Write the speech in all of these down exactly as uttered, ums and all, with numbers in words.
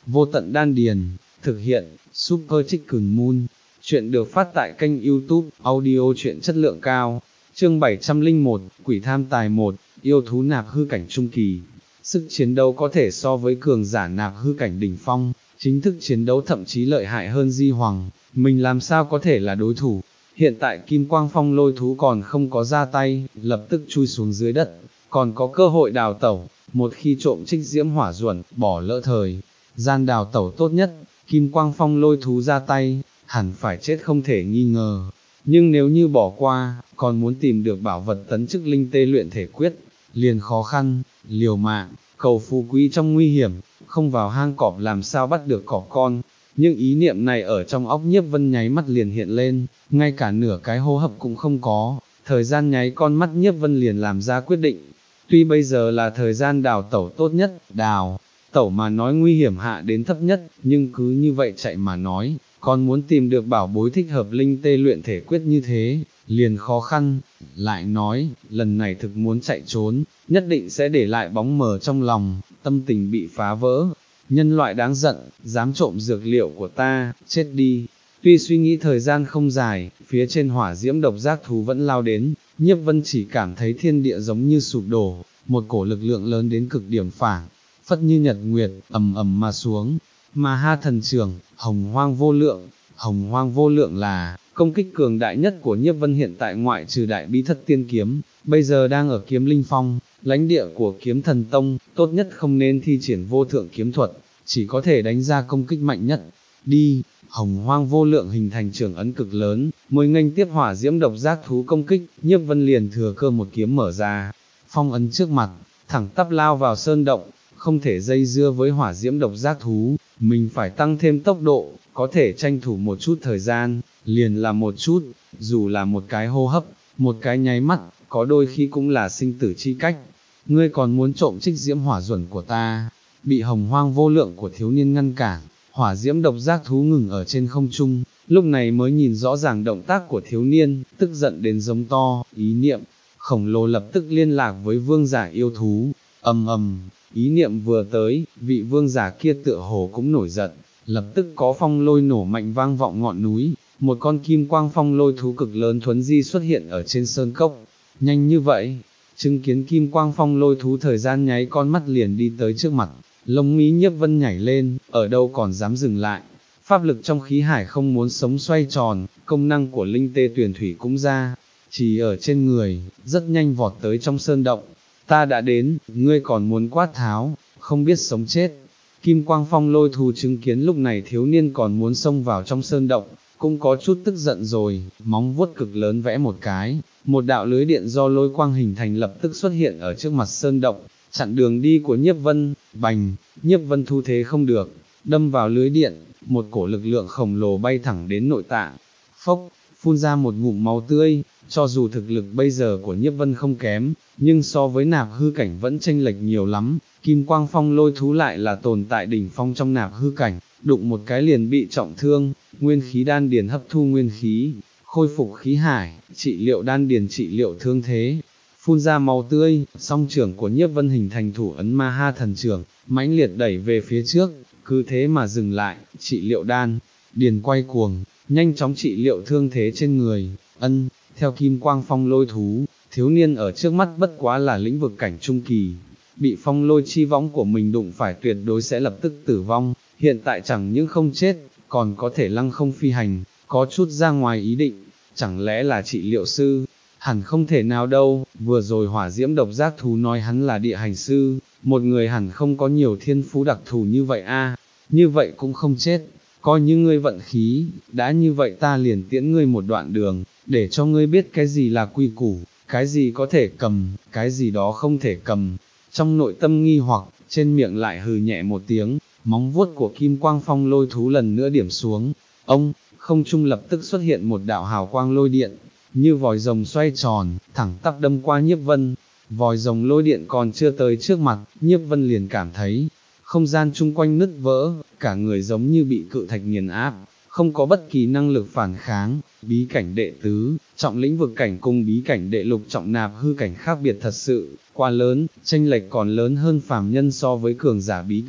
vô tận đan điền, thực hiện, Super Chicken Moon, chuyện được phát tại kênh YouTube, audio truyện chất lượng cao, chương bảy trăm lẻ một, Quỷ Tham Tài một, yêu thú nạp hư cảnh trung kỳ, sức chiến đấu có thể so với cường giả nạp hư cảnh đỉnh phong, chính thức chiến đấu thậm chí lợi hại hơn Di Hoàng, mình làm sao có thể là đối thủ. Hiện tại Kim Quang Phong lôi thú còn không có ra tay, lập tức chui xuống dưới đất, còn có cơ hội đào tẩu, một khi trộm trích diễm hỏa duẩn, bỏ lỡ thời gian đào tẩu tốt nhất, Kim Quang Phong lôi thú ra tay, hẳn phải chết không thể nghi ngờ. Nhưng nếu như bỏ qua, còn muốn tìm được bảo vật tấn chức linh tê luyện thể quyết, liền khó khăn, liều mạng, cầu phú quý trong nguy hiểm, không vào hang cọp làm sao bắt được cọp con. Nhưng ý niệm này ở trong óc Nhiếp Vân nháy mắt liền hiện lên, ngay cả nửa cái hô hấp cũng không có, thời gian nháy con mắt Nhiếp Vân liền làm ra quyết định. Tuy bây giờ là thời gian đào tẩu tốt nhất, đào tẩu mà nói nguy hiểm hạ đến thấp nhất, nhưng cứ như vậy chạy mà nói, còn muốn tìm được bảo bối thích hợp linh tê luyện thể quyết như thế, liền khó khăn. Lại nói, lần này thực muốn chạy trốn, nhất định sẽ để lại bóng mờ trong lòng, tâm tình bị phá vỡ. Nhân loại đáng giận, dám trộm dược liệu của ta, chết đi. Tuy suy nghĩ thời gian không dài, phía trên hỏa diễm độc giác thú vẫn lao đến, Nhiếp Vân chỉ cảm thấy thiên địa giống như sụp đổ, một cổ lực lượng lớn đến cực điểm phảng phất như nhật nguyệt, ầm ầm mà xuống. Mà ha thần trưởng, hồng hoang vô lượng, hồng hoang vô lượng là công kích cường đại nhất của Nhiếp Vân hiện tại ngoại trừ đại bí thất tiên kiếm, bây giờ đang ở kiếm linh phong, lãnh địa của kiếm thần tông, tốt nhất không nên thi triển vô thượng kiếm thuật, chỉ có thể đánh ra công kích mạnh nhất. Đi, hồng hoang vô lượng hình thành trưởng ấn cực lớn, mới nghênh tiếp hỏa diễm độc giác thú công kích, Nhiếp Vân liền thừa cơ một kiếm mở ra, phong ấn trước mặt, thẳng tắp lao vào sơn động, không thể dây dưa với hỏa diễm độc giác thú, mình phải tăng thêm tốc độ, có thể tranh thủ một chút thời gian, liền là một chút, dù là một cái hô hấp, một cái nháy mắt, có đôi khi cũng là sinh tử chi cách. Ngươi còn muốn trộm trích diễm hỏa duẩn của ta, bị hồng hoang vô lượng của thiếu niên ngăn cản, hỏa diễm độc giác thú ngừng ở trên không trung, lúc này mới nhìn rõ ràng động tác của thiếu niên, tức giận đến giống to, ý niệm khổng lồ lập tức liên lạc với vương giả yêu thú, ầm ầm. Ý niệm vừa tới, vị vương giả kia tựa hồ cũng nổi giận, lập tức có phong lôi nổ mạnh vang vọng ngọn núi, một con kim quang phong lôi thú cực lớn thuấn di xuất hiện ở trên sơn cốc. Nhanh như vậy, chứng kiến kim quang phong lôi thú thời gian nháy con mắt liền đi tới trước mặt, lông mí Nhiếp Vân nhảy lên, ở đâu còn dám dừng lại. Pháp lực trong khí hải không muốn sống xoay tròn, công năng của linh tê tuyển thủy cũng ra, chỉ ở trên người, rất nhanh vọt tới trong sơn động. Ta đã đến, ngươi còn muốn quát tháo, không biết sống chết. Kim quang phong lôi thú chứng kiến lúc này thiếu niên còn muốn xông vào trong sơn động, cũng có chút tức giận rồi, móng vuốt cực lớn vẽ một cái, một đạo lưới điện do lôi quang hình thành lập tức xuất hiện ở trước mặt sơn động, chặn đường đi của Nhiếp Vân. Bành, Nhiếp Vân thu thế không được, đâm vào lưới điện, một cổ lực lượng khổng lồ bay thẳng đến nội tạng, phốc, phun ra một ngụm máu tươi. Cho dù thực lực bây giờ của Nhiếp Vân không kém, nhưng so với nạp hư cảnh vẫn chênh lệch nhiều lắm, kim quang phong lôi thú lại là tồn tại đỉnh phong trong nạp hư cảnh, đụng một cái liền bị trọng thương, nguyên khí đan điền hấp thu nguyên khí, khôi phục khí hải, trị liệu đan điền trị liệu thương thế, phun ra máu tươi, song trưởng của Nhiếp Vân hình thành thủ ấn ma ha thần trưởng, mãnh liệt đẩy về phía trước, cứ thế mà dừng lại, trị liệu đan điền quay cuồng, nhanh chóng trị liệu thương thế trên người. Ân, theo kim quang phong lôi thú, thiếu niên ở trước mắt bất quá là lĩnh vực cảnh trung kỳ, bị phong lôi chi võng của mình đụng phải tuyệt đối sẽ lập tức tử vong, hiện tại chẳng những không chết, còn có thể lăng không phi hành, có chút ra ngoài ý định, chẳng lẽ là trị liệu sư, hẳn không thể nào đâu, vừa rồi hỏa diễm độc giác thú nói hắn là địa hành sư, một người hẳn không có nhiều thiên phú đặc thù như vậy a, như vậy cũng không chết, coi như ngươi vận khí, đã như vậy ta liền tiễn ngươi một đoạn đường, để cho ngươi biết cái gì là quy củ, cái gì có thể cầm, cái gì đó không thể cầm. Trong nội tâm nghi hoặc, trên miệng lại hừ nhẹ một tiếng, móng vuốt của kim quang phong lôi thú lần nữa điểm xuống, ông, không trung lập tức xuất hiện một đạo hào quang lôi điện, như vòi rồng xoay tròn, thẳng tắp đâm qua Nhiếp Vân. Vòi rồng lôi điện còn chưa tới trước mặt, Nhiếp Vân liền cảm thấy, không gian chung quanh nứt vỡ, cả người giống như bị cự thạch nghiền áp, không có bất kỳ năng lực phản kháng. Bí cảnh đệ tứ, trọng lĩnh vực cảnh cùng bí cảnh đệ lục trọng nạp hư cảnh khác biệt thật sự, quá lớn, chênh lệch còn lớn hơn phàm nhân so với cường giả bí cảnh,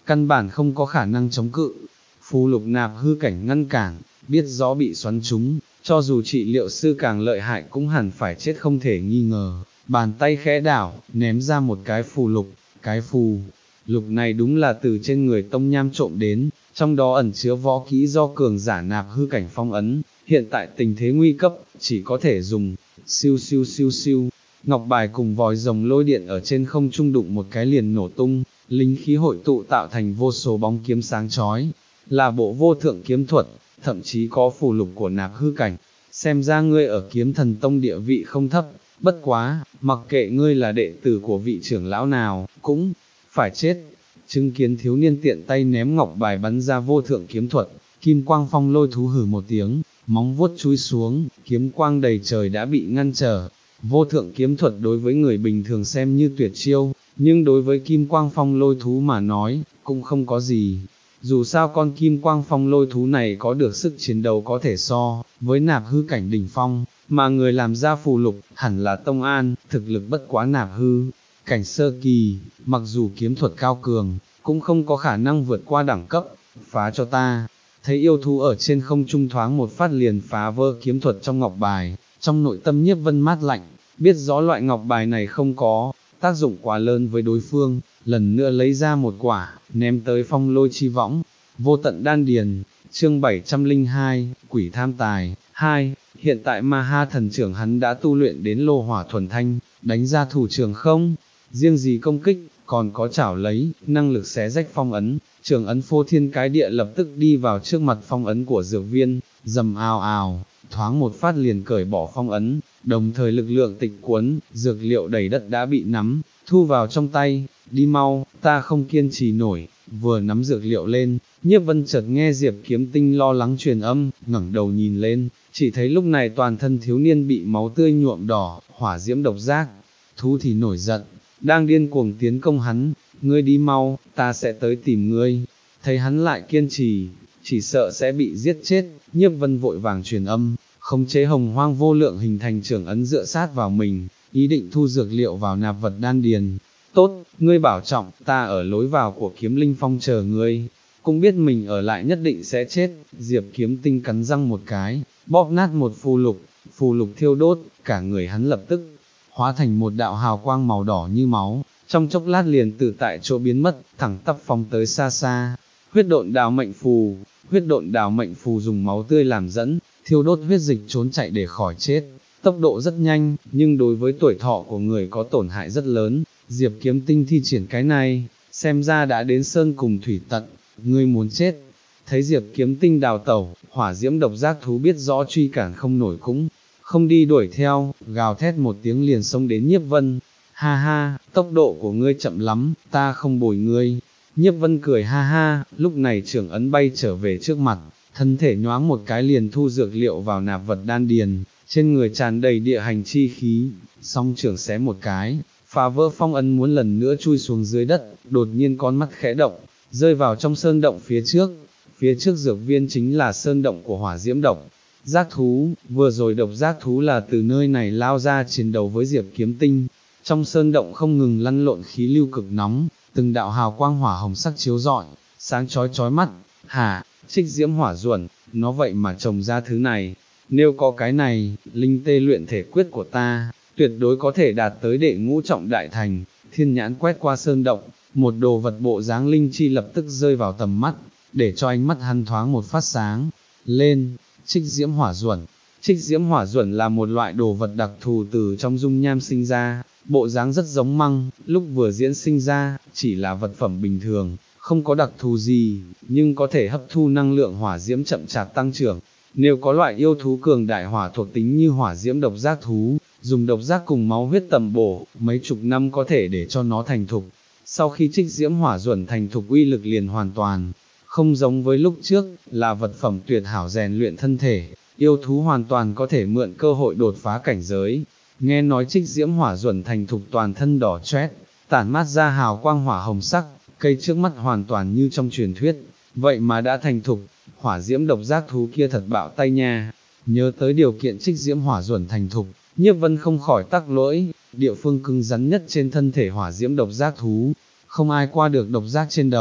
căn bản không có khả năng chống cự. Phù lục nạp hư cảnh ngăn cản, biết rõ bị xoắn trúng, cho dù trị liệu sư càng lợi hại cũng hẳn phải chết không thể nghi ngờ. Bàn tay khẽ đảo, ném ra một cái phù lục, cái phù lục này đúng là từ trên người Tông Nham trộm đến, trong đó ẩn chứa võ kỹ do cường giả nạp hư cảnh phong ấn, hiện tại tình thế nguy cấp, chỉ có thể dùng, siêu siêu siêu siêu, ngọc bài cùng vòi rồng lôi điện ở trên không trung đụng một cái liền nổ tung, linh khí hội tụ tạo thành vô số bóng kiếm sáng chói, là bộ vô thượng kiếm thuật, thậm chí có phù lục của nạp hư cảnh, xem ra ngươi ở kiếm thần tông địa vị không thấp, bất quá, mặc kệ ngươi là đệ tử của vị trưởng lão nào, cũng phải chết. Chứng kiến thiếu niên tiện tay ném ngọc bài bắn ra vô thượng kiếm thuật, kim quang phong lôi thú hử một tiếng, móng vuốt chui xuống, kiếm quang đầy trời đã bị ngăn trở. Vô thượng kiếm thuật đối với người bình thường xem như tuyệt chiêu, nhưng đối với kim quang phong lôi thú mà nói, cũng không có gì. Dù sao con kim quang phong lôi thú này có được sức chiến đấu có thể so với nạp hư cảnh đỉnh phong, mà người làm ra phù lục hẳn là Tông An, thực lực bất quá nạp hư cảnh sơ kỳ, mặc dù kiếm thuật cao cường, cũng không có khả năng vượt qua đẳng cấp, phá cho ta. Thấy yêu thú ở trên không trung thoáng một phát liền phá vỡ kiếm thuật trong ngọc bài, trong nội tâm Nhiếp Vân mát lạnh, biết rõ loại ngọc bài này không có tác dụng quá lớn với đối phương, lần nữa lấy ra một quả, ném tới phong lôi chi võng, vô tận đan điền. Chương bảy trăm linh hai, Quỷ tham tài, hai, hiện tại Ma Ha thần trưởng hắn đã tu luyện đến lô hỏa thuần thanh, đánh ra thủ trưởng không, riêng gì công kích, còn có chảo lấy, năng lực xé rách phong ấn, trường ấn phô thiên cái địa lập tức đi vào trước mặt phong ấn của dược viên, dầm ào ào, thoáng một phát liền cởi bỏ phong ấn, đồng thời lực lượng tịch cuốn, dược liệu đầy đất đã bị nắm, thu vào trong tay, đi mau, ta không kiên trì nổi, vừa nắm dược liệu lên, Nhiếp Vân chợt nghe Diệp Kiếm Tinh lo lắng truyền âm, ngẩng đầu nhìn lên, chỉ thấy lúc này toàn thân thiếu niên bị máu tươi nhuộm đỏ, hỏa diễm độc giác, thú thì nổi giận, đang điên cuồng tiến công hắn, ngươi đi mau, ta sẽ tới tìm ngươi, thấy hắn lại kiên trì, chỉ sợ sẽ bị giết chết, Nhiếp Vân vội vàng truyền âm, khống chế hồng hoang vô lượng hình thành trưởng ấn dựa sát vào mình, ý định thu dược liệu vào nạp vật đan điền. Tốt, ngươi bảo trọng, ta ở lối vào của Kiếm Linh Phong chờ ngươi, cũng biết mình ở lại nhất định sẽ chết. Diệp Kiếm Tinh cắn răng một cái, bóp nát một phù lục, phù lục thiêu đốt, cả người hắn lập tức hóa thành một đạo hào quang màu đỏ như máu, trong chốc lát liền từ tại chỗ biến mất, thẳng tắp phóng tới xa xa. Huyết độn đào mệnh phù, huyết độn đào mệnh phù dùng máu tươi làm dẫn, thiêu đốt huyết dịch trốn chạy để khỏi chết, tốc độ rất nhanh, nhưng đối với tuổi thọ của người có tổn hại rất lớn. Diệp Kiếm Tinh thi triển cái này, xem ra đã đến sơn cùng thủy tận, ngươi muốn chết. Thấy Diệp Kiếm Tinh đào tẩu, hỏa diễm độc giác thú biết rõ truy cản không nổi cũng không đi đuổi theo, gào thét một tiếng liền xông đến Nhiếp Vân. Ha ha, tốc độ của ngươi chậm lắm, ta không bồi ngươi. Nhiếp Vân cười ha ha, lúc này trưởng ấn bay trở về trước mặt, thân thể nhoáng một cái liền thu dược liệu vào nạp vật đan điền, trên người tràn đầy địa hành chi khí, song trưởng xé một cái, phá vỡ phong ấn muốn lần nữa chui xuống dưới đất, đột nhiên con mắt khẽ động, rơi vào trong sơn động phía trước, phía trước dược viên chính là sơn động của hỏa diễm độc giác thú, vừa rồi độc giác thú là từ nơi này lao ra chiến đấu với Diệp Kiếm Tinh, trong sơn động không ngừng lăn lộn khí lưu cực nóng, từng đạo hào quang hỏa hồng sắc chiếu rọi, sáng chói chói mắt. Hả, Trích Diễm Hỏa Duẩn, nó vậy mà trồng ra thứ này, nếu có cái này, linh tê luyện thể quyết của ta, tuyệt đối có thể đạt tới đệ ngũ trọng đại thành. Thiên nhãn quét qua sơn động, một đồ vật bộ dáng linh chi lập tức rơi vào tầm mắt, để cho ánh mắt hắn thoáng một phát sáng lên. Trích Diễm Hỏa Duẩn, Trích Diễm Hỏa Duẩn là một loại đồ vật đặc thù từ trong dung nham sinh ra, bộ dáng rất giống măng, lúc vừa diễn sinh ra, chỉ là vật phẩm bình thường, không có đặc thù gì, nhưng có thể hấp thu năng lượng hỏa diễm chậm chạp tăng trưởng. Nếu có loại yêu thú cường đại hỏa thuộc tính như hỏa diễm độc giác thú, dùng độc giác cùng máu huyết tầm bổ, mấy chục năm có thể để cho nó thành thục. Sau khi Trích Diễm Hỏa Duẩn thành thục uy lực liền hoàn toàn không giống với lúc trước, là vật phẩm tuyệt hảo rèn luyện thân thể, yêu thú hoàn toàn có thể mượn cơ hội đột phá cảnh giới. Nghe nói Trích Diễm Hỏa Duẩn thành thục toàn thân đỏ chót, tản mát ra hào quang hỏa hồng sắc, cây trước mắt hoàn toàn như trong truyền thuyết, vậy mà đã thành thục. Hỏa diễm độc giác thú kia thật bạo tay nha. Nhớ tới điều kiện Trích Diễm Hỏa Duẩn thành thục, Nhiếp Vân không khỏi tắc lỗi, địa phương cứng rắn nhất trên thân thể hỏa diễm độc giác thú, không ai qua được độc giác trên đầu,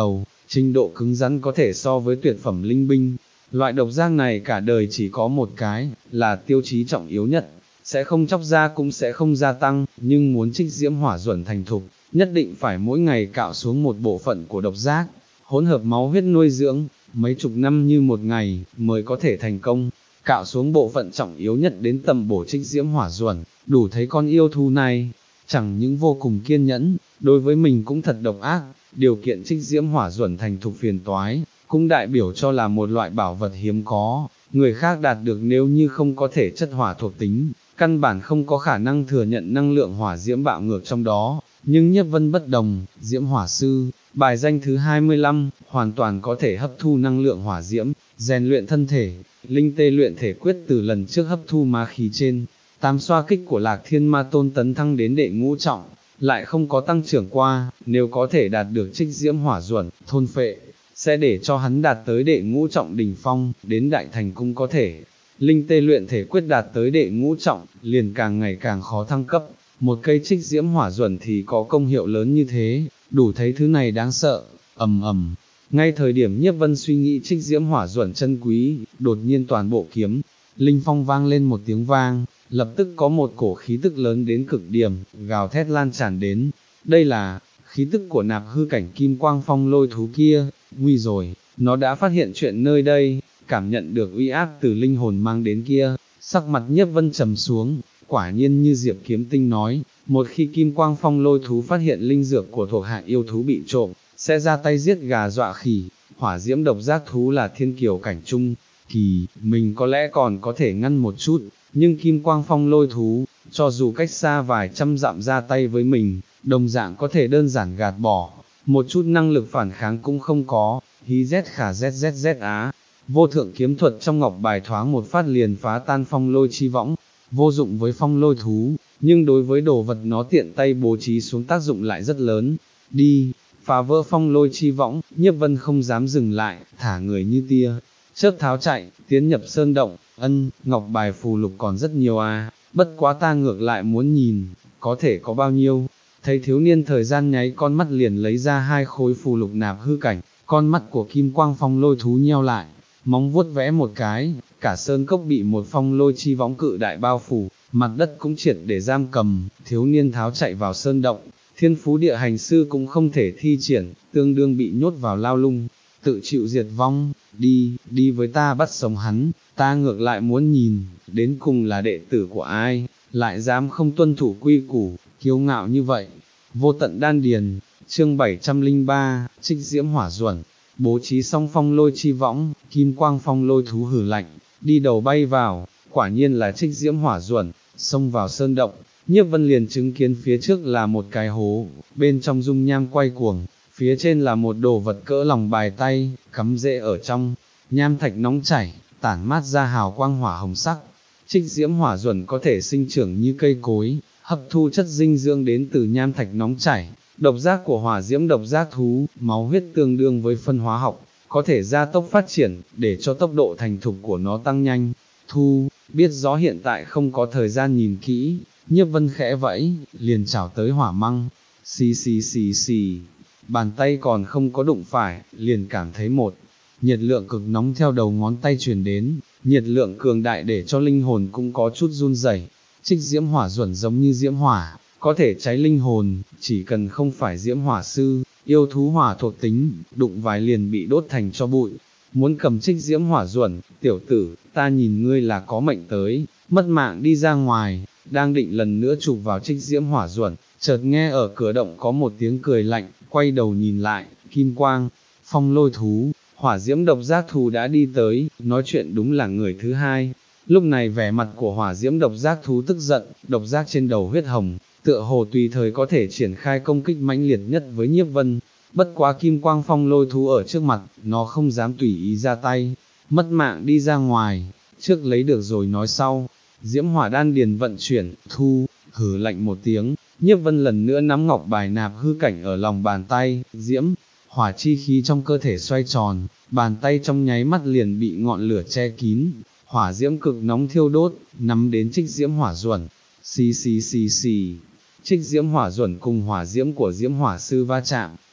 trình độ cứng rắn có thể so với tuyệt phẩm linh binh. Loại độc giác này cả đời chỉ có một cái, là tiêu chí trọng yếu nhất, sẽ không chóc ra cũng sẽ không gia tăng, nhưng muốn trích diễm hỏa duẩn thành thục, nhất định phải mỗi ngày cạo xuống một bộ phận của độc giác, hỗn hợp máu huyết nuôi dưỡng, mấy chục năm như một ngày, mới có thể thành công, cạo xuống bộ phận trọng yếu nhất đến tầm bổ trích diễm hỏa duẩn, đủ thấy con yêu thú này, chẳng những vô cùng kiên nhẫn, đối với mình cũng thật độc ác, điều kiện trích diễm hỏa duẩn thành thục phiền toái, cũng đại biểu cho là một loại bảo vật hiếm có, người khác đạt được nếu như không có thể chất hỏa thuộc tính, căn bản không có khả năng thừa nhận năng lượng hỏa diễm bạo ngược trong đó, nhưng Nhiếp Vân bất đồng, diễm hỏa sư, bài danh thứ hai mươi lăm, hoàn toàn có thể hấp thu năng lượng hỏa diễm, rèn luyện thân thể, linh tê luyện thể quyết từ lần trước hấp thu ma khí trên, tám xoa kích của Lạc Thiên Ma Tôn tấn thăng đến đệ ngũ trọng, lại không có tăng trưởng qua, nếu có thể đạt được trích diễm hỏa duẩn, thôn phệ, sẽ để cho hắn đạt tới đệ ngũ trọng đỉnh phong, đến đại thành cũng có thể. Linh tê luyện thể quyết đạt tới đệ ngũ trọng, liền càng ngày càng khó thăng cấp, một cây trích diễm hỏa duẩn thì có công hiệu lớn như thế, đủ thấy thứ này đáng sợ, ầm ầm. Ngay thời điểm Nhiếp Vân suy nghĩ trích diễm hỏa duẩn chân quý, đột nhiên toàn bộ kiếm, linh phong vang lên một tiếng vang, lập tức có một cổ khí tức lớn đến cực điểm, gào thét lan tràn đến, đây là, khí tức của nạp hư cảnh kim quang phong lôi thú kia, nguy rồi, nó đã phát hiện chuyện nơi đây, cảm nhận được uy áp từ linh hồn mang đến kia, sắc mặt Nhiếp Vân trầm xuống, quả nhiên như Diệp Kiếm Tinh nói, một khi kim quang phong lôi thú phát hiện linh dược của thuộc hạ yêu thú bị trộm, sẽ ra tay giết gà dọa khỉ, hỏa diễm độc giác thú là thiên kiều cảnh trung, kỳ, mình có lẽ còn có thể ngăn một chút, nhưng kim quang phong lôi thú, cho dù cách xa vài trăm dặm ra tay với mình, đồng dạng có thể đơn giản gạt bỏ, một chút năng lực phản kháng cũng không có, hí z khả zzz á, vô thượng kiếm thuật trong ngọc bài thoáng một phát liền phá tan phong lôi chi võng, vô dụng với phong lôi thú, nhưng đối với đồ vật nó tiện tay bố trí xuống tác dụng lại rất lớn, đi, phá vỡ phong lôi chi võng, Nhiếp Vân không dám dừng lại, thả người như tia, chớp tháo chạy, tiến nhập sơn động, ân, ngọc bài phù lục còn rất nhiều à, bất quá ta ngược lại muốn nhìn, có thể có bao nhiêu, thấy thiếu niên thời gian nháy con mắt liền lấy ra hai khối phù lục nạp hư cảnh, con mắt của kim quang phong lôi thú nheo lại, móng vuốt vẽ một cái, cả sơn cốc bị một phong lôi chi võng cự đại bao phủ, mặt đất cũng triệt để giam cầm, thiếu niên tháo chạy vào sơn động, thiên phú địa hành sư cũng không thể thi triển, tương đương bị nhốt vào lao lung, tự chịu diệt vong, đi, đi với ta bắt sống hắn, ta ngược lại muốn nhìn, đến cùng là đệ tử của ai, lại dám không tuân thủ quy củ, kiêu ngạo như vậy. Vô tận đan điền, chương bảy trăm lẻ ba, trích diễm hỏa duẩn, bố trí xong phong lôi chi võng, kim quang phong lôi thú hử lạnh, đi đầu bay vào, quả nhiên là trích diễm hỏa duẩn, xông vào sơn động, Nhiếp Vân liền chứng kiến phía trước là một cái hố, bên trong dung nham quay cuồng, phía trên là một đồ vật cỡ lòng bài tay, cắm rễ ở trong, nham thạch nóng chảy, tản mát ra hào quang hỏa hồng sắc, trích diễm hỏa duẩn có thể sinh trưởng như cây cối, hấp thu chất dinh dưỡng đến từ nham thạch nóng chảy, độc giác của hỏa diễm độc giác thú, máu huyết tương đương với phân hóa học, có thể gia tốc phát triển, để cho tốc độ thành thục của nó tăng nhanh. Thu, biết rõ hiện tại không có thời gian nhìn kỹ, Nhiếp Vân khẽ vẫy, liền chảo tới hỏa măng, xì xì xì xì, bàn tay còn không có đụng phải, liền cảm thấy một nhiệt lượng cực nóng theo đầu ngón tay truyền đến, nhiệt lượng cường đại để cho linh hồn cũng có chút run rẩy. Trích diễm hỏa duẩn giống như diễm hỏa, có thể cháy linh hồn, chỉ cần không phải diễm hỏa sư, yêu thú hỏa thuộc tính, đụng vài liền bị đốt thành cho bụi. Muốn cầm trích diễm hỏa duẩn, tiểu tử, ta nhìn ngươi là có mệnh tới, mất mạng đi ra ngoài, đang định lần nữa chụp vào trích diễm hỏa duẩn, chợt nghe ở cửa động có một tiếng cười lạnh, quay đầu nhìn lại, kim quang, phong lôi thú, hỏa diễm độc giác thú đã đi tới, nói chuyện đúng là người thứ hai. Lúc này vẻ mặt của hỏa diễm độc giác thú tức giận, độc giác trên đầu huyết hồng, tựa hồ tùy thời có thể triển khai công kích mãnh liệt nhất với Nhiếp Vân. Bất quá kim quang phong lôi thú ở trước mặt, nó không dám tùy ý ra tay, mất mạng đi ra ngoài, trước lấy được rồi nói sau. Diễm hỏa đan điền vận chuyển, thu, hử lạnh một tiếng, Nhiếp Vân lần nữa nắm ngọc bài nạp hư cảnh ở lòng bàn tay, diễm, hỏa chi khí trong cơ thể xoay tròn, bàn tay trong nháy mắt liền bị ngọn lửa che kín, hỏa diễm cực nóng thiêu đốt, nắm đến trích diễm hỏa duẩn, xì xì xì xì, trích diễm hỏa duẩn cùng hỏa diễm của diễm hỏa sư va chạm,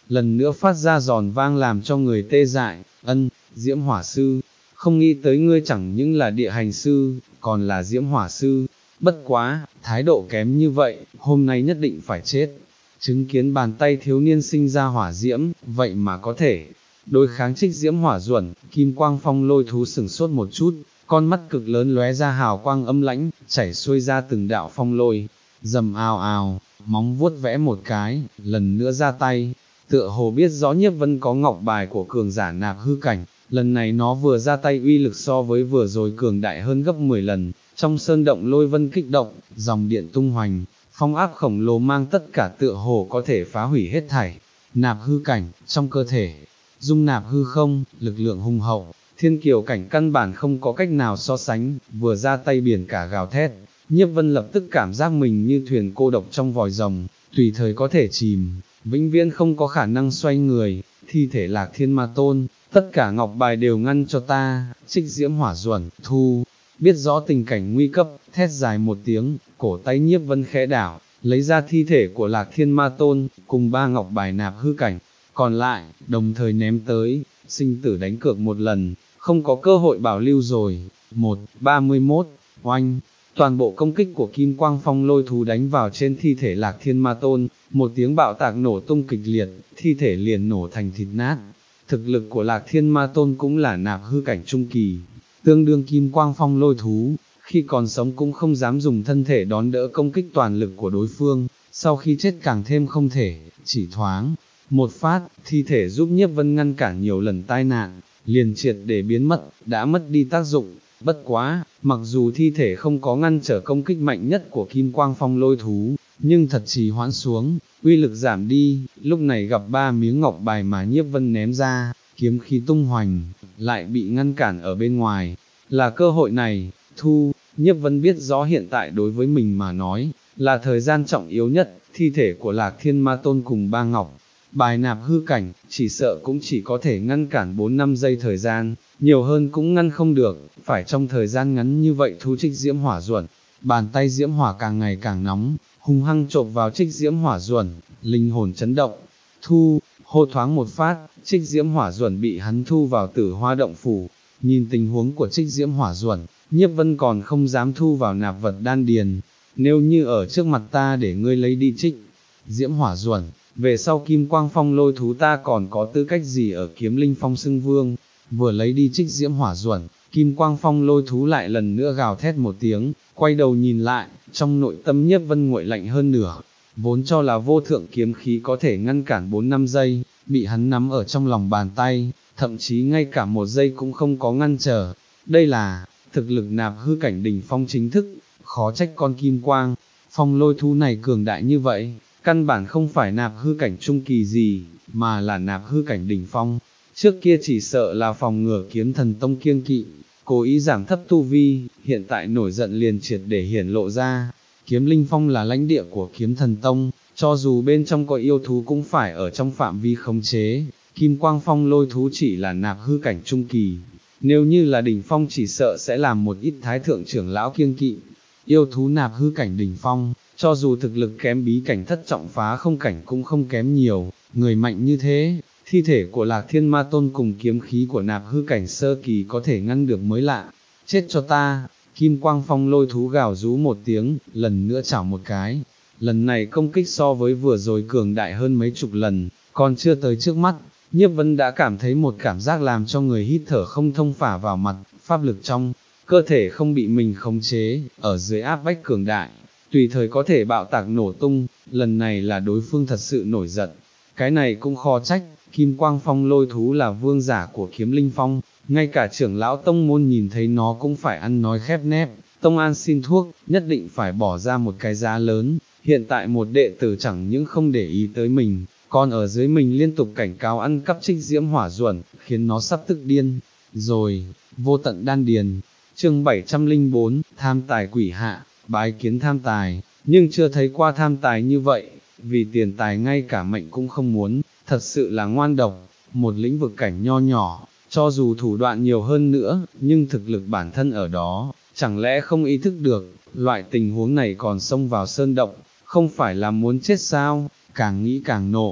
lần nữa phát ra giòn vang làm cho người tê dại. Ân, Diễm Hỏa Sư, không nghĩ tới ngươi chẳng những là địa hành sư, còn là Diễm Hỏa Sư, bất quá, thái độ kém như vậy, hôm nay nhất định phải chết. Chứng kiến bàn tay thiếu niên sinh ra hỏa diễm, vậy mà có thể đối kháng Trích Diễm Hỏa Duẩn, Kim Quang Phong Lôi thú sửng sốt một chút, con mắt cực lớn lóe ra hào quang âm lãnh, chảy xuôi ra từng đạo phong lôi, rầm ào ào, móng vuốt vẽ một cái, lần nữa ra tay, tựa hồ biết rõ Nhiếp Vân có ngọc bài của cường giả nạp hư cảnh, lần này nó vừa ra tay uy lực so với vừa rồi cường đại hơn gấp mười lần, trong sơn động lôi vân kích động, dòng điện tung hoành, phong áp khổng lồ mang tất cả tựa hồ có thể phá hủy hết thảy, nạp hư cảnh, trong cơ thể, dung nạp hư không, lực lượng hùng hậu, thiên kiều cảnh căn bản không có cách nào so sánh, vừa ra tay biển cả gào thét, Nhiếp Vân lập tức cảm giác mình như thuyền cô độc trong vòi rồng, tùy thời có thể chìm, vĩnh viễn không có khả năng xoay người, thi thể Lạc Thiên Ma Tôn, tất cả ngọc bài đều ngăn cho ta, Trích Diễm Hỏa Duẩn, thu, biết rõ tình cảnh nguy cấp, thét dài một tiếng, cổ tay Nhiếp Vân khẽ đảo, lấy ra thi thể của Lạc Thiên Ma Tôn, cùng ba ngọc bài nạp hư cảnh, còn lại, đồng thời ném tới, sinh tử đánh cược một lần, không có cơ hội bảo lưu rồi, một, ba mươi mốt, oanh, toàn bộ công kích của Kim Quang Phong Lôi thú đánh vào trên thi thể Lạc Thiên Ma Tôn, một tiếng bạo tạc nổ tung kịch liệt, thi thể liền nổ thành thịt nát, thực lực của Lạc Thiên Ma Tôn cũng là nạp hư cảnh trung kỳ, tương đương Kim Quang Phong Lôi thú, khi còn sống cũng không dám dùng thân thể đón đỡ công kích toàn lực của đối phương, sau khi chết càng thêm không thể, chỉ thoáng một phát, thi thể giúp Nhiếp Vân ngăn cản nhiều lần tai nạn, liền triệt để biến mất, đã mất đi tác dụng, bất quá, mặc dù thi thể không có ngăn trở công kích mạnh nhất của Kim Quang Phong Lôi thú, nhưng thật trì hoãn xuống, uy lực giảm đi, lúc này gặp ba miếng ngọc bài mà Nhiếp Vân ném ra, kiếm khí tung hoành, lại bị ngăn cản ở bên ngoài, là cơ hội này, thu, Nhiếp Vân biết rõ hiện tại đối với mình mà nói, là thời gian trọng yếu nhất, thi thể của Lạc Thiên Ma Tôn cùng ba ngọc bài nạp hư cảnh, chỉ sợ cũng chỉ có thể ngăn cản bốn năm giây thời gian, nhiều hơn cũng ngăn không được, phải trong thời gian ngắn như vậy thu Trích Diễm Hỏa Duẩn, bàn tay Diễm Hỏa càng ngày càng nóng, hung hăng chộp vào Trích Diễm Hỏa Duẩn, linh hồn chấn động, thu, hô thoáng một phát, Trích Diễm Hỏa Duẩn bị hắn thu vào Tử Hoa động phủ, nhìn tình huống của Trích Diễm Hỏa Duẩn, Nhiếp Vân còn không dám thu vào nạp vật đan điền, nếu như ở trước mặt ta để ngươi lấy đi Trích Diễm Hỏa Duẩn, về sau Kim Quang Phong Lôi thú ta còn có tư cách gì ở Kiếm Linh Phong xưng vương, vừa lấy đi Trích Diễm Hỏa Duẩn, Kim Quang Phong Lôi thú lại lần nữa gào thét một tiếng, quay đầu nhìn lại, trong nội tâm Nhiếp Vân nguội lạnh hơn nửa, vốn cho là vô thượng kiếm khí có thể ngăn cản bốn năm giây, bị hắn nắm ở trong lòng bàn tay, thậm chí ngay cả một giây cũng không có ngăn trở, đây là, thực lực nạp hư cảnh đỉnh phong chính thức, khó trách con Kim Quang Phong Lôi thú này cường đại như vậy. Căn bản không phải nạp hư cảnh trung kỳ gì, mà là nạp hư cảnh đỉnh phong, trước kia chỉ sợ là phòng ngừa Kiếm Thần Tông kiêng kỵ, cố ý giảm thấp tu vi, hiện tại nổi giận liền triệt để hiển lộ ra, Kiếm Linh Phong là lãnh địa của Kiếm Thần Tông, cho dù bên trong có yêu thú cũng phải ở trong phạm vi khống chế, Kim Quang Phong Lôi thú chỉ là nạp hư cảnh trung kỳ, nếu như là đỉnh phong chỉ sợ sẽ làm một ít thái thượng trưởng lão kiêng kỵ, yêu thú nạp hư cảnh đỉnh phong. Cho dù thực lực kém bí cảnh thất trọng phá không cảnh cũng không kém nhiều, người mạnh như thế, thi thể của Lạc Thiên Ma Tôn cùng kiếm khí của nạp hư cảnh sơ kỳ có thể ngăn được mới lạ, chết cho ta, Kim Quang Phong Lôi thú gào rú một tiếng, lần nữa chảo một cái, lần này công kích so với vừa rồi cường đại hơn mấy chục lần, còn chưa tới trước mắt, Nhiếp Vân đã cảm thấy một cảm giác làm cho người hít thở không thông phả vào mặt, pháp lực trong cơ thể không bị mình khống chế, ở dưới áp bách cường đại, tùy thời có thể bạo tạc nổ tung, lần này là đối phương thật sự nổi giận, cái này cũng khó trách, Kim Quang Phong Lôi thú là vương giả của Kiếm Linh Phong, ngay cả trưởng lão tông môn nhìn thấy nó cũng phải ăn nói khép nép, Tông An xin thuốc, nhất định phải bỏ ra một cái giá lớn, hiện tại một đệ tử chẳng những không để ý tới mình, còn ở dưới mình liên tục cảnh cáo ăn cắp Trích Diễm Hỏa Duẩn, khiến nó sắp tức điên, rồi, vô tận đan điền, chương bảy trăm linh bốn, tham tài quỷ hạ, bái kiến tham tài, nhưng chưa thấy qua tham tài như vậy, vì tiền tài ngay cả mệnh cũng không muốn, thật sự là ngoan độc, một lĩnh vực cảnh nho nhỏ, cho dù thủ đoạn nhiều hơn nữa, nhưng thực lực bản thân ở đó, chẳng lẽ không ý thức được, loại tình huống này còn xông vào sơn động, không phải là muốn chết sao, càng nghĩ càng nộ,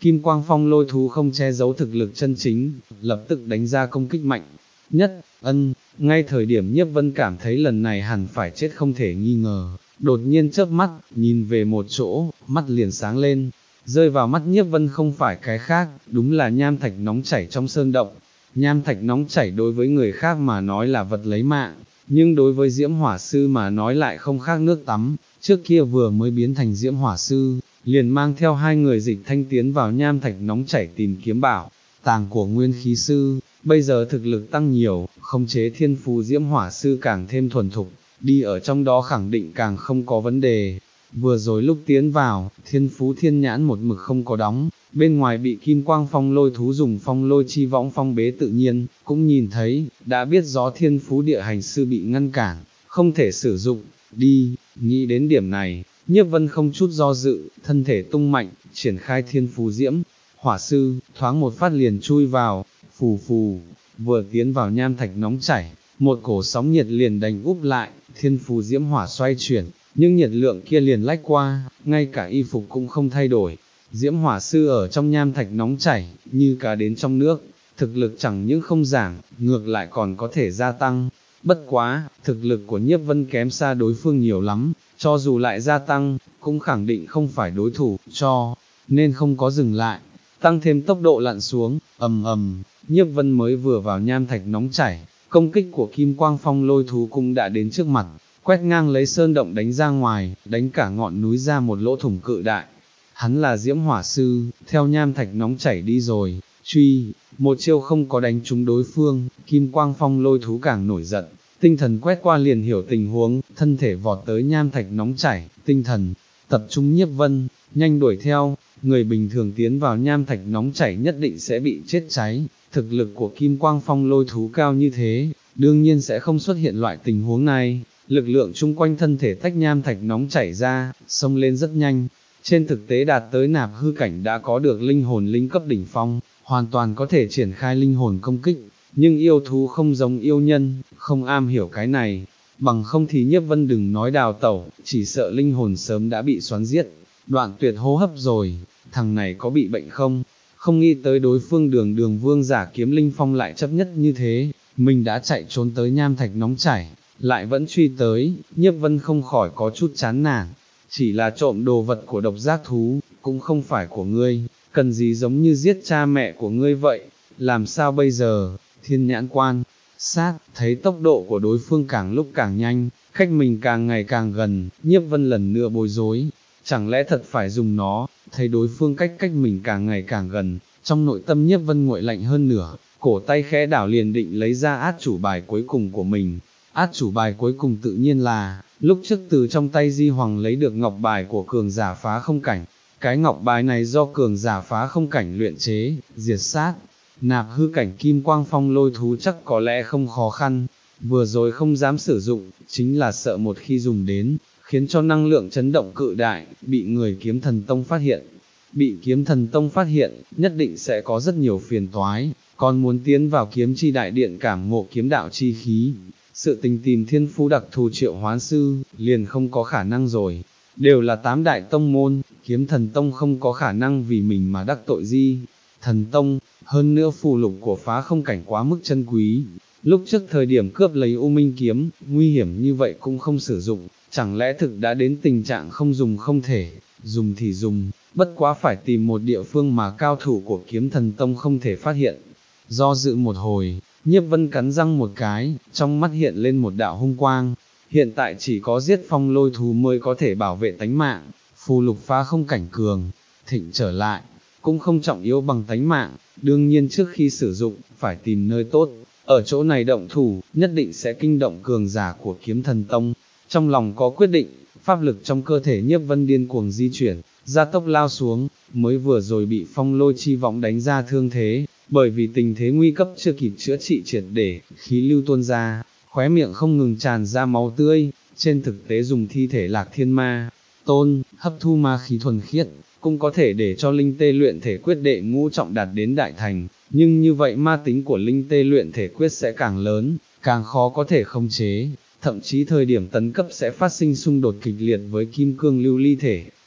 Kim quang phong lôi thú không che giấu thực lực chân chính, lập tức đánh ra công kích mạnh nhất. Ân, ngay thời điểm Nhiếp Vân cảm thấy lần này hẳn phải chết không thể nghi ngờ, đột nhiên chớp mắt, nhìn về một chỗ, mắt liền sáng lên, rơi vào mắt Nhiếp Vân không phải cái khác, đúng là nham thạch nóng chảy trong sơn động. Nham thạch nóng chảy đối với người khác mà nói là vật lấy mạng, nhưng đối với Diễm Hỏa Sư mà nói lại không khác nước tắm, trước kia vừa mới biến thành Diễm Hỏa Sư, liền mang theo hai người Dịch Thanh tiến vào nham thạch nóng chảy tìm kiếm bảo tàng của Nguyên Khí Sư, bây giờ thực lực tăng nhiều, khống chế thiên phú Diễm Hỏa Sư càng thêm thuần thục, đi ở trong đó khẳng định càng không có vấn đề. Vừa rồi lúc tiến vào, thiên phú thiên nhãn một mực không có đóng, bên ngoài bị kim quang phong lôi thú dùng phong lôi chi võng phong bế tự nhiên, cũng nhìn thấy, đã biết rõ thiên phú địa hành sư bị ngăn cản, không thể sử dụng, đi, nghĩ đến điểm này, Nhiếp Vân không chút do dự, thân thể tung mạnh, triển khai thiên phú Diễm Hỏa Sư, thoáng một phát liền chui vào, phù phù, vừa tiến vào nham thạch nóng chảy, một cổ sóng nhiệt liền đánh úp lại, thiên phú Diễm Hỏa xoay chuyển, nhưng nhiệt lượng kia liền lách qua, ngay cả y phục cũng không thay đổi. Diễm Hỏa Sư ở trong nham thạch nóng chảy, như cá đến trong nước, thực lực chẳng những không giảm, ngược lại còn có thể gia tăng. Bất quá, thực lực của Nhiếp Vân kém xa đối phương nhiều lắm, cho dù lại gia tăng, cũng khẳng định không phải đối thủ, cho nên không có dừng lại, tăng thêm tốc độ lặn xuống, ầm ầm, Nhiếp Vân mới vừa vào nham thạch nóng chảy, công kích của kim quang phong lôi thú cũng đã đến trước mặt, quét ngang lấy sơn động đánh ra ngoài, đánh cả ngọn núi ra một lỗ thủng cự đại. Hắn là Diễm Hỏa Sư, theo nham thạch nóng chảy đi rồi, truy, một chiêu không có đánh trúng đối phương, kim quang phong lôi thú càng nổi giận, tinh thần quét qua liền hiểu tình huống, thân thể vọt tới nham thạch nóng chảy, tinh thần, tập trung Nhiếp Vân, nhanh đuổi theo, người bình thường tiến vào nham thạch nóng chảy nhất định sẽ bị chết cháy, thực lực của kim quang phong lôi thú cao như thế, đương nhiên sẽ không xuất hiện loại tình huống này, lực lượng chung quanh thân thể tách nham thạch nóng chảy ra, xông lên rất nhanh. Trên thực tế đạt tới nạp hư cảnh đã có được linh hồn linh cấp đỉnh phong, hoàn toàn có thể triển khai linh hồn công kích, nhưng yêu thú không giống yêu nhân, không am hiểu cái này, bằng không thì Nhiếp Vân đừng nói đào tẩu, chỉ sợ linh hồn sớm đã bị xoắn giết, đoạn tuyệt hô hấp rồi, thằng này có bị bệnh không? Không nghĩ tới đối phương đường đường vương giả kiếm linh phong lại chấp nhất như thế, mình đã chạy trốn tới nham thạch nóng chảy, lại vẫn truy tới, Nhiếp Vân không khỏi có chút chán nản. Chỉ là trộm đồ vật của độc giác thú, cũng không phải của ngươi, cần gì giống như giết cha mẹ của ngươi vậy, làm sao bây giờ? Thiên nhãn quan sát, thấy tốc độ của đối phương càng lúc càng nhanh, cách mình càng ngày càng gần, Nhiếp Vân lần nữa bối rối, chẳng lẽ thật phải dùng nó, thấy đối phương cách cách mình càng ngày càng gần, trong nội tâm Nhiếp Vân nguội lạnh hơn nửa, cổ tay khẽ đảo liền định lấy ra át chủ bài cuối cùng của mình. Át chủ bài cuối cùng tự nhiên là, lúc trước từ trong tay Di Hoàng lấy được ngọc bài của cường giả phá không cảnh, cái ngọc bài này do cường giả phá không cảnh luyện chế, diệt sát, nạp hư cảnh kim quang phong lôi thú chắc có lẽ không khó khăn, vừa rồi không dám sử dụng, chính là sợ một khi dùng đến, khiến cho năng lượng chấn động cự đại, bị người kiếm thần tông phát hiện. Bị kiếm thần tông phát hiện, nhất định sẽ có rất nhiều phiền toái, còn muốn tiến vào kiếm chi đại điện cảm ngộ kiếm đạo chi khí. Sự tình tìm thiên phú đặc thù triệu hoán sư, liền không có khả năng rồi, đều là tám đại tông môn, kiếm thần tông không có khả năng vì mình mà đắc tội Di thần tông, hơn nữa phù lục của phá không cảnh quá mức chân quý, lúc trước thời điểm cướp lấy U Minh kiếm, nguy hiểm như vậy cũng không sử dụng, chẳng lẽ thực đã đến tình trạng không dùng không thể, dùng thì dùng, bất quá phải tìm một địa phương mà cao thủ của kiếm thần tông không thể phát hiện. Do dự một hồi, Nhiếp Vân cắn răng một cái, trong mắt hiện lên một đạo hung quang, hiện tại chỉ có giết phong lôi thú mới có thể bảo vệ tánh mạng, phù lục phá không cảnh cường, thịnh trở lại, cũng không trọng yếu bằng tánh mạng, đương nhiên trước khi sử dụng, phải tìm nơi tốt, ở chỗ này động thủ, nhất định sẽ kinh động cường giả của kiếm thần tông, trong lòng có quyết định, pháp lực trong cơ thể Nhiếp Vân điên cuồng di chuyển, gia tốc lao xuống, mới vừa rồi bị phong lôi chi võng đánh ra thương thế, bởi vì tình thế nguy cấp chưa kịp chữa trị triệt để, khí lưu tuôn ra, khóe miệng không ngừng tràn ra máu tươi, trên thực tế dùng thi thể lạc thiên ma, tôn, hấp thu ma khí thuần khiết, cũng có thể để cho linh tê luyện thể quyết đệ ngũ trọng đạt đến đại thành, nhưng như vậy ma tính của linh tê luyện thể quyết sẽ càng lớn, càng khó có thể khống chế, thậm chí thời điểm tấn cấp sẽ phát sinh xung đột kịch liệt với kim cương lưu ly thể,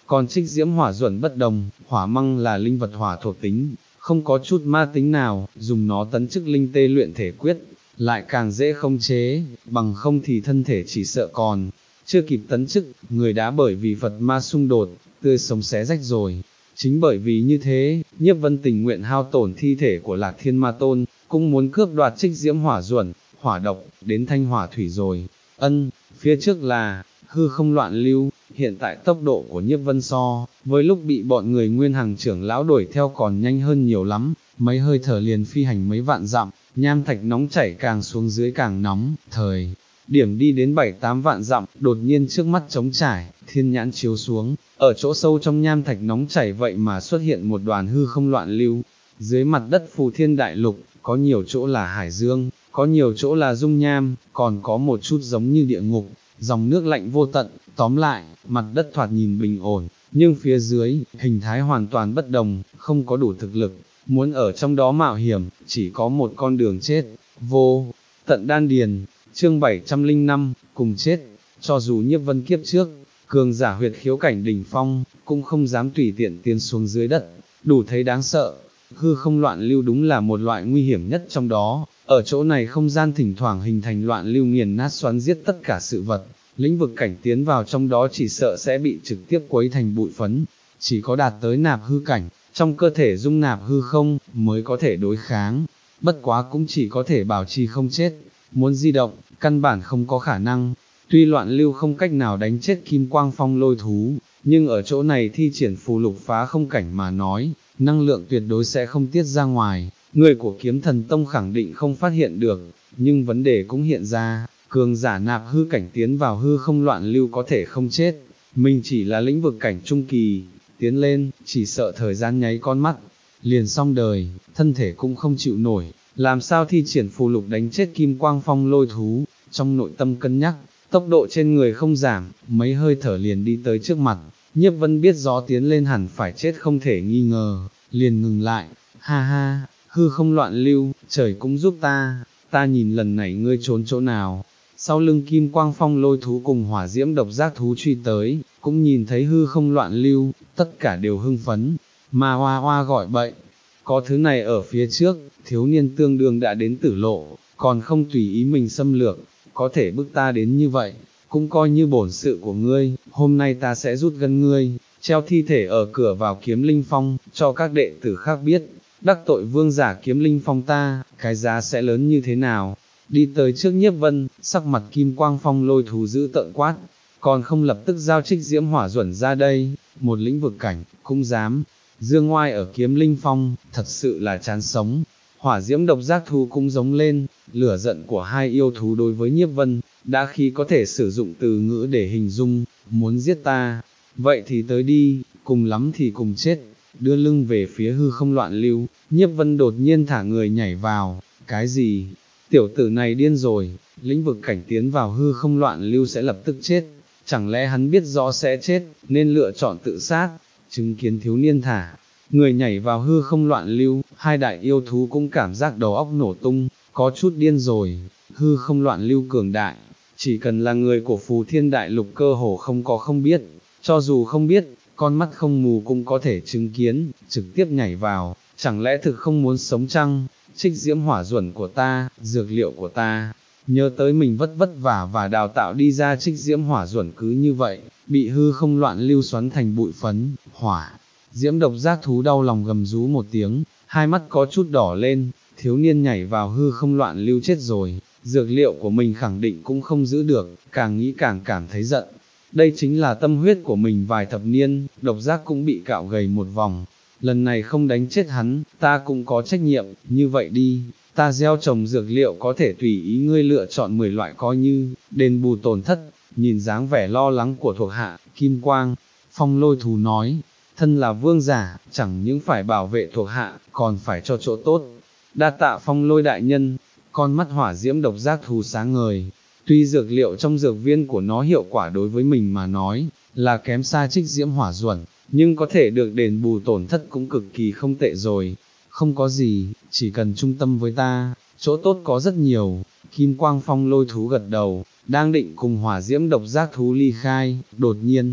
Còn trích diễm hỏa duẩn bất đồng, hỏa măng là linh vật hỏa thuộc tính, không có chút ma tính nào, dùng nó tấn chức linh tê luyện thể quyết, lại càng dễ không chế, bằng không thì thân thể chỉ sợ còn chưa kịp tấn chức, người đã bởi vì Phật ma xung đột, tươi sống xé rách rồi. Chính bởi vì như thế, Nhiếp Vân tình nguyện hao tổn thi thể của Lạc Thiên Ma Tôn, cũng muốn cướp đoạt trích diễm hỏa duẩn, hỏa độc, đến thanh hỏa thủy rồi. Ân, phía trước là hư không loạn lưu, hiện tại tốc độ của Nhiếp Vân so với lúc bị bọn người Nguyên Hằng trưởng lão đuổi theo còn nhanh hơn nhiều lắm, mấy hơi thở liền phi hành mấy vạn dặm, nham thạch nóng chảy càng xuống dưới càng nóng, thời điểm đi đến bảy tám vạn dặm, đột nhiên trước mắt trống trải, thiên nhãn chiếu xuống, ở chỗ sâu trong nham thạch nóng chảy vậy mà xuất hiện một đoàn hư không loạn lưu, dưới mặt đất phù thiên đại lục, có nhiều chỗ là hải dương, có nhiều chỗ là dung nham, còn có một chút giống như địa ngục, dòng nước lạnh vô tận, tóm lại, mặt đất thoạt nhìn bình ổn, nhưng phía dưới, hình thái hoàn toàn bất đồng, không có đủ thực lực, muốn ở trong đó mạo hiểm, chỉ có một con đường chết, vô tận đan điền. Chương bảy trăm linh năm, cùng chết, cho dù Nhiếp Vân kiếp trước, cường giả huyệt khiếu cảnh đỉnh phong, cũng không dám tùy tiện tiến xuống dưới đất, đủ thấy đáng sợ. Hư không loạn lưu đúng là một loại nguy hiểm nhất trong đó, ở chỗ này không gian thỉnh thoảng hình thành loạn lưu nghiền nát xoắn giết tất cả sự vật, lĩnh vực cảnh tiến vào trong đó chỉ sợ sẽ bị trực tiếp quấy thành bụi phấn, chỉ có đạt tới nạp hư cảnh, trong cơ thể dung nạp hư không, mới có thể đối kháng, bất quá cũng chỉ có thể bảo trì không chết, muốn di động, căn bản không có khả năng. Tuy loạn lưu không cách nào đánh chết kim quang phong lôi thú, nhưng ở chỗ này thi triển phù lục phá không cảnh mà nói, năng lượng tuyệt đối sẽ không tiết ra ngoài, người của kiếm thần tông khẳng định không phát hiện được, nhưng vấn đề cũng hiện ra, cường giả nạp hư cảnh tiến vào hư không loạn lưu có thể không chết, mình chỉ là lĩnh vực cảnh trung kỳ, tiến lên, chỉ sợ thời gian nháy con mắt, liền xong đời, thân thể cũng không chịu nổi, làm sao thi triển phù lục đánh chết kim quang phong lôi thú, trong nội tâm cân nhắc, tốc độ trên người không giảm, mấy hơi thở liền đi tới trước mặt, Nhiếp Vân biết rõ tiến lên hẳn phải chết không thể nghi ngờ, liền ngừng lại, ha ha, hư không loạn lưu, trời cũng giúp ta, ta nhìn lần này ngươi trốn chỗ nào. Sau lưng kim quang phong lôi thú cùng hỏa diễm độc giác thú truy tới, cũng nhìn thấy hư không loạn lưu, tất cả đều hưng phấn, mà hoa hoa gọi bậy, có thứ này ở phía trước, thiếu niên tương đương đã đến tử lộ, còn không tùy ý mình xâm lược, có thể bức ta đến như vậy, cũng coi như bổn sự của ngươi, hôm nay ta sẽ rút gân ngươi, treo thi thể ở cửa vào kiếm linh phong, cho các đệ tử khác biết, đắc tội vương giả kiếm linh phong ta, cái giá sẽ lớn như thế nào. Đi tới trước Nhiếp Vân, sắc mặt kim quang phong lôi thú giữ tợn quát, còn không lập tức giao trích diễm hỏa duẩn ra đây, một lĩnh vực cảnh, cũng dám, dương ngoai ở kiếm linh phong, thật sự là chán sống. Hỏa diễm độc giác thú cũng giống lên, lửa giận của hai yêu thú đối với Nhiếp Vân, đã khi có thể sử dụng từ ngữ để hình dung, muốn giết ta, vậy thì tới đi, cùng lắm thì cùng chết, đưa lưng về phía hư không loạn lưu, Nhiếp Vân đột nhiên thả người nhảy vào, cái gì? Tiểu tử này điên rồi, lĩnh vực cảnh tiến vào hư không loạn lưu sẽ lập tức chết, chẳng lẽ hắn biết rõ sẽ chết, nên lựa chọn tự sát, chứng kiến thiếu niên thả, người nhảy vào hư không loạn lưu, hai đại yêu thú cũng cảm giác đầu óc nổ tung, có chút điên rồi, hư không loạn lưu cường đại, chỉ cần là người của phù thiên đại lục cơ hồ không có không biết, cho dù không biết, con mắt không mù cũng có thể chứng kiến, trực tiếp nhảy vào, chẳng lẽ thực không muốn sống chăng? Trích diễm hỏa duẩn của ta, dược liệu của ta, nhớ tới mình vất vất vả và đào tạo đi ra trích diễm hỏa duẩn cứ như vậy, bị hư không loạn lưu xoắn thành bụi phấn, hỏa. Diễm độc giác thú đau lòng gầm rú một tiếng, hai mắt có chút đỏ lên, thiếu niên nhảy vào hư không loạn lưu chết rồi, dược liệu của mình khẳng định cũng không giữ được, càng nghĩ càng cảm thấy giận. Đây chính là tâm huyết của mình vài thập niên, độc giác cũng bị cạo gầy một vòng. Lần này không đánh chết hắn, ta cũng có trách nhiệm, như vậy đi, ta gieo trồng dược liệu có thể tùy ý ngươi lựa chọn mười loại coi như, đền bù tổn thất, nhìn dáng vẻ lo lắng của thuộc hạ, Kim Quang, Phong lôi thú nói, thân là vương giả, chẳng những phải bảo vệ thuộc hạ, còn phải cho chỗ tốt, đa tạ Phong lôi đại nhân, con mắt hỏa diễm độc giác thú sáng ngời, tuy dược liệu trong dược viên của nó hiệu quả đối với mình mà nói, là kém xa trích diễm hỏa duẩn, nhưng có thể được đền bù tổn thất cũng cực kỳ không tệ rồi, không có gì, chỉ cần trung tâm với ta, chỗ tốt có rất nhiều. Kim Quang Phong lôi thú gật đầu, đang định cùng hỏa diễm độc giác thú ly khai, đột nhiên,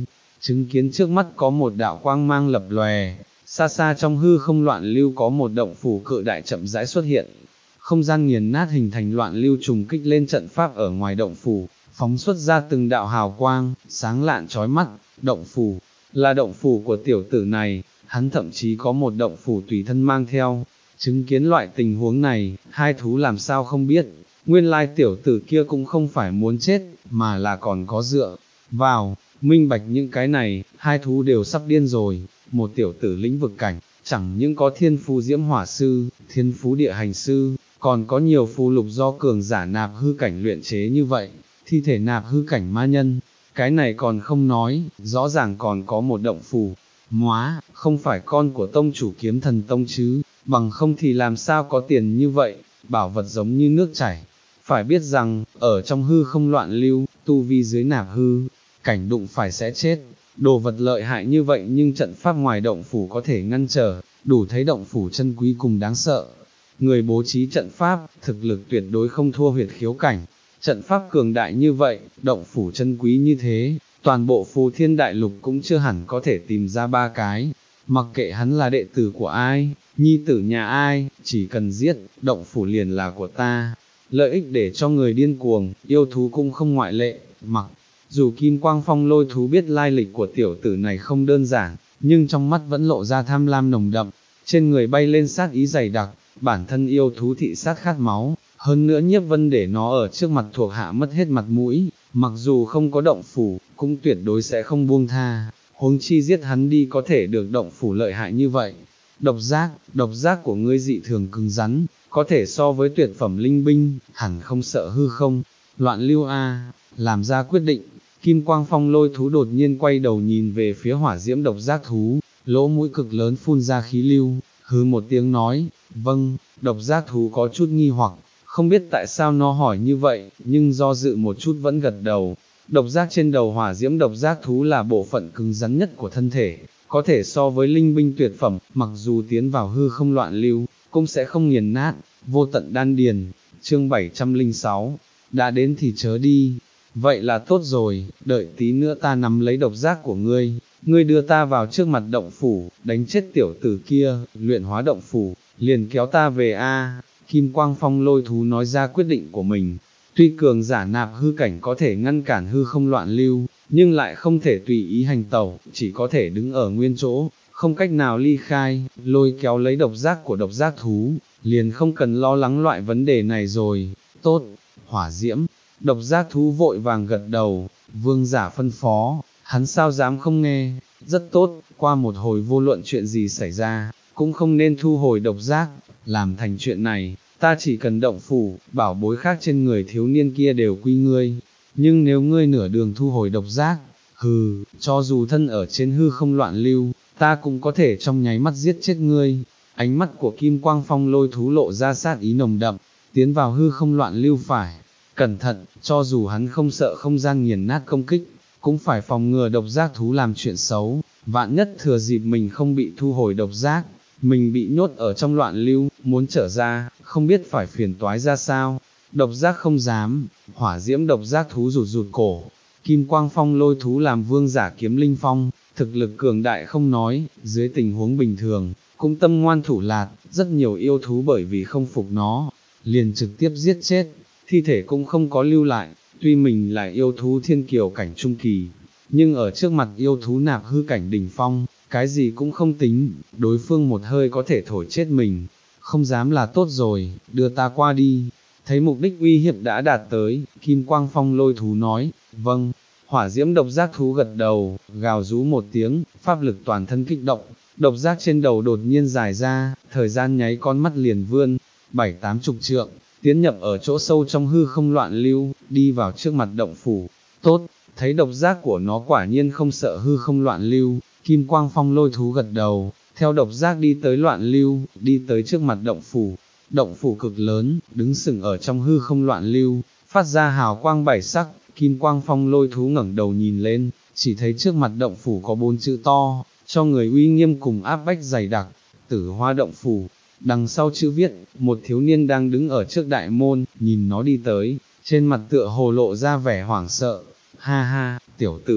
chứng kiến trước mắt có một đạo quang mang lập lòe, xa xa trong hư không loạn lưu có một động phủ cự đại chậm rãi xuất hiện. Không gian nghiền nát hình thành loạn lưu trùng kích lên trận pháp ở ngoài động phủ, phóng xuất ra từng đạo hào quang, sáng lạn chói mắt. Động phủ, là động phủ của tiểu tử này, hắn thậm chí có một động phủ tùy thân mang theo. Chứng kiến loại tình huống này, hai thú làm sao không biết, nguyên lai tiểu tử kia cũng không phải muốn chết, mà là còn có dựa vào, minh bạch những cái này, hai thú đều sắp điên rồi. Một tiểu tử lĩnh vực cảnh, chẳng những có thiên phú diễm hỏa sư, thiên phú địa hành sư, còn có nhiều phù lục do cường giả nạp hư cảnh luyện chế như vậy, thi thể nạp hư cảnh ma nhân, cái này còn không nói, rõ ràng còn có một động phủ, móa, không phải con của tông chủ kiếm thần tông chứ, bằng không thì làm sao có tiền như vậy, bảo vật giống như nước chảy. Phải biết rằng, ở trong hư không loạn lưu, tu vi dưới nạp hư, cảnh đụng phải sẽ chết, đồ vật lợi hại như vậy nhưng trận pháp ngoài động phủ có thể ngăn trở, đủ thấy động phủ chân quý cùng đáng sợ. Người bố trí trận pháp, thực lực tuyệt đối không thua huyệt khiếu cảnh, trận pháp cường đại như vậy, động phủ chân quý như thế, toàn bộ phù thiên đại lục cũng chưa hẳn có thể tìm ra ba cái, mặc kệ hắn là đệ tử của ai, nhi tử nhà ai, chỉ cần giết, động phủ liền là của ta. Lợi ích để cho người điên cuồng, yêu thú cũng không ngoại lệ, mặc dù Kim Quang Phong lôi thú biết lai lịch của tiểu tử này không đơn giản, nhưng trong mắt vẫn lộ ra tham lam nồng đậm, trên người bay lên sát ý dày đặc, bản thân yêu thú thị sát khát máu, hơn nữa Nhiếp Vân để nó ở trước mặt thuộc hạ mất hết mặt mũi, mặc dù không có động phủ, cũng tuyệt đối sẽ không buông tha, huống chi giết hắn đi có thể được động phủ lợi hại như vậy. Độc giác, độc giác của ngươi dị thường cứng rắn, có thể so với tuyệt phẩm linh binh, hẳn không sợ hư không, loạn lưu a, làm ra quyết định. Kim Quang Phong lôi thú đột nhiên quay đầu nhìn về phía hỏa diễm độc giác thú, lỗ mũi cực lớn phun ra khí lưu, hứ một tiếng nói, vâng. Độc giác thú có chút nghi hoặc, không biết tại sao nó hỏi như vậy, nhưng do dự một chút vẫn gật đầu. Độc giác trên đầu hỏa diễm độc giác thú là bộ phận cứng rắn nhất của thân thể, có thể so với linh binh tuyệt phẩm, mặc dù tiến vào hư không loạn lưu, cũng sẽ không nghiền nát. Vô tận đan điền, chương bảy trăm lẻ sáu, đã đến thì chớ đi. Vậy là tốt rồi, đợi tí nữa ta nắm lấy độc giác của ngươi, ngươi đưa ta vào trước mặt động phủ, đánh chết tiểu tử kia, luyện hóa động phủ, liền kéo ta về a. Kim Quang Phong lôi thú nói ra quyết định của mình, tuy cường giả nạp hư cảnh có thể ngăn cản hư không loạn lưu, nhưng lại không thể tùy ý hành tẩu, chỉ có thể đứng ở nguyên chỗ, không cách nào ly khai, lôi kéo lấy độc giác của độc giác thú, liền không cần lo lắng loại vấn đề này rồi. Tốt, hỏa diễm. Độc giác thú vội vàng gật đầu, vương giả phân phó, hắn sao dám không nghe, rất tốt, qua một hồi vô luận chuyện gì xảy ra, cũng không nên thu hồi độc giác, làm thành chuyện này, ta chỉ cần động phủ, bảo bối khác trên người thiếu niên kia đều quy ngươi, nhưng nếu ngươi nửa đường thu hồi độc giác, hừ, cho dù thân ở trên hư không loạn lưu, ta cũng có thể trong nháy mắt giết chết ngươi. Ánh mắt của Kim Quang Phong lôi thú lộ ra sát ý nồng đậm, tiến vào hư không loạn lưu phải cẩn thận, cho dù hắn không sợ không gian nghiền nát công kích, cũng phải phòng ngừa độc giác thú làm chuyện xấu, vạn nhất thừa dịp mình không bị thu hồi độc giác, mình bị nhốt ở trong loạn lưu, muốn trở ra, không biết phải phiền toái ra sao. Độc giác không dám, hỏa diễm độc giác thú rụt rụt cổ, Kim Quang Phong lôi thú làm vương giả kiếm linh phong, thực lực cường đại không nói, dưới tình huống bình thường, cũng tâm ngoan thủ lạt, rất nhiều yêu thú bởi vì không phục nó, liền trực tiếp giết chết, thi thể cũng không có lưu lại. Tuy mình là yêu thú thiên kiều cảnh trung kỳ, nhưng ở trước mặt yêu thú nạp hư cảnh đỉnh phong, cái gì cũng không tính, đối phương một hơi có thể thổi chết mình, không dám là tốt rồi, đưa ta qua đi. Thấy mục đích uy hiếp đã đạt tới, Kim Quang Phong lôi thú nói, vâng. Hỏa diễm độc giác thú gật đầu, gào rú một tiếng, pháp lực toàn thân kích động, độc giác trên đầu đột nhiên dài ra, thời gian nháy con mắt liền vươn, bảy tám chục trượng, tiến nhập ở chỗ sâu trong hư không loạn lưu, đi vào trước mặt động phủ. Tốt, thấy độc giác của nó quả nhiên không sợ hư không loạn lưu, Kim Quang Phong lôi thú gật đầu, theo độc giác đi tới loạn lưu, đi tới trước mặt động phủ. Động phủ cực lớn, đứng sừng ở trong hư không loạn lưu, phát ra hào quang bảy sắc. Kim Quang Phong lôi thú ngẩng đầu nhìn lên, chỉ thấy trước mặt động phủ có bốn chữ to, cho người uy nghiêm cùng áp bách dày đặc, Tử Hoa động phủ. Đằng sau chữ viết, một thiếu niên đang đứng ở trước đại môn, nhìn nó đi tới, trên mặt tựa hồ lộ ra vẻ hoảng sợ. Ha ha, tiểu tử,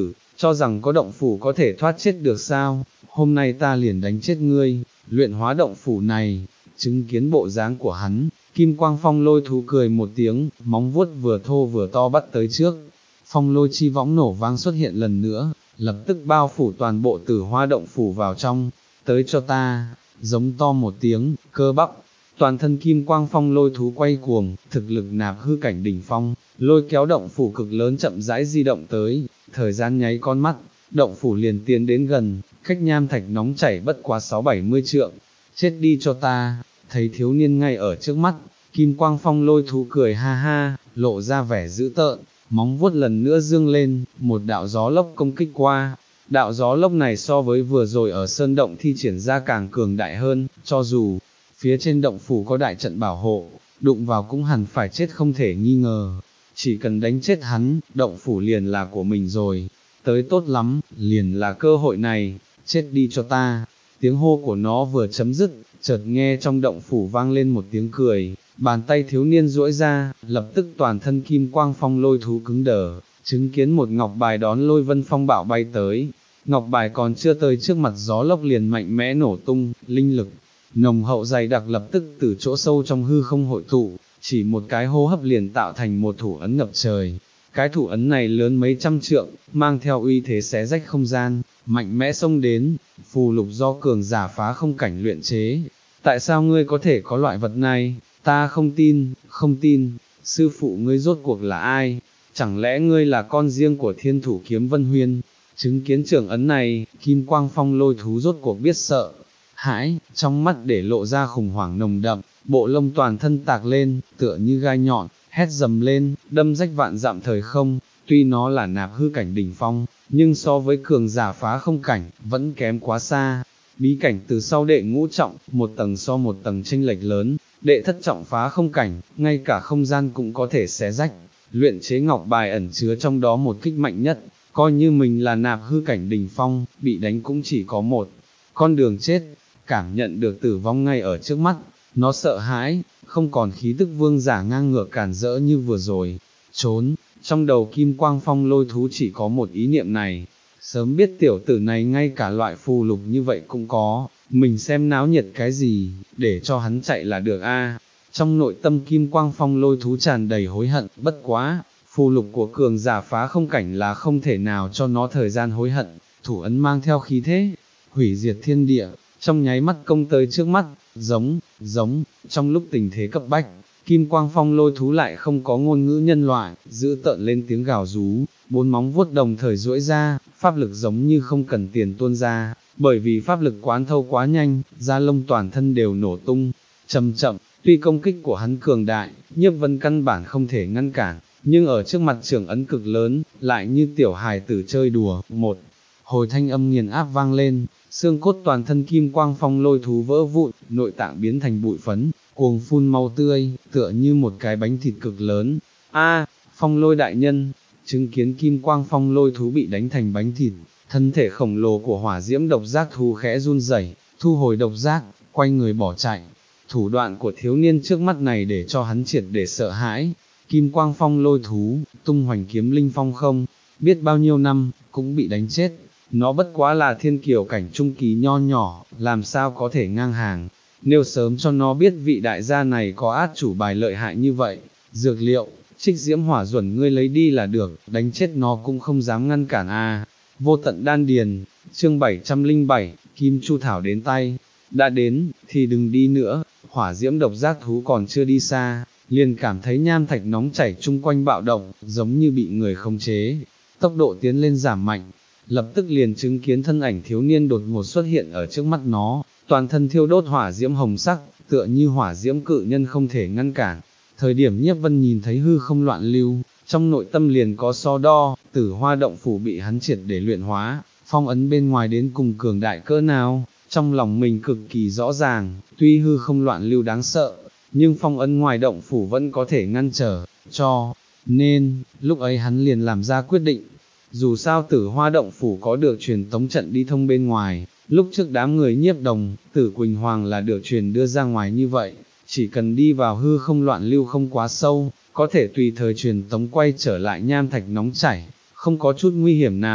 cho rằng có động phủ có thể thoát chết được sao, hôm nay ta liền đánh chết ngươi, luyện hóa động phủ này. Chứng kiến bộ dáng của hắn, Kim Quang Phong Lôi thú cười một tiếng, móng vuốt vừa thô vừa to bắt tới trước. Phong lôi chi võng nổ vang xuất hiện lần nữa, lập tức bao phủ toàn bộ Tử Hoa động phủ vào trong, tới cho ta, giống to một tiếng, cơ bắp. Toàn thân Kim Quang Phong Lôi thú quay cuồng, thực lực nạp hư cảnh đỉnh phong, lôi kéo động phủ cực lớn chậm rãi di động tới, thời gian nháy con mắt, động phủ liền tiến đến gần, cách nham thạch nóng chảy bất quá sáu bảy mươi trượng, chết đi cho ta. Thấy thiếu niên ngay ở trước mắt, Kim Quang Phong Lôi thú cười ha ha, lộ ra vẻ dữ tợn, móng vuốt lần nữa dương lên, một đạo gió lốc công kích qua. Đạo gió lốc này so với vừa rồi ở sơn động thi triển ra càng cường đại hơn, cho dù phía trên động phủ có đại trận bảo hộ, đụng vào cũng hẳn phải chết không thể nghi ngờ. Chỉ cần đánh chết hắn, động phủ liền là của mình rồi. Tới tốt lắm, liền là cơ hội này, chết đi cho ta. Tiếng hô của nó vừa chấm dứt, chợt nghe trong động phủ vang lên một tiếng cười, bàn tay thiếu niên duỗi ra, lập tức toàn thân Kim Quang Phong Lôi thú cứng đờ, chứng kiến một ngọc bài đón lôi vân phong bạo bay tới. Ngọc bài còn chưa tới trước mặt gió lốc liền mạnh mẽ nổ tung, linh lực nồng hậu dày đặc lập tức từ chỗ sâu trong hư không hội tụ, chỉ một cái hô hấp liền tạo thành một thủ ấn ngập trời. Cái thủ ấn này lớn mấy trăm trượng, mang theo uy thế xé rách không gian, mạnh mẽ xông đến, phù lục do cường giả phá không cảnh luyện chế. Tại sao ngươi có thể có loại vật này? Ta không tin, không tin, sư phụ ngươi rốt cuộc là ai? Chẳng lẽ ngươi là con riêng của Thiên Thủ Kiếm Vân Huyên? Chứng kiến trường ấn này, Kim Quang Phong Lôi thú rốt cuộc biết sợ hãi, trong mắt để lộ ra khủng hoảng nồng đậm, bộ lông toàn thân tạc lên, tựa như gai nhọn, hét dầm lên, đâm rách vạn dặm thời không. Tuy nó là nạp hư cảnh đỉnh phong, nhưng so với cường giả phá không cảnh, vẫn kém quá xa. Bí cảnh từ sau đệ ngũ trọng, một tầng so một tầng chênh lệch lớn, đệ thất trọng phá không cảnh, ngay cả không gian cũng có thể xé rách. Luyện chế ngọc bài ẩn chứa trong đó một kích mạnh nhất, coi như mình là nạp hư cảnh đỉnh phong, bị đánh cũng chỉ có một con đường chết. Cảm nhận được tử vong ngay ở trước mắt, nó sợ hãi, không còn khí tức vương giả ngang ngược cản rỡ như vừa rồi. Trốn, trong đầu Kim Quang Phong Lôi thú chỉ có một ý niệm này. Sớm biết tiểu tử này ngay cả loại phù lục như vậy cũng có, mình xem náo nhiệt cái gì, để cho hắn chạy là được a. Trong nội tâm Kim Quang Phong Lôi thú tràn đầy hối hận, bất quá, phù lục của cường giả phá không cảnh là không thể nào cho nó thời gian hối hận. Thủ ấn mang theo khí thế, hủy diệt thiên địa, trong nháy mắt công tới trước mắt, giống, giống, trong lúc tình thế cấp bách, Kim Quang Phong Lôi thú lại không có ngôn ngữ nhân loại, giữ tợn lên tiếng gào rú, bốn móng vuốt đồng thời duỗi ra, pháp lực giống như không cần tiền tuôn ra, bởi vì pháp lực quán thâu quá nhanh, da lông toàn thân đều nổ tung, chậm chậm, tuy công kích của hắn cường đại, Nhiếp Vân căn bản không thể ngăn cản, nhưng ở trước mặt trưởng ấn cực lớn, lại như tiểu hài tử chơi đùa, một hồi thanh âm nghiền áp vang lên, xương cốt toàn thân Kim Quang Phong Lôi thú vỡ vụn, nội tạng biến thành bụi phấn, cuồng phun máu tươi, tựa như một cái bánh thịt cực lớn. A, Phong Lôi đại nhân, chứng kiến Kim Quang Phong Lôi thú bị đánh thành bánh thịt, thân thể khổng lồ của hỏa diễm độc giác thú khẽ run rẩy, thu hồi độc giác, quay người bỏ chạy. Thủ đoạn của thiếu niên trước mắt này để cho hắn triệt để sợ hãi. Kim Quang Phong Lôi thú, tung hoành kiếm linh phong không, biết bao nhiêu năm, cũng bị đánh chết. Nó bất quá là thiên kiều cảnh trung kỳ nho nhỏ, làm sao có thể ngang hàng. Nếu sớm cho nó biết vị đại gia này có át chủ bài lợi hại như vậy, dược liệu, trích diễm hỏa duẩn ngươi lấy đi là được, đánh chết nó cũng không dám ngăn cản a. Vô tận đan điền, chương bảy trăm linh bảy, Kim Chu Thảo đến tay, đã đến, thì đừng đi nữa, hỏa diễm độc giác thú còn chưa đi xa, liền cảm thấy nham thạch nóng chảy chung quanh bạo động, giống như bị người khống chế, tốc độ tiến lên giảm mạnh. Lập tức liền chứng kiến thân ảnh thiếu niên đột ngột xuất hiện ở trước mắt nó, toàn thân thiêu đốt hỏa diễm hồng sắc, tựa như hỏa diễm cự nhân không thể ngăn cản. Thời điểm Nhiếp Vân nhìn thấy hư không loạn lưu, trong nội tâm liền có so đo, Tử Hoa động phủ bị hắn triệt để luyện hóa, phong ấn bên ngoài đến cùng cường đại cỡ nào, trong lòng mình cực kỳ rõ ràng, tuy hư không loạn lưu đáng sợ, nhưng phong ấn ngoài động phủ vẫn có thể ngăn trở, cho nên, lúc ấy hắn liền làm ra quyết định. Dù sao Tử Hoa động phủ có được truyền tống trận đi thông bên ngoài, lúc trước đám người Nhiếp Đồng, Tử Quỳnh Hoàng là được truyền đưa ra ngoài như vậy, chỉ cần đi vào hư không loạn lưu không quá sâu, có thể tùy thời truyền tống quay trở lại nham thạch nóng chảy, không có chút nguy hiểm nào.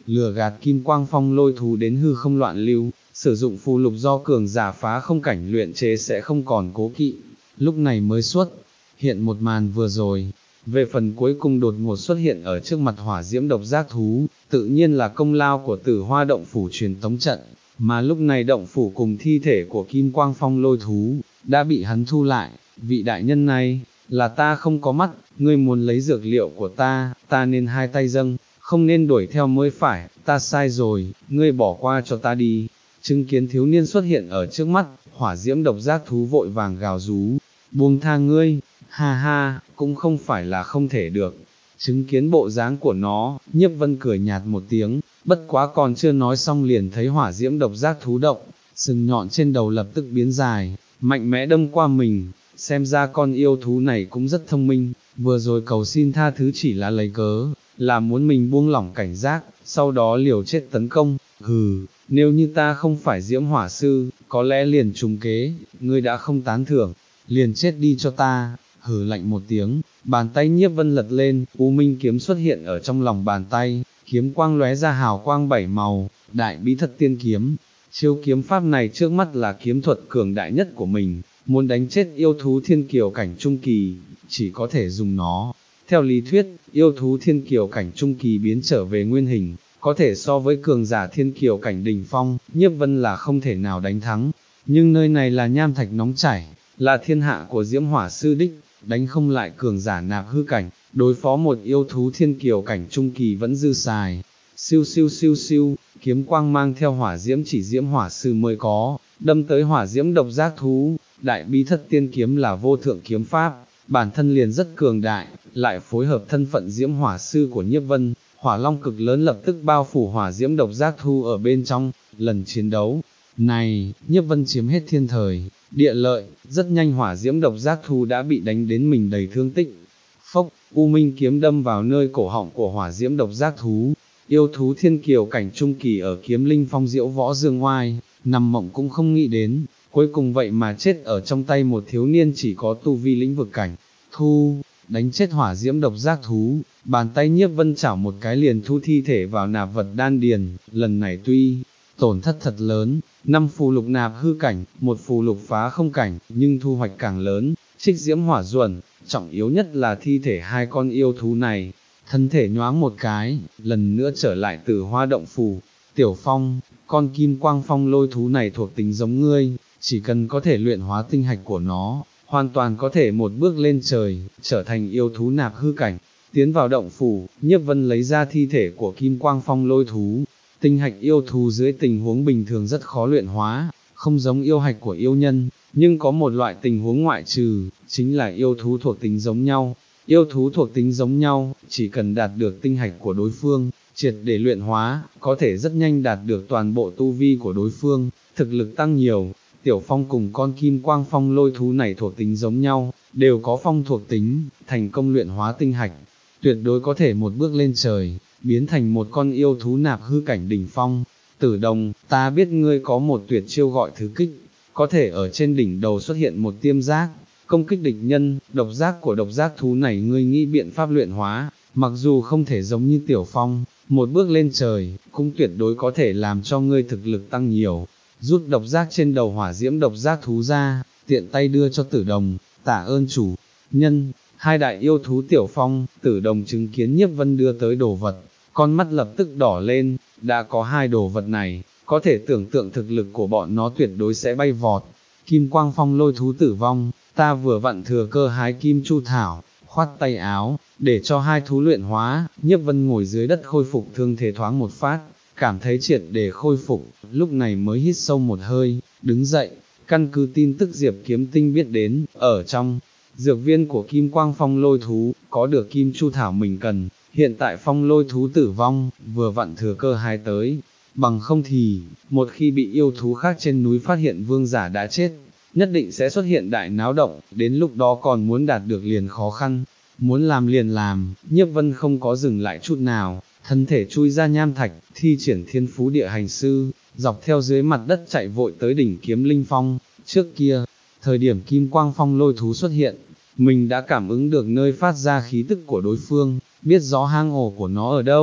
lừa gạt kim quang phong lôi thú đến hư không loạn lưu, sử dụng phù lục do cường giả phá không cảnh luyện chế sẽ không còn cố kỵ, lúc này mới xuất hiện một màn vừa rồi. Về phần cuối cùng đột ngột xuất hiện ở trước mặt hỏa diễm độc giác thú, tự nhiên là công lao của Tử Hoa động phủ truyền tống trận, mà lúc này động phủ cùng thi thể của kim quang phong lôi thú, đã bị hắn thu lại. Vị đại nhân này, là ta không có mắt, ngươi muốn lấy dược liệu của ta, ta nên hai tay dâng, không nên đuổi theo mới phải, ta sai rồi, ngươi bỏ qua cho ta đi. Chứng kiến thiếu niên xuất hiện ở trước mắt, hỏa diễm độc giác thú vội vàng gào rú, buông tha ngươi, ha ha, cũng không phải là không thể được. Chứng kiến bộ dáng của nó, Nhiếp Vân cười nhạt một tiếng, bất quá còn chưa nói xong liền thấy hỏa diễm độc giác thú động, sừng nhọn trên đầu lập tức biến dài, mạnh mẽ đâm qua mình. Xem ra con yêu thú này cũng rất thông minh, vừa rồi cầu xin tha thứ chỉ là lấy cớ, là muốn mình buông lỏng cảnh giác, sau đó liều chết tấn công. Hừ, nếu như ta không phải diễm hỏa sư, có lẽ liền trùng kế, ngươi đã không tán thưởng, liền chết đi cho ta. Hừ lạnh một tiếng, bàn tay Nhiếp Vân lật lên, U Minh kiếm xuất hiện ở trong lòng bàn tay, kiếm quang lóe ra hào quang bảy màu, đại bí thật tiên kiếm. Chiêu kiếm pháp này trước mắt là kiếm thuật cường đại nhất của mình, muốn đánh chết yêu thú thiên kiều cảnh trung kỳ, chỉ có thể dùng nó. Theo lý thuyết, yêu thú thiên kiều cảnh trung kỳ biến trở về nguyên hình, có thể so với cường giả thiên kiều cảnh đỉnh phong, Nhiếp Vân là không thể nào đánh thắng. Nhưng nơi này là nham thạch nóng chảy, là thiên hạ của diễm hỏa sư đích, đánh không lại cường giả nạp hư cảnh, đối phó một yêu thú thiên kiều cảnh trung kỳ vẫn dư xài. Siêu siêu siêu siêu, kiếm quang mang theo hỏa diễm chỉ diễm hỏa sư mới có, đâm tới hỏa diễm độc giác thú. Đại bí thất tiên kiếm là vô thượng kiếm pháp, bản thân liền rất cường đại, lại phối hợp thân phận diễm hỏa sư của Nhiếp Vân, hỏa long cực lớn lập tức bao phủ hỏa diễm độc giác thu ở bên trong. Lần chiến đấu này, Nhiếp Vân chiếm hết thiên thời, địa lợi, rất nhanh hỏa diễm độc giác thu đã bị đánh đến mình đầy thương tích. Phốc, U Minh kiếm đâm vào nơi cổ họng của hỏa diễm độc giác thú. Yêu thú thiên kiều cảnh trung kỳ ở kiếm linh phong diễu võ dương ngoai, nằm mộng cũng không nghĩ đến, cuối cùng vậy mà chết ở trong tay một thiếu niên chỉ có tu vi lĩnh vực cảnh. Thu, đánh chết hỏa diễm độc giác thú, bàn tay Nhiếp Vân chảo một cái liền thu thi thể vào nạp vật đan điền. Lần này tuy tổn thất thật lớn, năm phù lục nạp hư cảnh, một phù lục phá không cảnh, nhưng thu hoạch càng lớn. Trích diễm hỏa duẩn, trọng yếu nhất là thi thể hai con yêu thú này. Thân thể nhoáng một cái, lần nữa trở lại Tử Hoa động phủ. Tiểu Phong, con kim quang phong lôi thú này thuộc tính giống ngươi, chỉ cần có thể luyện hóa tinh hạch của nó, hoàn toàn có thể một bước lên trời, trở thành yêu thú nạp hư cảnh. Tiến vào động phủ, Nhiếp Vân lấy ra thi thể của kim quang phong lôi thú. Tinh hạch yêu thú dưới tình huống bình thường rất khó luyện hóa, không giống yêu hạch của yêu nhân, nhưng có một loại tình huống ngoại trừ, chính là yêu thú thuộc tính giống nhau. Yêu thú thuộc tính giống nhau, chỉ cần đạt được tinh hạch của đối phương, triệt để luyện hóa, có thể rất nhanh đạt được toàn bộ tu vi của đối phương, thực lực tăng nhiều. Tiểu Phong cùng con kim quang phong lôi thú này thuộc tính giống nhau, đều có phong thuộc tính, thành công luyện hóa tinh hạch, tuyệt đối có thể một bước lên trời, biến thành một con yêu thú nạp hư cảnh đỉnh phong. Tử Đồng, ta biết ngươi có một tuyệt chiêu gọi thứ kích, có thể ở trên đỉnh đầu xuất hiện một tiêm giác, công kích địch nhân. Độc giác của độc giác thú này ngươi nghĩ biện pháp luyện hóa, mặc dù không thể giống như Tiểu Phong, một bước lên trời, cũng tuyệt đối có thể làm cho ngươi thực lực tăng nhiều. Rút độc giác trên đầu hỏa diễm độc giác thú ra, tiện tay đưa cho Tử Đồng, tạ ơn chủ nhân. Hai đại yêu thú Tiểu Phong, Tử Đồng chứng kiến Nhiếp Vân đưa tới đồ vật, con mắt lập tức đỏ lên. Đã có hai đồ vật này, có thể tưởng tượng thực lực của bọn nó tuyệt đối sẽ bay vọt. Kim quang phong lôi thú tử vong, ta vừa vặn thừa cơ hái kim chu thảo, khoát tay áo, để cho hai thú luyện hóa. Nhiếp Vân ngồi dưới đất khôi phục thương thế thoáng một phát, cảm thấy triệt để khôi phục, lúc này mới hít sâu một hơi, đứng dậy, căn cứ tin tức Diệp Kiếm Tinh biết đến, ở trong dược viên của kim quang phong lôi thú, có được kim chu thảo mình cần. Hiện tại phong lôi thú tử vong, vừa vặn thừa cơ hái tới, bằng không thì, một khi bị yêu thú khác trên núi phát hiện vương giả đã chết, nhất định sẽ xuất hiện đại náo động, đến lúc đó còn muốn đạt được liền khó khăn, muốn làm liền làm. Nhiếp Vân không có dừng lại chút nào, thân thể chui ra nham thạch, thi triển thiên phú địa hành sư, dọc theo dưới mặt đất chạy vội tới đỉnh kiếm linh phong. Trước kia, thời điểm kim quang phong lôi thú xuất hiện, mình đã cảm ứng được nơi phát ra khí tức của đối phương, biết rõ hang ổ của nó ở đâu,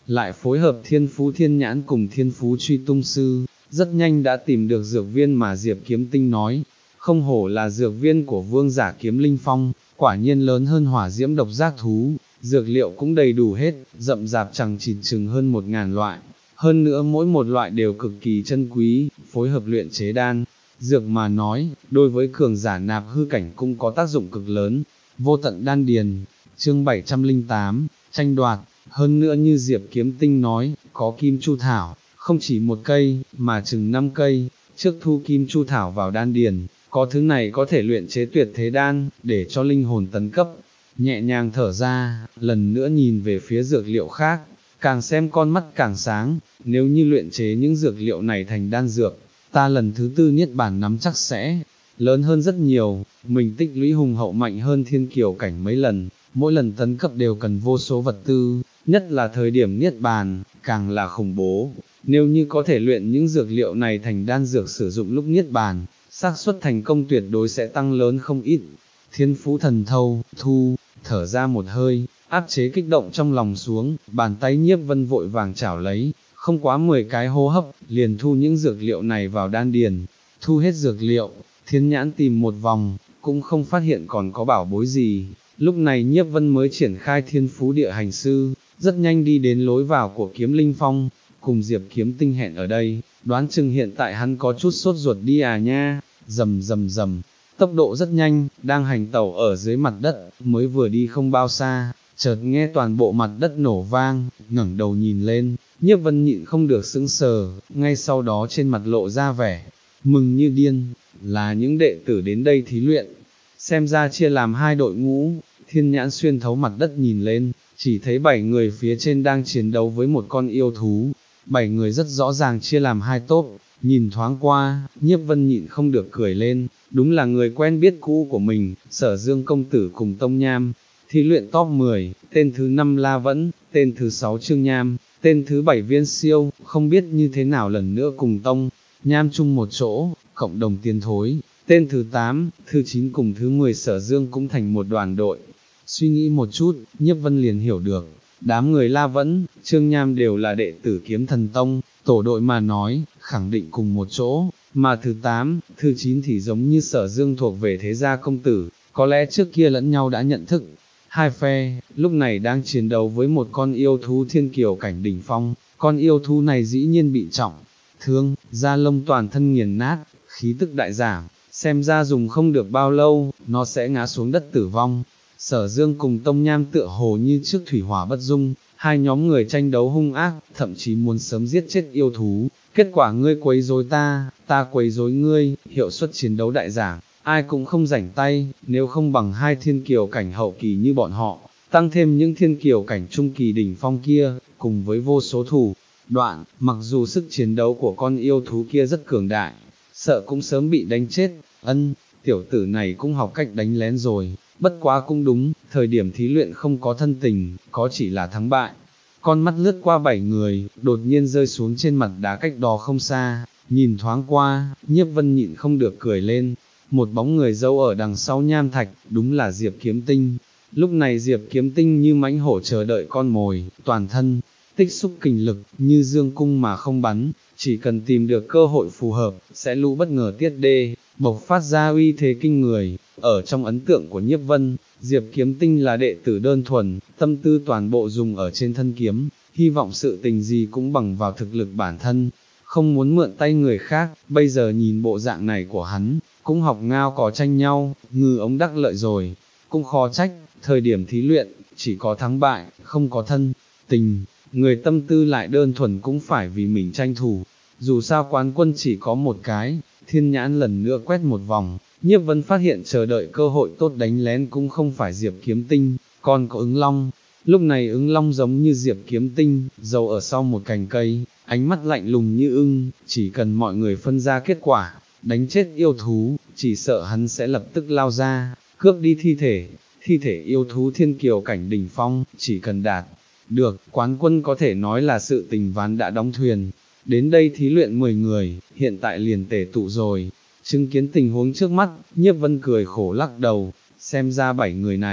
lại phối hợp thiên phú thiên nhãn cùng thiên phú truy tung sư, rất nhanh đã tìm được dược viên mà Diệp Kiếm Tinh nói, không hổ là dược viên của vương giả Kiếm Linh Phong, quả nhiên lớn hơn hỏa diễm độc giác thú, dược liệu cũng đầy đủ hết, rậm rạp chẳng chịt chừng hơn một ngàn loại, hơn nữa mỗi một loại đều cực kỳ chân quý, phối hợp luyện chế đan. Dược mà nói, đối với cường giả nạp hư cảnh cũng có tác dụng cực lớn, vô tận đan điền, chương bảy trăm linh tám, tranh đoạt, hơn nữa như Diệp Kiếm Tinh nói, có kim chu thảo, không chỉ một cây, mà chừng năm cây, trước thu kim chu thảo vào đan điền, có thứ này có thể luyện chế tuyệt thế đan, để cho linh hồn tấn cấp, nhẹ nhàng thở ra, lần nữa nhìn về phía dược liệu khác, càng xem con mắt càng sáng, nếu như luyện chế những dược liệu này thành đan dược, ta lần thứ tư niết bàn nắm chắc sẽ lớn hơn rất nhiều, mình tích lũy hùng hậu mạnh hơn thiên kiều cảnh mấy lần, mỗi lần tấn cấp đều cần vô số vật tư, nhất là thời điểm niết bàn, càng là khủng bố, nếu như có thể luyện những dược liệu này thành đan dược sử dụng lúc niết bàn, xác suất thành công tuyệt đối sẽ tăng lớn không ít. Thiên phú thần thâu, thu, thở ra một hơi, áp chế kích động trong lòng xuống, bàn tay Nhiếp Vân vội vàng chảo lấy, không quá mười cái hô hấp, liền thu những dược liệu này vào đan điền, thu hết dược liệu, thiên nhãn tìm một vòng, cũng không phát hiện còn có bảo bối gì, lúc này Nhiếp Vân mới triển khai thiên phú địa hành sư, rất nhanh đi đến lối vào của Kiếm Linh Phong, cùng Diệp Kiếm Tinh hẹn ở đây, đoán chừng hiện tại hắn có chút sốt ruột đi à nha, rầm rầm rầm, tốc độ rất nhanh, đang hành tẩu ở dưới mặt đất, mới vừa đi không bao xa, chợt nghe toàn bộ mặt đất nổ vang, ngẩng đầu nhìn lên, Nhiếp Vân nhịn không được sững sờ, ngay sau đó trên mặt lộ ra vẻ mừng như điên, là những đệ tử đến đây thí luyện, xem ra chia làm hai đội ngũ, thiên nhãn xuyên thấu mặt đất nhìn lên, chỉ thấy bảy người phía trên đang chiến đấu với một con yêu thú, bảy người rất rõ ràng chia làm hai tốp, nhìn thoáng qua, Nhiếp Vân nhịn không được cười lên, đúng là người quen biết cũ của mình, Sở Dương công tử cùng Tông Nham, thí luyện top mười, tên thứ năm La Vẫn, tên thứ sáu Trương Nham, tên thứ bảy Viên Siêu, không biết như thế nào lần nữa cùng Tông Nham chung một chỗ, cộng đồng tiến thối, tên thứ tám, thứ chín cùng thứ mười Sở Dương cũng thành một đoàn đội. Suy nghĩ một chút, Nhiếp Vân liền hiểu được, đám người La Vẫn, Trương Nham đều là đệ tử Kiếm Thần Tông, tổ đội mà nói, khẳng định cùng một chỗ, mà thứ tám, thứ chín thì giống như Sở Dương thuộc về thế gia công tử, có lẽ trước kia lẫn nhau đã nhận thức. Hai phe, lúc này đang chiến đấu với một con yêu thú thiên kiều cảnh đỉnh phong, con yêu thú này dĩ nhiên bị trọng thương, da lông toàn thân nghiền nát, khí tức đại giảm, xem ra dùng không được bao lâu, nó sẽ ngã xuống đất tử vong. Sở Dương cùng Tông Nham tựa hồ như trước thủy hỏa bất dung, hai nhóm người tranh đấu hung ác, thậm chí muốn sớm giết chết yêu thú, kết quả ngươi quấy rối ta, ta quấy rối ngươi, hiệu suất chiến đấu đại giảm, ai cũng không rảnh tay, nếu không bằng hai thiên kiều cảnh hậu kỳ như bọn họ, tăng thêm những thiên kiều cảnh trung kỳ đỉnh phong kia, cùng với vô số thủ đoạn, mặc dù sức chiến đấu của con yêu thú kia rất cường đại, sợ cũng sớm bị đánh chết. Ân, tiểu tử này cũng học cách đánh lén rồi, bất quá cũng đúng, thời điểm thí luyện không có thân tình, có chỉ là thắng bại. Con mắt lướt qua bảy người, đột nhiên rơi xuống trên mặt đá cách đó không xa, nhìn thoáng qua, Nhiếp Vân nhịn không được cười lên, một bóng người giấu ở đằng sau nham thạch, đúng là Diệp Kiếm Tinh. Lúc này Diệp Kiếm Tinh như mãnh hổ chờ đợi con mồi, toàn thân tích xúc kình lực, như dương cung mà không bắn, chỉ cần tìm được cơ hội phù hợp, sẽ lũ bất ngờ tiết đê, bộc phát ra uy thế kinh người. Ở trong ấn tượng của Nhiếp Vân, Diệp Kiếm Tinh là đệ tử đơn thuần, tâm tư toàn bộ dùng ở trên thân kiếm, hy vọng sự tình gì cũng bằng vào thực lực bản thân, không muốn mượn tay người khác. Bây giờ nhìn bộ dạng này của hắn, cũng học ngao có tranh nhau, ngư ống đắc lợi rồi, cũng khó trách, thời điểm thí luyện, chỉ có thắng bại, không có thân tình, người tâm tư lại đơn thuần cũng phải vì mình tranh thủ, dù sao quán quân chỉ có một cái. Thiên nhãn lần nữa quét một vòng, Nhiếp Vân phát hiện chờ đợi cơ hội tốt đánh lén cũng không phải Diệp Kiếm Tinh, còn có ứng long. Lúc này ứng long giống như Diệp Kiếm Tinh, giấu ở sau một cành cây, ánh mắt lạnh lùng như ưng, chỉ cần mọi người phân ra kết quả, đánh chết yêu thú, chỉ sợ hắn sẽ lập tức lao ra, cướp đi thi thể, thi thể yêu thú thiên kiều cảnh đỉnh phong, chỉ cần đạt được, quán quân có thể nói là sự tình ván đã đóng thuyền. Đến đây thí luyện mười người, hiện tại liền tề tụ rồi, chứng kiến tình huống trước mắt, Nhiếp Vân cười khổ lắc đầu, xem ra bảy người này,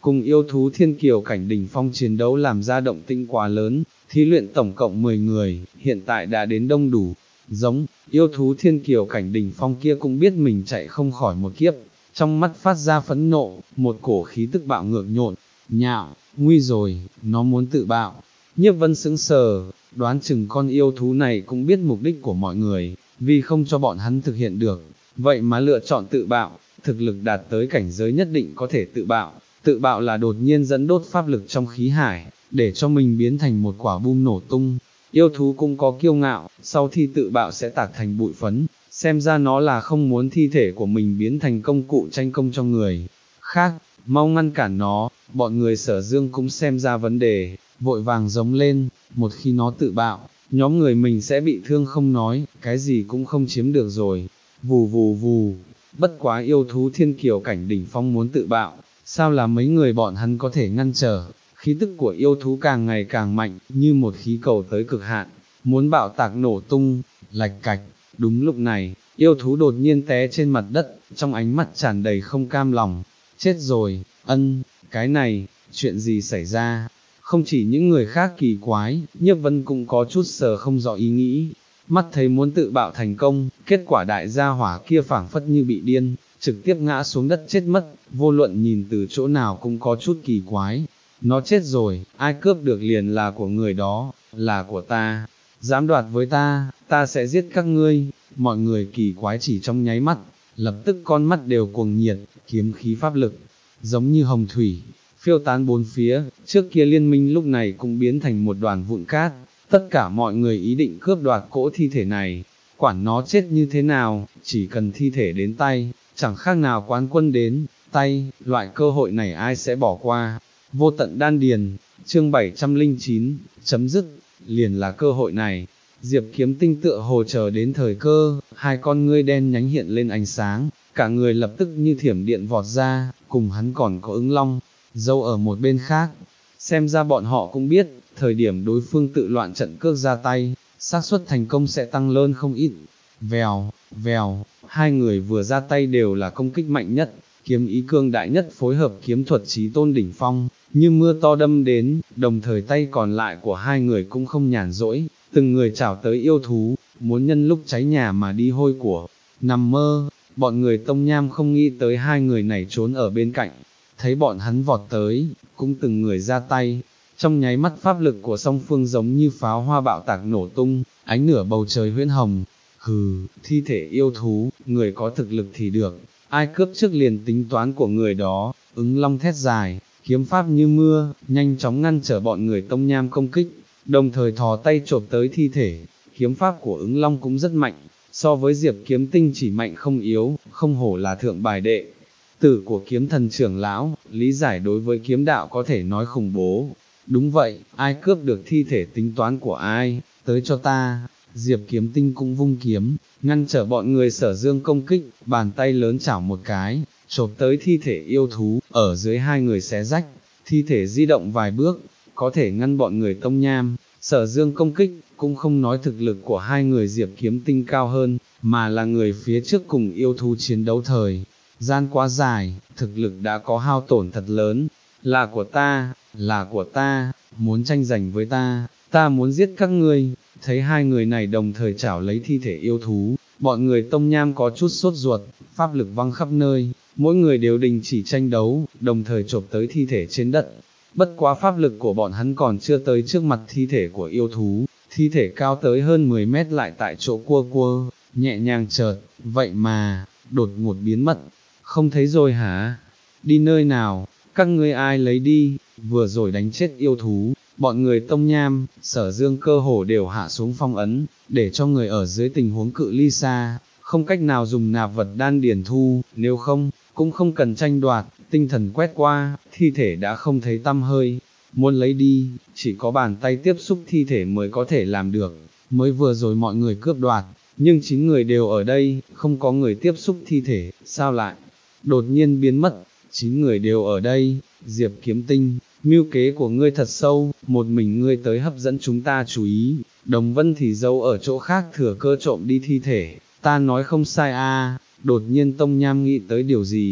cùng yêu thú thiên kiều cảnh đỉnh phong chiến đấu làm ra động tĩnh quá lớn, thí luyện tổng cộng mười người, hiện tại đã đến đông đủ, giống, yêu thú thiên kiều cảnh đỉnh phong kia cũng biết mình chạy không khỏi một kiếp, trong mắt phát ra phẫn nộ, một cổ khí tức bạo ngược nhộn, nhạo, nguy rồi, nó muốn tự bạo. Nhiếp Vân sững sờ, đoán chừng con yêu thú này cũng biết mục đích của mọi người, vì không cho bọn hắn thực hiện được, vậy mà lựa chọn tự bạo, thực lực đạt tới cảnh giới nhất định có thể tự bạo, tự bạo là đột nhiên dẫn đốt pháp lực trong khí hải, để cho mình biến thành một quả bom nổ tung. Yêu thú cũng có kiêu ngạo, sau khi tự bạo sẽ tạc thành bụi phấn, xem ra nó là không muốn thi thể của mình biến thành công cụ tranh công cho người khác, mau ngăn cản nó. Bọn người Sở Dương cũng xem ra vấn đề, vội vàng giống lên, một khi nó tự bạo, nhóm người mình sẽ bị thương không nói, cái gì cũng không chiếm được rồi. Vù vù vù, bất quá yêu thú thiên kiều cảnh đỉnh phong muốn tự bạo, sao là mấy người bọn hắn có thể ngăn trở, khí tức của yêu thú càng ngày càng mạnh, như một khí cầu tới cực hạn, muốn bạo tạc nổ tung, lạch cạch. Đúng lúc này, yêu thú đột nhiên té trên mặt đất, trong ánh mắt tràn đầy không cam lòng, chết rồi, ân, cái này, chuyện gì xảy ra? Không chỉ những người khác kỳ quái, Nhiếp Vân cũng có chút sờ không rõ ý nghĩ, mắt thấy muốn tự bạo thành công, kết quả đại gia hỏa kia phảng phất như bị điên, trực tiếp ngã xuống đất chết mất, vô luận nhìn từ chỗ nào cũng có chút kỳ quái. Nó chết rồi, ai cướp được liền là của người đó, là của ta, dám đoạt với ta, ta sẽ giết các ngươi. Mọi người kỳ quái chỉ trong nháy mắt, lập tức con mắt đều cuồng nhiệt, kiếm khí pháp lực, giống như hồng thủy, phiêu tán bốn phía. Trước kia liên minh lúc này cũng biến thành một đoàn vụn cát, tất cả mọi người ý định cướp đoạt cỗ thi thể này, quản nó chết như thế nào, chỉ cần thi thể đến tay, chẳng khác nào quán quân đến tay, loại cơ hội này ai sẽ bỏ qua. Vô tận đan điền, chương bảy trăm lẻ chín, chấm dứt, liền là cơ hội này. Diệp Kiếm Tinh tựa hồ chờ đến thời cơ, hai con ngươi đen nhánh hiện lên ánh sáng, cả người lập tức như thiểm điện vọt ra, cùng hắn còn có Ứng Long, dâu ở một bên khác. Xem ra bọn họ cũng biết, thời điểm đối phương tự loạn trận cước ra tay, xác suất thành công sẽ tăng lên không ít. Vèo, vèo, hai người vừa ra tay đều là công kích mạnh nhất, kiếm ý cương đại nhất phối hợp kiếm thuật chí tôn đỉnh phong, như mưa to đâm đến, đồng thời tay còn lại của hai người cũng không nhàn rỗi, từng người chảo tới yêu thú, muốn nhân lúc cháy nhà mà đi hôi của. Nằm mơ, bọn người Tông Nham không nghĩ tới hai người này trốn ở bên cạnh, thấy bọn hắn vọt tới, cũng từng người ra tay. Trong nháy mắt pháp lực của song phương giống như pháo hoa bạo tạc nổ tung, ánh nửa bầu trời huyễn hồng. Hừ, thi thể yêu thú, người có thực lực thì được, ai cướp trước liền tính toán của người đó. Ứng Long thét dài, kiếm pháp như mưa, nhanh chóng ngăn trở bọn người Tông Nham công kích, đồng thời thò tay chộp tới thi thể. Kiếm pháp của Ứng Long cũng rất mạnh, so với Diệp Kiếm Tinh chỉ mạnh không yếu, không hổ là thượng bài đệ tử của kiếm thần trưởng lão, lý giải đối với kiếm đạo có thể nói khủng bố. Đúng vậy, ai cướp được thi thể tính toán của ai, tới cho ta. Diệp Kiếm Tinh cũng vung kiếm, ngăn trở bọn người Sở Dương công kích, bàn tay lớn chảo một cái, chộp tới thi thể yêu thú, ở dưới hai người xé rách, thi thể di động vài bước, có thể ngăn bọn người Tông Nham, Sở Dương công kích, cũng không nói thực lực của hai người Diệp Kiếm Tinh cao hơn, mà là người phía trước cùng yêu thú chiến đấu thời gian quá dài, thực lực đã có hao tổn thật lớn. Là của ta, là của ta, muốn tranh giành với ta, ta muốn giết các ngươi. Thấy hai người này đồng thời chảo lấy thi thể yêu thú, bọn người Tông Nham có chút sốt ruột, pháp lực văng khắp nơi, mỗi người đều đình chỉ tranh đấu, đồng thời chộp tới thi thể trên đất. Bất quá pháp lực của bọn hắn còn chưa tới trước mặt thi thể của yêu thú, thi thể cao tới hơn mười mét lại tại chỗ cua cua, nhẹ nhàng chợt, vậy mà, đột ngột biến mất. Không thấy rồi hả? Đi nơi nào? Các ngươi ai lấy đi? Vừa rồi đánh chết yêu thú, bọn người Tông Nham, Sở Dương cơ hồ đều hạ xuống phong ấn, để cho người ở dưới tình huống cự ly xa, không cách nào dùng nạp vật đan điển thu, nếu không, cũng không cần tranh đoạt. Tinh thần quét qua, thi thể đã không thấy tăm hơi, muốn lấy đi, chỉ có bàn tay tiếp xúc thi thể mới có thể làm được. Mới vừa rồi mọi người cướp đoạt, nhưng chín người đều ở đây, không có người tiếp xúc thi thể, sao lại đột nhiên biến mất? Chín người đều ở đây. Diệp Kiếm Tinh, mưu kế của ngươi thật sâu, một mình ngươi tới hấp dẫn chúng ta chú ý, Đồng Vân thì giấu ở chỗ khác thừa cơ trộm đi thi thể, ta nói không sai a. Đột nhiên Tông Nham nghĩ tới điều gì,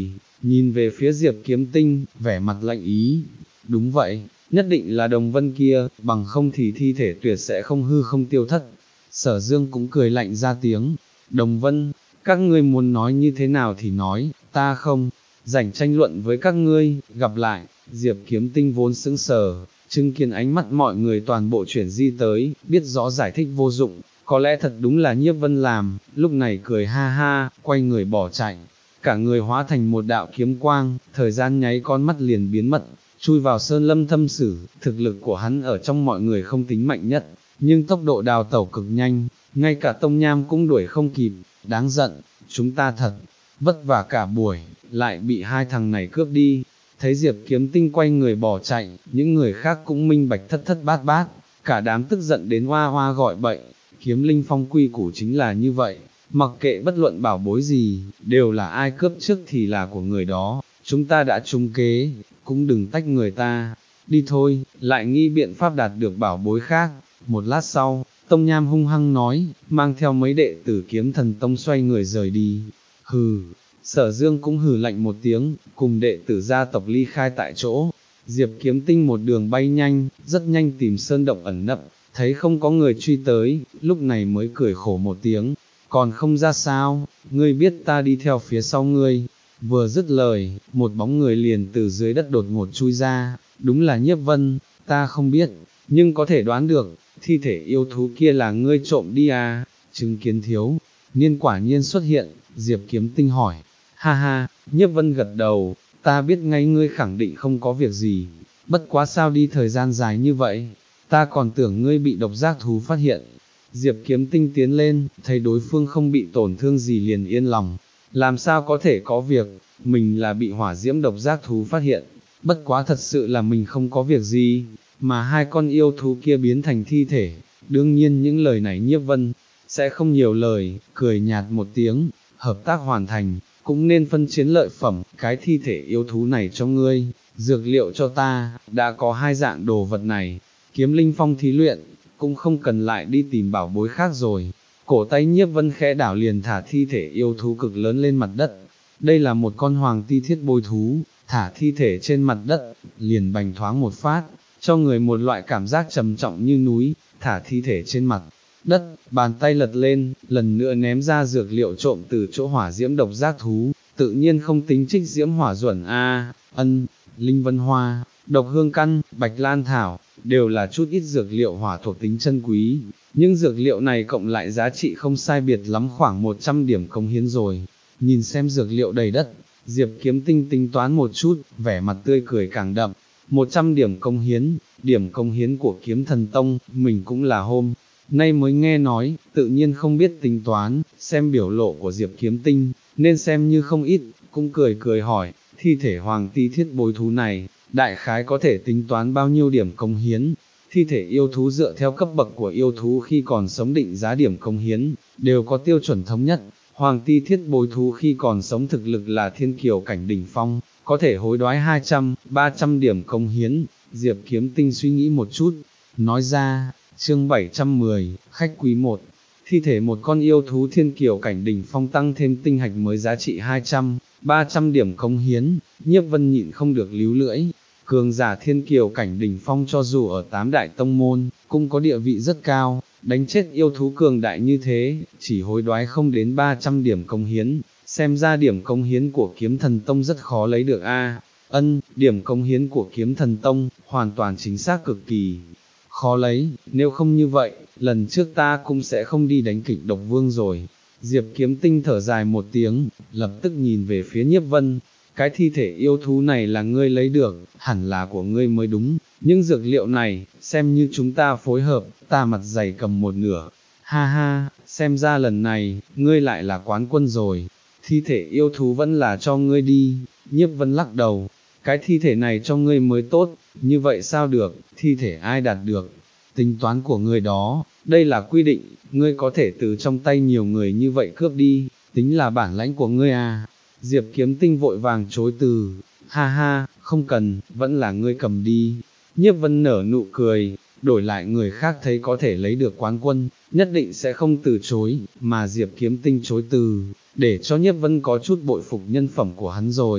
nhìn về phía Diệp Kiếm Tinh, vẻ mặt lạnh ý. Đúng vậy, nhất định là Đồng Vân kia, bằng không thì thi thể tuyệt sẽ không hư không tiêu thất. Sở Dương cũng cười lạnh ra tiếng, Đồng Vân, các ngươi muốn nói như thế nào thì nói, ta không rảnh tranh luận với các ngươi, gặp lại. Diệp Kiếm Tinh vốn sững sờ, chứng kiến ánh mắt mọi người toàn bộ chuyển di tới, biết rõ giải thích vô dụng, có lẽ thật đúng là Nhiếp Vân làm, lúc này cười ha ha, quay người bỏ chạy, cả người hóa thành một đạo kiếm quang, thời gian nháy con mắt liền biến mất, chui vào sơn lâm thâm sử. Thực lực của hắn ở trong mọi người không tính mạnh nhất, nhưng tốc độ đào tẩu cực nhanh, ngay cả Tông Nham cũng đuổi không kịp, đáng giận, chúng ta thật vất vả cả buổi, lại bị hai thằng này cướp đi. Thấy Diệp Kiếm Tinh quay người bỏ chạy, những người khác cũng minh bạch thất thất bát bát, cả đám tức giận đến hoa hoa gọi bậy. Kiếm Linh Phong quy củ chính là như vậy, mặc kệ bất luận bảo bối gì, đều là ai cướp trước thì là của người đó, chúng ta đã trúng kế, cũng đừng tách người ta, đi thôi, lại nghĩ biện pháp đạt được bảo bối khác. Một lát sau, Tông Nham hung hăng nói, mang theo mấy đệ tử Kiếm Thần Tông xoay người rời đi. Hừ, Sở Dương cũng hừ lạnh một tiếng, cùng đệ tử gia tộc ly khai tại chỗ. Diệp Kiếm Tinh một đường bay nhanh, rất nhanh tìm sơn động ẩn nấp, thấy không có người truy tới, lúc này mới cười khổ một tiếng, còn không ra sao, ngươi biết ta đi theo phía sau ngươi. Vừa dứt lời, một bóng người liền từ dưới đất đột ngột chui ra, đúng là Nhiếp Vân. Ta không biết, nhưng có thể đoán được, thi thể yêu thú kia là ngươi trộm đi à. Chứng kiến thiếu niên quả nhiên xuất hiện, Diệp Kiếm Tinh hỏi, ha ha. Nhiếp Vân gật đầu, ta biết ngay ngươi khẳng định không có việc gì, bất quá sao đi thời gian dài như vậy, ta còn tưởng ngươi bị độc giác thú phát hiện. Diệp Kiếm Tinh tiến lên, thấy đối phương không bị tổn thương gì liền yên lòng, làm sao có thể có việc, mình là bị hỏa diễm độc giác thú phát hiện, bất quá thật sự là mình không có việc gì, mà hai con yêu thú kia biến thành thi thể. Đương nhiên những lời này Nhiếp Vân sẽ không nhiều lời, cười nhạt một tiếng, hợp tác hoàn thành, cũng nên phân chiến lợi phẩm, cái thi thể yêu thú này cho ngươi, dược liệu cho ta, đã có hai dạng đồ vật này, Kiếm Linh Phong thí luyện, cũng không cần lại đi tìm bảo bối khác rồi. Cổ tay Nhiếp Vân khẽ đảo liền thả thi thể yêu thú cực lớn lên mặt đất, đây là một con hoàng ti thiết bôi thú, thả thi thể trên mặt đất, liền bành thoáng một phát, cho người một loại cảm giác trầm trọng như núi. Thả thi thể trên mặt đất, bàn tay lật lên, lần nữa ném ra dược liệu trộm từ chỗ hỏa diễm độc giác thú, tự nhiên không tính trích diễm hỏa duẩn a. Ân, linh vân hoa, độc hương căn, bạch lan thảo, đều là chút ít dược liệu hỏa thuộc tính chân quý, nhưng dược liệu này cộng lại giá trị không sai biệt lắm khoảng một trăm điểm công hiến rồi. Nhìn xem dược liệu đầy đất, Diệp Kiếm Tinh tính toán một chút, vẻ mặt tươi cười càng đậm. một trăm điểm công hiến, điểm công hiến của Kiếm Thần Tông, mình cũng là hôm nay mới nghe nói, tự nhiên không biết tính toán, xem biểu lộ của Diệp Kiếm Tinh, nên xem như không ít, cũng cười cười hỏi, thi thể hoàng ti thiết bối thú này, đại khái có thể tính toán bao nhiêu điểm công hiến. Thi thể yêu thú dựa theo cấp bậc của yêu thú khi còn sống định giá điểm công hiến, đều có tiêu chuẩn thống nhất. Hoàng ti thiết bối thú khi còn sống thực lực là thiên kiều cảnh đỉnh phong, có thể hối đoái hai trăm, ba trăm điểm công hiến. Diệp Kiếm Tinh suy nghĩ một chút, nói ra, chương bảy trăm mười, khách quý một, thi thể một con yêu thú thiên kiều cảnh đỉnh phong tăng thêm tinh hạch mới giá trị hai trăm, ba trăm điểm công hiến. Nhiếp Vân nhịn không được líu lưỡi, cường giả thiên kiều cảnh đỉnh phong cho dù ở tám đại tông môn, cũng có địa vị rất cao, đánh chết yêu thú cường đại như thế, chỉ hối đoái không đến ba trăm điểm công hiến, xem ra điểm công hiến của Kiếm Thần Tông rất khó lấy được a. Ân, điểm công hiến của Kiếm Thần Tông, hoàn toàn chính xác cực kỳ khó lấy, nếu không như vậy, lần trước ta cũng sẽ không đi đánh kịch độc vương rồi. Diệp Kiếm Tinh thở dài một tiếng, lập tức nhìn về phía Nhiếp Vân, cái thi thể yêu thú này là ngươi lấy được, hẳn là của ngươi mới đúng, nhưng dược liệu này, xem như chúng ta phối hợp, ta mặt dày cầm một nửa. Ha ha, xem ra lần này, ngươi lại là quán quân rồi, thi thể yêu thú vẫn là cho ngươi đi. Nhiếp Vân lắc đầu, cái thi thể này cho ngươi mới tốt, như vậy sao được, thi thể ai đạt được, tính toán của ngươi đó, đây là quy định, ngươi có thể từ trong tay nhiều người như vậy cướp đi, tính là bản lãnh của ngươi à. Diệp Kiếm Tinh vội vàng chối từ, ha ha, không cần, vẫn là ngươi cầm đi. Nhiếp Vân nở nụ cười, đổi lại người khác thấy có thể lấy được quán quân, nhất định sẽ không từ chối, mà Diệp Kiếm Tinh chối từ, để cho Nhiếp Vân có chút bội phục nhân phẩm của hắn rồi.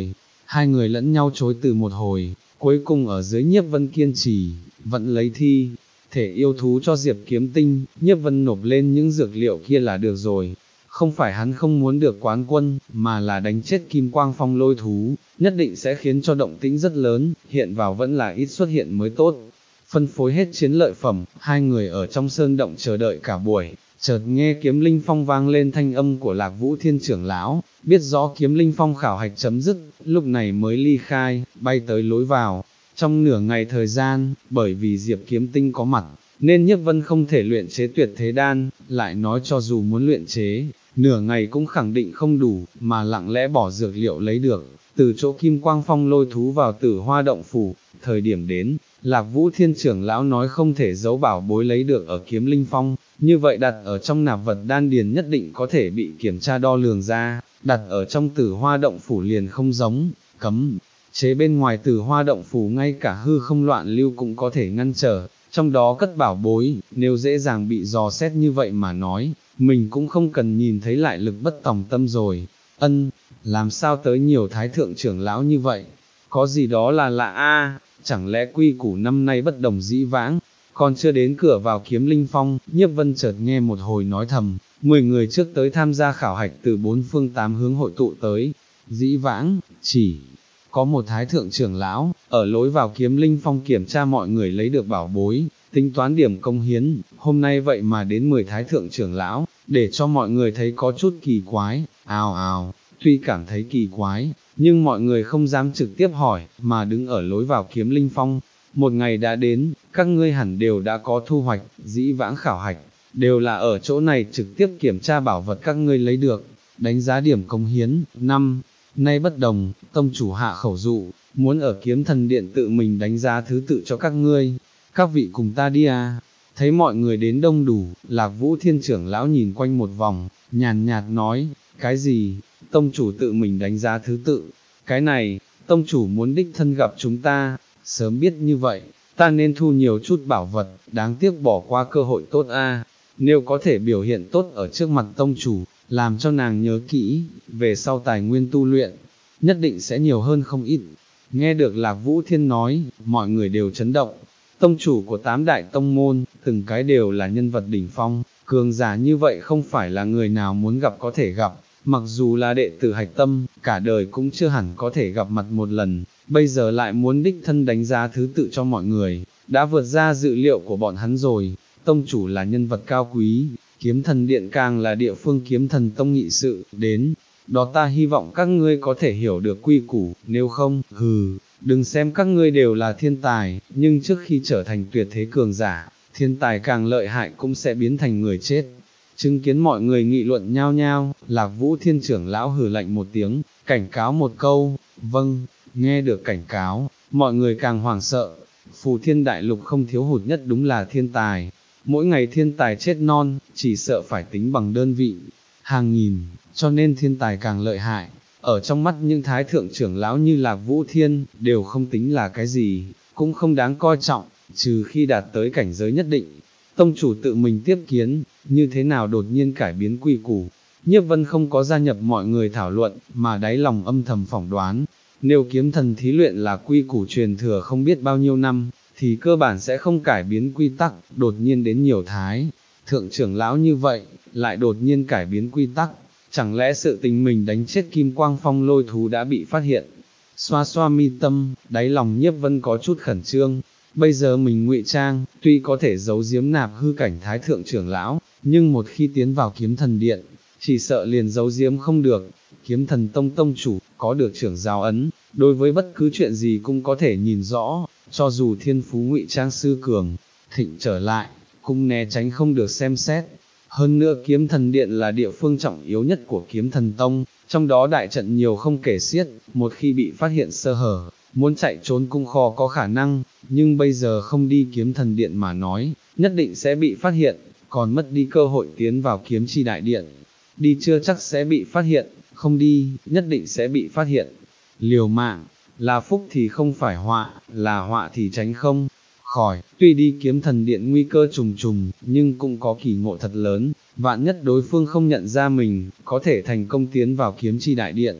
hai người lẫn nhau chối từ một hồi, cuối cùng ở dưới Nhiếp Vân kiên trì, vẫn lấy thi thể yêu thú cho Diệp Kiếm Tinh, Nhiếp Vân nộp lên những dược liệu kia là được rồi. Không phải hắn không muốn được quán quân, mà là đánh chết Kim Quang Phong lôi thú, nhất định sẽ khiến cho động tĩnh rất lớn, hiện vào vẫn là ít xuất hiện mới tốt. Phân phối hết chiến lợi phẩm, hai người ở trong sơn động chờ đợi cả buổi, chợt nghe Kiếm Linh Phong vang lên thanh âm của Lạc Vũ Thiên trưởng lão, biết rõ Kiếm Linh Phong khảo hạch chấm dứt, lúc này mới ly khai, bay tới lối vào. Trong nửa ngày thời gian, bởi vì Diệp Kiếm Tinh có mặt, nên Nhiếp Vân không thể luyện chế tuyệt thế đan, lại nói cho dù muốn luyện chế, nửa ngày cũng khẳng định không đủ, mà lặng lẽ bỏ dược liệu lấy được, từ chỗ Kim Quang Phong lôi thú vào Tử Hoa động phủ. Thời điểm đến, Lạc Vũ Thiên trưởng lão nói không thể giấu bảo bối lấy được ở Kiếm Linh Phong, như vậy đặt ở trong nạp vật đan điền nhất định có thể bị kiểm tra đo lường ra, đặt ở trong Tử Hoa động phủ liền không giống, cấm chế bên ngoài Tử Hoa động phủ ngay cả hư không loạn lưu cũng có thể ngăn trở, trong đó cất bảo bối, nếu dễ dàng bị dò xét như vậy mà nói, mình cũng không cần nhìn thấy lại lực bất tòng tâm rồi. Ân, làm sao tới nhiều thái thượng trưởng lão như vậy, có gì đó là lạ a, chẳng lẽ quy củ năm nay bất đồng dĩ vãng. Còn chưa đến cửa vào Kiếm Linh Phong, Nhiếp Vân chợt nghe một hồi nói thầm, mười người trước tới tham gia khảo hạch từ bốn phương tám hướng hội tụ tới, dĩ vãng, chỉ có một thái thượng trưởng lão, ở lối vào Kiếm Linh Phong kiểm tra mọi người lấy được bảo bối, tính toán điểm công hiến, hôm nay vậy mà đến mười thái thượng trưởng lão, để cho mọi người thấy có chút kỳ quái, ào ào, tuy cảm thấy kỳ quái, nhưng mọi người không dám trực tiếp hỏi, mà đứng ở lối vào Kiếm Linh Phong. Một ngày đã đến, các ngươi hẳn đều đã có thu hoạch, dĩ vãng khảo hạch, đều là ở chỗ này trực tiếp kiểm tra bảo vật các ngươi lấy được, đánh giá điểm công hiến, năm. Nay bất đồng, tông chủ hạ khẩu dụ, muốn ở Kiếm Thần Điện tự mình đánh giá thứ tự cho các ngươi, các vị cùng ta đi à. Thấy mọi người đến đông đủ, Lạc Vũ Thiên trưởng lão nhìn quanh một vòng, nhàn nhạt nói, cái gì, tông chủ tự mình đánh giá thứ tự, cái này, tông chủ muốn đích thân gặp chúng ta, sớm biết như vậy, ta nên thu nhiều chút bảo vật, đáng tiếc bỏ qua cơ hội tốt a. Nếu có thể biểu hiện tốt ở trước mặt tông chủ, làm cho nàng nhớ kỹ, về sau tài nguyên tu luyện, nhất định sẽ nhiều hơn không ít. Nghe được Lạc Vũ Thiên nói, mọi người đều chấn động, tông chủ của tám đại tông môn, từng cái đều là nhân vật đỉnh phong, cường giả như vậy không phải là người nào muốn gặp có thể gặp, mặc dù là đệ tử hạch tâm, cả đời cũng chưa hẳn có thể gặp mặt một lần, bây giờ lại muốn đích thân đánh giá thứ tự cho mọi người, đã vượt ra dự liệu của bọn hắn rồi. Tông chủ là nhân vật cao quý, Kiếm Thần Điện càng là địa phương Kiếm Thần Tông nghị sự, đến đó ta hy vọng các ngươi có thể hiểu được quy củ, nếu không, hừ, đừng xem các ngươi đều là thiên tài, nhưng trước khi trở thành tuyệt thế cường giả, thiên tài càng lợi hại cũng sẽ biến thành người chết. Chứng kiến mọi người nghị luận nhao nhao, Lạc Vũ Thiên trưởng lão hừ lạnh một tiếng, cảnh cáo một câu, vâng. Nghe được cảnh cáo, mọi người càng hoảng sợ, Phù Thiên Đại Lục không thiếu hụt nhất đúng là thiên tài, mỗi ngày thiên tài chết non, chỉ sợ phải tính bằng đơn vị, hàng nghìn, cho nên thiên tài càng lợi hại, ở trong mắt những thái thượng trưởng lão như Lạc Vũ Thiên, đều không tính là cái gì, cũng không đáng coi trọng, trừ khi đạt tới cảnh giới nhất định. Tông chủ tự mình tiếp kiến, như thế nào đột nhiên cải biến quy củ. Nhiếp Vân không có gia nhập mọi người thảo luận, mà đáy lòng âm thầm phỏng đoán, nếu kiếm thần thí luyện là quy củ truyền thừa không biết bao nhiêu năm, thì cơ bản sẽ không cải biến quy tắc, đột nhiên đến nhiều thái thượng trưởng lão như vậy, lại đột nhiên cải biến quy tắc, chẳng lẽ sự tình mình đánh chết Kim Quang Phong lôi thú đã bị phát hiện. Xoa xoa mi tâm, đáy lòng Nhiếp Vân có chút khẩn trương, bây giờ mình ngụy trang, tuy có thể giấu giếm nạp hư cảnh thái thượng trưởng lão, nhưng một khi tiến vào Kiếm Thần Điện, chỉ sợ liền giấu giếm không được. Kiếm Thần Tông tông chủ, có được trưởng giáo ấn, đối với bất cứ chuyện gì cũng có thể nhìn rõ, cho dù thiên phú ngụy trang sư cường thịnh trở lại, cũng né tránh không được xem xét. Hơn nữa Kiếm Thần Điện là địa phương trọng yếu nhất của Kiếm Thần Tông, trong đó đại trận nhiều không kể xiết, một khi bị phát hiện sơ hở, muốn chạy trốn cũng khó có khả năng, nhưng bây giờ không đi Kiếm Thần Điện mà nói, nhất định sẽ bị phát hiện, còn mất đi cơ hội tiến vào Kiếm Chi Đại Điện. Đi chưa chắc sẽ bị phát hiện, không đi, nhất định sẽ bị phát hiện. Liều mạng, là phúc thì không phải họa, là họa thì tránh không khỏi. Tuy đi Kiếm Thần Điện nguy cơ trùng trùng, nhưng cũng có kỳ ngộ thật lớn, vạn nhất đối phương không nhận ra mình, có thể thành công tiến vào Kiếm Chi Đại Điện,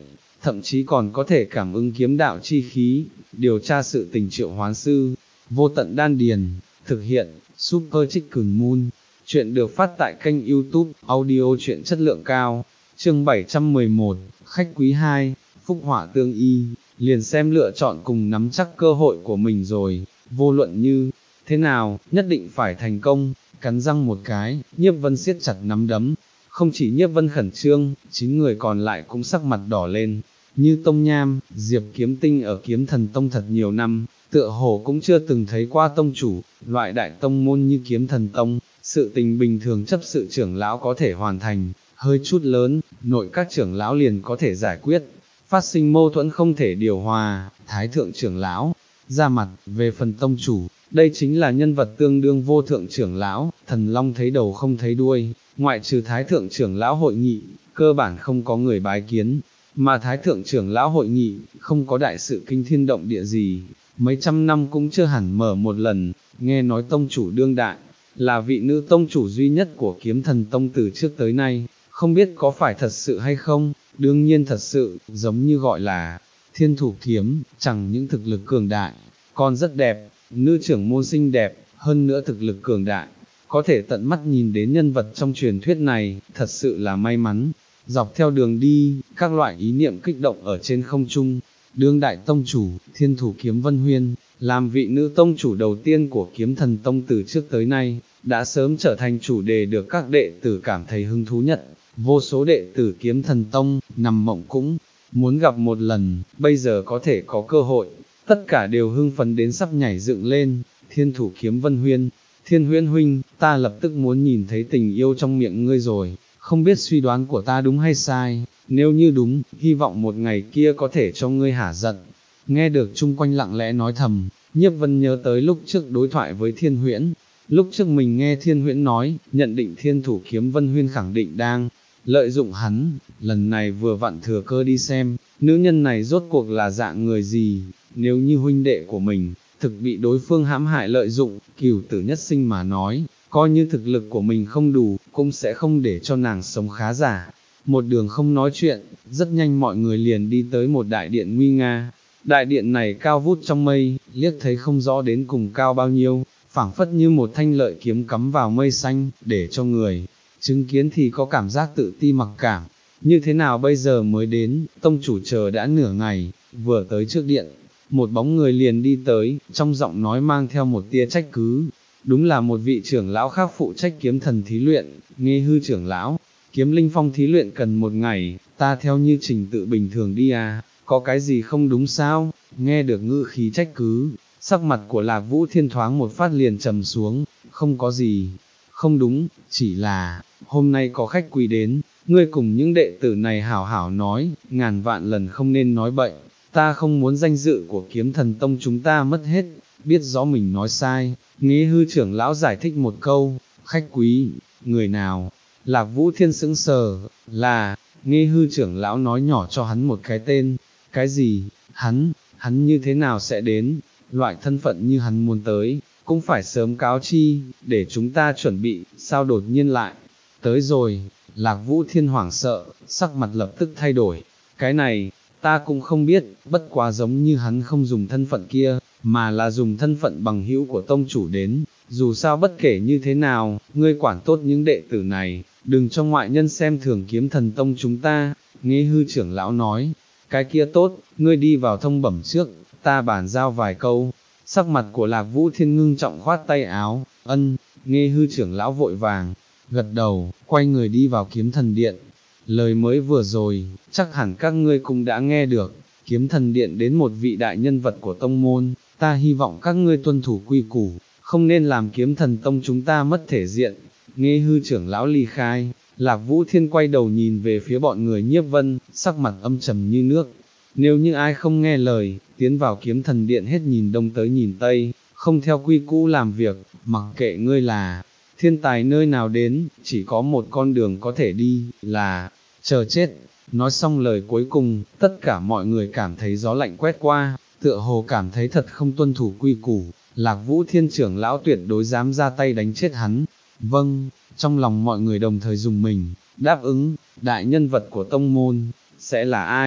thậm chí còn có thể cảm ứng kiếm đạo chi khí, điều tra sự tình triệu hoán sư, vô tận đan điền, thực hiện, Super Chicken Moon. Chuyện được phát tại kênh YouTube, audio truyện chất lượng cao, chương bảy trăm mười một, khách quý hai, phúc họa tương y, liền xem lựa chọn cùng nắm chắc cơ hội của mình rồi, vô luận như, thế nào, nhất định phải thành công, cắn răng một cái, Nhiếp Vân siết chặt nắm đấm, không chỉ Nhiếp Vân khẩn trương, chín người còn lại cũng sắc mặt đỏ lên, như Tông Nham, Diệp Kiếm Tinh ở Kiếm Thần Tông thật nhiều năm, tựa hồ cũng chưa từng thấy qua tông chủ, loại đại tông môn như Kiếm Thần Tông, sự tình bình thường chấp sự trưởng lão có thể hoàn thành, hơi chút lớn, nội các trưởng lão liền có thể giải quyết, phát sinh mâu thuẫn không thể điều hòa, thái thượng trưởng lão, ra mặt, về phần tông chủ, đây chính là nhân vật tương đương vô thượng trưởng lão, thần long thấy đầu không thấy đuôi, ngoại trừ thái thượng trưởng lão hội nghị, cơ bản không có người bái kiến, mà thái thượng trưởng lão hội nghị, không có đại sự kinh thiên động địa gì, mấy trăm năm cũng chưa hẳn mở một lần, nghe nói tông chủ đương đại, là vị nữ tông chủ duy nhất của Kiếm Thần Tông từ trước tới nay, không biết có phải thật sự hay không, đương nhiên thật sự, giống như gọi là thiên thủ kiếm, chẳng những thực lực cường đại, còn rất đẹp, nữ trưởng môn xinh đẹp, hơn nữa thực lực cường đại, có thể tận mắt nhìn đến nhân vật trong truyền thuyết này, thật sự là may mắn. Dọc theo đường đi, các loại ý niệm kích động ở trên không trung, đương đại tông chủ, thiên thủ kiếm Vân Huyên, làm vị nữ tông chủ đầu tiên của Kiếm Thần Tông từ trước tới nay, đã sớm trở thành chủ đề được các đệ tử cảm thấy hứng thú nhất, vô số đệ tử Kiếm Thần Tông, nằm mộng cũng muốn gặp một lần, bây giờ có thể có cơ hội, tất cả đều hưng phấn đến sắp nhảy dựng lên, thiên thủ kiếm Vân Huyên, Thiên Huyễn huynh, ta lập tức muốn nhìn thấy tình yêu trong miệng ngươi rồi, không biết suy đoán của ta đúng hay sai, nếu như đúng, hy vọng một ngày kia có thể cho ngươi hả giận. Nghe được chung quanh lặng lẽ nói thầm, Nhiếp Vân nhớ tới lúc trước đối thoại với Thiên Huyễn, lúc trước mình nghe Thiên Huyễn nói, nhận định thiên thủ kiếm Vân Huyên khẳng định đang lợi dụng hắn, lần này vừa vặn thừa cơ đi xem, nữ nhân này rốt cuộc là dạng người gì, nếu như huynh đệ của mình, thực bị đối phương hãm hại lợi dụng, cửu tử nhất sinh mà nói, coi như thực lực của mình không đủ, cũng sẽ không để cho nàng sống khá giả. Một đường không nói chuyện, rất nhanh mọi người liền đi tới một đại điện nguy nga. Đại điện này cao vút trong mây, liếc thấy không rõ đến cùng cao bao nhiêu, phảng phất như một thanh lợi kiếm cắm vào mây xanh, để cho người chứng kiến thì có cảm giác tự ti mặc cảm. Như thế nào bây giờ mới đến, tông chủ chờ đã nửa ngày, vừa tới trước điện, một bóng người liền đi tới, trong giọng nói mang theo một tia trách cứ. Đúng là một vị trưởng lão khác phụ trách kiếm thần thí luyện, Nghe Hư trưởng lão, kiếm linh phong thí luyện cần một ngày, ta theo như trình tự bình thường đi à, có cái gì không đúng sao, nghe được ngữ khí trách cứ, sắc mặt của Lạc Vũ Thiên thoáng một phát liền trầm xuống, không có gì, không đúng, chỉ là, hôm nay có khách quý đến, ngươi cùng những đệ tử này hảo hảo nói, ngàn vạn lần không nên nói bậy, ta không muốn danh dự của Kiếm Thần Tông chúng ta mất hết, biết rõ mình nói sai. Nghe Hư trưởng lão giải thích một câu, khách quý, người nào? Lạc Vũ Thiên sững sờ, là, Nghe Hư trưởng lão nói nhỏ cho hắn một cái tên, cái gì, hắn, hắn như thế nào sẽ đến, loại thân phận như hắn muốn tới, cũng phải sớm cáo chi, để chúng ta chuẩn bị, sao đột nhiên lại, tới rồi, Lạc Vũ Thiên hoảng sợ, sắc mặt lập tức thay đổi, cái này, ta cũng không biết, bất quá giống như hắn không dùng thân phận kia, mà là dùng thân phận bằng hữu của tông chủ đến, dù sao bất kể như thế nào, ngươi quản tốt những đệ tử này, đừng cho ngoại nhân xem thường Kiếm Thần Tông chúng ta. Nghe Hư trưởng lão nói, cái kia tốt, ngươi đi vào thông bẩm trước, ta bàn giao vài câu. Sắc mặt của Lạc Vũ Thiên ngưng trọng khoát tay áo, ân. Nghe Hư trưởng lão vội vàng gật đầu, quay người đi vào Kiếm Thần Điện. Lời mới vừa rồi, chắc hẳn các ngươi cũng đã nghe được, Kiếm Thần Điện đến một vị đại nhân vật của tông môn, ta hy vọng các ngươi tuân thủ quy củ, không nên làm Kiếm Thần Tông chúng ta mất thể diện. Nghe Hư trưởng lão ly khai, Lạc Vũ Thiên quay đầu nhìn về phía bọn người Nhiếp Vân, sắc mặt âm trầm như nước. Nếu như ai không nghe lời, tiến vào Kiếm Thần Điện hết nhìn đông tới nhìn tây, không theo quy củ làm việc, mặc kệ ngươi là thiên tài nơi nào đến, chỉ có một con đường có thể đi, là chờ chết. Nói xong lời cuối cùng, tất cả mọi người cảm thấy gió lạnh quét qua, tựa hồ cảm thấy thật không tuân thủ quy củ, Lạc Vũ Thiên trưởng lão tuyệt đối dám ra tay đánh chết hắn. Vâng, trong lòng mọi người đồng thời dùng mình, đáp ứng, đại nhân vật của tông môn, sẽ là ai?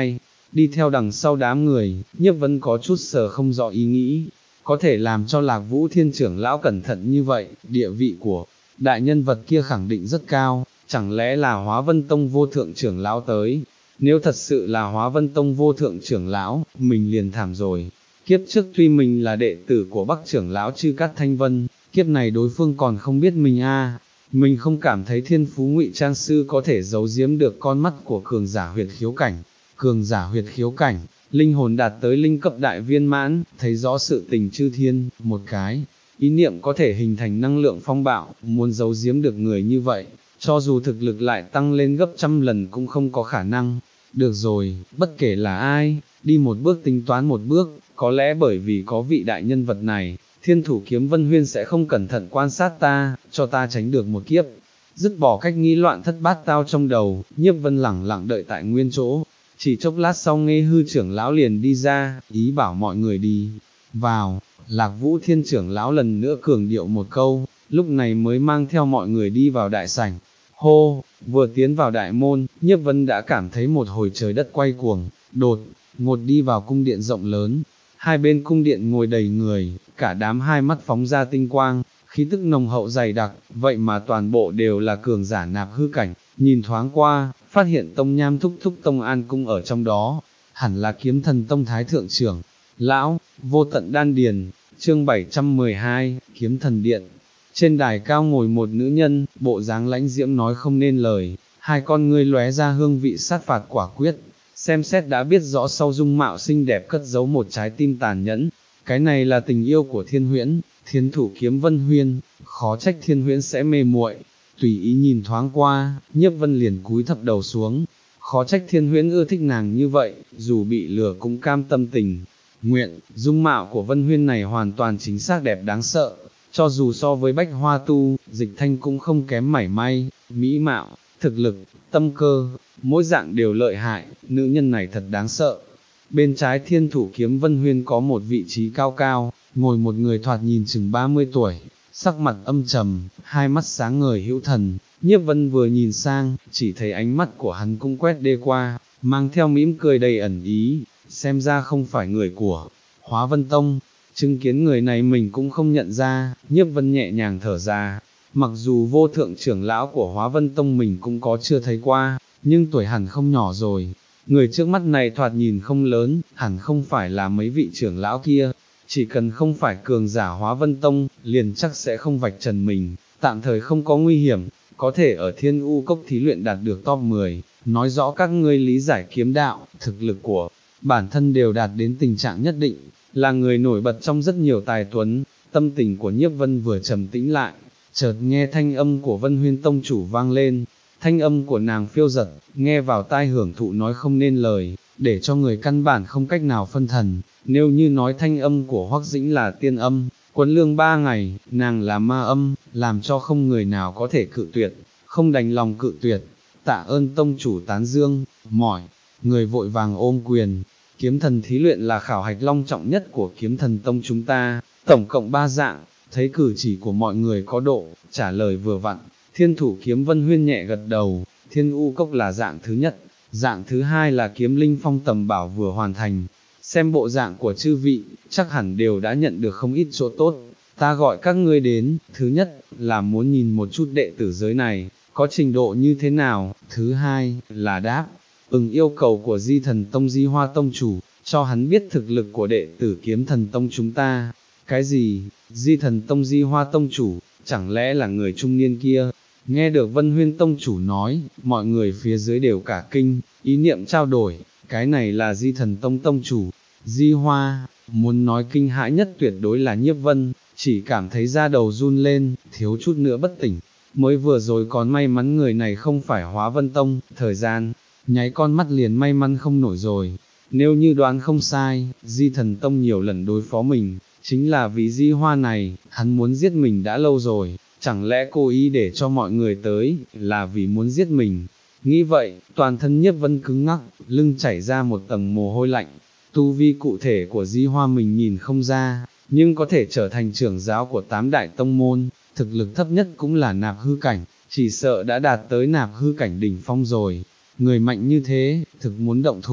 đi theo đằng sau đám người, Nhiếp Vân có chút sờ không rõ ý nghĩ, có thể làm cho Lạc Vũ Thiên trưởng lão cẩn thận như vậy, địa vị của đại nhân vật kia khẳng định rất cao, chẳng lẽ là Hóa Vân Tông vô thượng trưởng lão tới, nếu thật sự là Hóa Vân Tông vô thượng trưởng lão, mình liền thảm rồi. Kiếp trước tuy mình là đệ tử của Bắc trưởng lão Chư Cát Thanh Vân, kiếp này đối phương còn không biết mình a. Mình không cảm thấy thiên phú ngụy trang sư có thể giấu giếm được con mắt của cường giả huyệt khiếu cảnh. Cường giả huyệt khiếu cảnh, linh hồn đạt tới linh cấp đại viên mãn, thấy rõ sự tình chư thiên, một cái, ý niệm có thể hình thành năng lượng phong bạo, muốn giấu giếm được người như vậy, cho dù thực lực lại tăng lên gấp trăm lần cũng không có khả năng. Được rồi, bất kể là ai, đi một bước tính toán một bước, có lẽ bởi vì có vị đại nhân vật này, Thiên Thủ Kiếm Vân Huyên sẽ không cẩn thận quan sát ta, cho ta tránh được một kiếp. Dứt bỏ cách nghĩ loạn thất bát tao trong đầu, Nhiếp Vân lẳng lặng đợi tại nguyên chỗ, chỉ chốc lát sau Nghe Hư trưởng lão liền đi ra, ý bảo mọi người đi vào. Lạc Vũ Thiên trưởng lão lần nữa cường điệu một câu, lúc này mới mang theo mọi người đi vào đại sảnh. Hô, vừa tiến vào đại môn, Nhiếp Vân đã cảm thấy một hồi trời đất quay cuồng, đột ngột đi vào cung điện rộng lớn. Hai bên cung điện ngồi đầy người, cả đám hai mắt phóng ra tinh quang, khí tức nồng hậu dày đặc, vậy mà toàn bộ đều là cường giả nạp hư cảnh. Nhìn thoáng qua, phát hiện Tông Nham thúc thúc Tông An Cung ở trong đó, hẳn là Kiếm Thần Tông Thái Thượng trưởng lão, Vô Tận Đan Điền. Chương bảy trăm mười hai, Kiếm Thần Điện. Trên đài cao ngồi một nữ nhân, bộ dáng lãnh diễm nói không nên lời, hai con ngươi lóe ra hương vị sát phạt quả quyết, xem xét đã biết rõ sau dung mạo xinh đẹp cất giấu một trái tim tàn nhẫn, cái này là tình yêu của Thiên Huyễn, Thiên Thủ Kiếm Vân Huyên, khó trách Thiên Huyễn sẽ mê muội. Tùy ý nhìn thoáng qua, Nhiếp Vân liền cúi thấp đầu xuống, khó trách Thiên Huyễn ưa thích nàng như vậy, dù bị lừa cũng cam tâm tình nguyện. Dung mạo của Vân Huyên này hoàn toàn chính xác đẹp đáng sợ, cho dù so với Bách Hoa Tu, Dịch Thanh cũng không kém mảy may, mỹ mạo, thực lực, tâm cơ, mỗi dạng đều lợi hại, nữ nhân này thật đáng sợ. Bên trái Thiên Thủ Kiếm Vân Huyên có một vị trí cao cao, ngồi một người thoạt nhìn chừng ba mươi tuổi, sắc mặt âm trầm, hai mắt sáng ngời hữu thần. Nhiếp Vân vừa nhìn sang, chỉ thấy ánh mắt của hắn cũng quét đê qua, mang theo mỉm cười đầy ẩn ý, xem ra không phải người của Hóa Vân Tông. Chứng kiến người này mình cũng không nhận ra, Nhiếp Vân nhẹ nhàng thở ra, mặc dù vô thượng trưởng lão của Hóa Vân Tông mình cũng có chưa thấy qua, nhưng tuổi hẳn không nhỏ rồi. Người trước mắt này thoạt nhìn không lớn, hẳn không phải là mấy vị trưởng lão kia, chỉ cần không phải cường giả Hóa Vân Tông, liền chắc sẽ không vạch trần mình, tạm thời không có nguy hiểm, có thể ở Thiên U Cốc thí luyện đạt được top mười, nói rõ các ngươi lý giải kiếm đạo, thực lực của bản thân đều đạt đến tình trạng nhất định, là người nổi bật trong rất nhiều tài tuấn. Tâm tình của Nhiếp Vân vừa trầm tĩnh lại, chợt nghe thanh âm của Vân Huyên Tông chủ vang lên, thanh âm của nàng phiêu dật, nghe vào tai hưởng thụ nói không nên lời, để cho người căn bản không cách nào phân thần. Nếu như nói thanh âm của Hoắc Dĩnh là tiên âm, quấn lương ba ngày, nàng là ma âm, làm cho không người nào có thể cự tuyệt, không đành lòng cự tuyệt. Tạ ơn tông chủ tán dương, mỏi, người vội vàng ôm quyền. Kiếm thần thí luyện là khảo hạch long trọng nhất của Kiếm Thần Tông chúng ta, tổng cộng ba dạng, thấy cử chỉ của mọi người có độ, trả lời vừa vặn. Thiên Thủ Kiếm Vân Huyên nhẹ gật đầu, Thiên U Cốc là dạng thứ nhất, dạng thứ hai là Kiếm Linh Phong tầm bảo vừa hoàn thành. Xem bộ dạng của chư vị, chắc hẳn đều đã nhận được không ít chỗ tốt. Ta gọi các ngươi đến, thứ nhất, là muốn nhìn một chút đệ tử giới này, có trình độ như thế nào, thứ hai, là đáp ưng yêu cầu của Di Thần Tông Di Hoa Tông chủ, cho hắn biết thực lực của đệ tử Kiếm Thần Tông chúng ta. Cái gì? Di Thần Tông Di Hoa Tông chủ, chẳng lẽ là người trung niên kia? Nghe được Vân Huyên Tông chủ nói, mọi người phía dưới đều cả kinh, ý niệm trao đổi, cái này là Di Thần Tông Tông chủ, Di Hoa. Muốn nói kinh hãi nhất tuyệt đối là Nhiếp Vân, chỉ cảm thấy da đầu run lên, thiếu chút nữa bất tỉnh. Mới vừa rồi còn may mắn người này không phải Hóa Vân Tông, thời gian nháy con mắt liền may mắn không nổi rồi. Nếu như đoán không sai, Di Thần Tông nhiều lần đối phó mình, chính là vì Di Hoa này, hắn muốn giết mình đã lâu rồi, chẳng lẽ cố ý để cho mọi người tới, là vì muốn giết mình. Nghĩ vậy, toàn thân Nhiếp Vân cứng ngắc, lưng chảy ra một tầng mồ hôi lạnh. Tu vi cụ thể của Di Hoa mình nhìn không ra, nhưng có thể trở thành trưởng giáo của tám đại tông môn, thực lực thấp nhất cũng là nạp hư cảnh, chỉ sợ đã đạt tới nạp hư cảnh đỉnh phong rồi. Người mạnh như thế, thực muốn động thủ,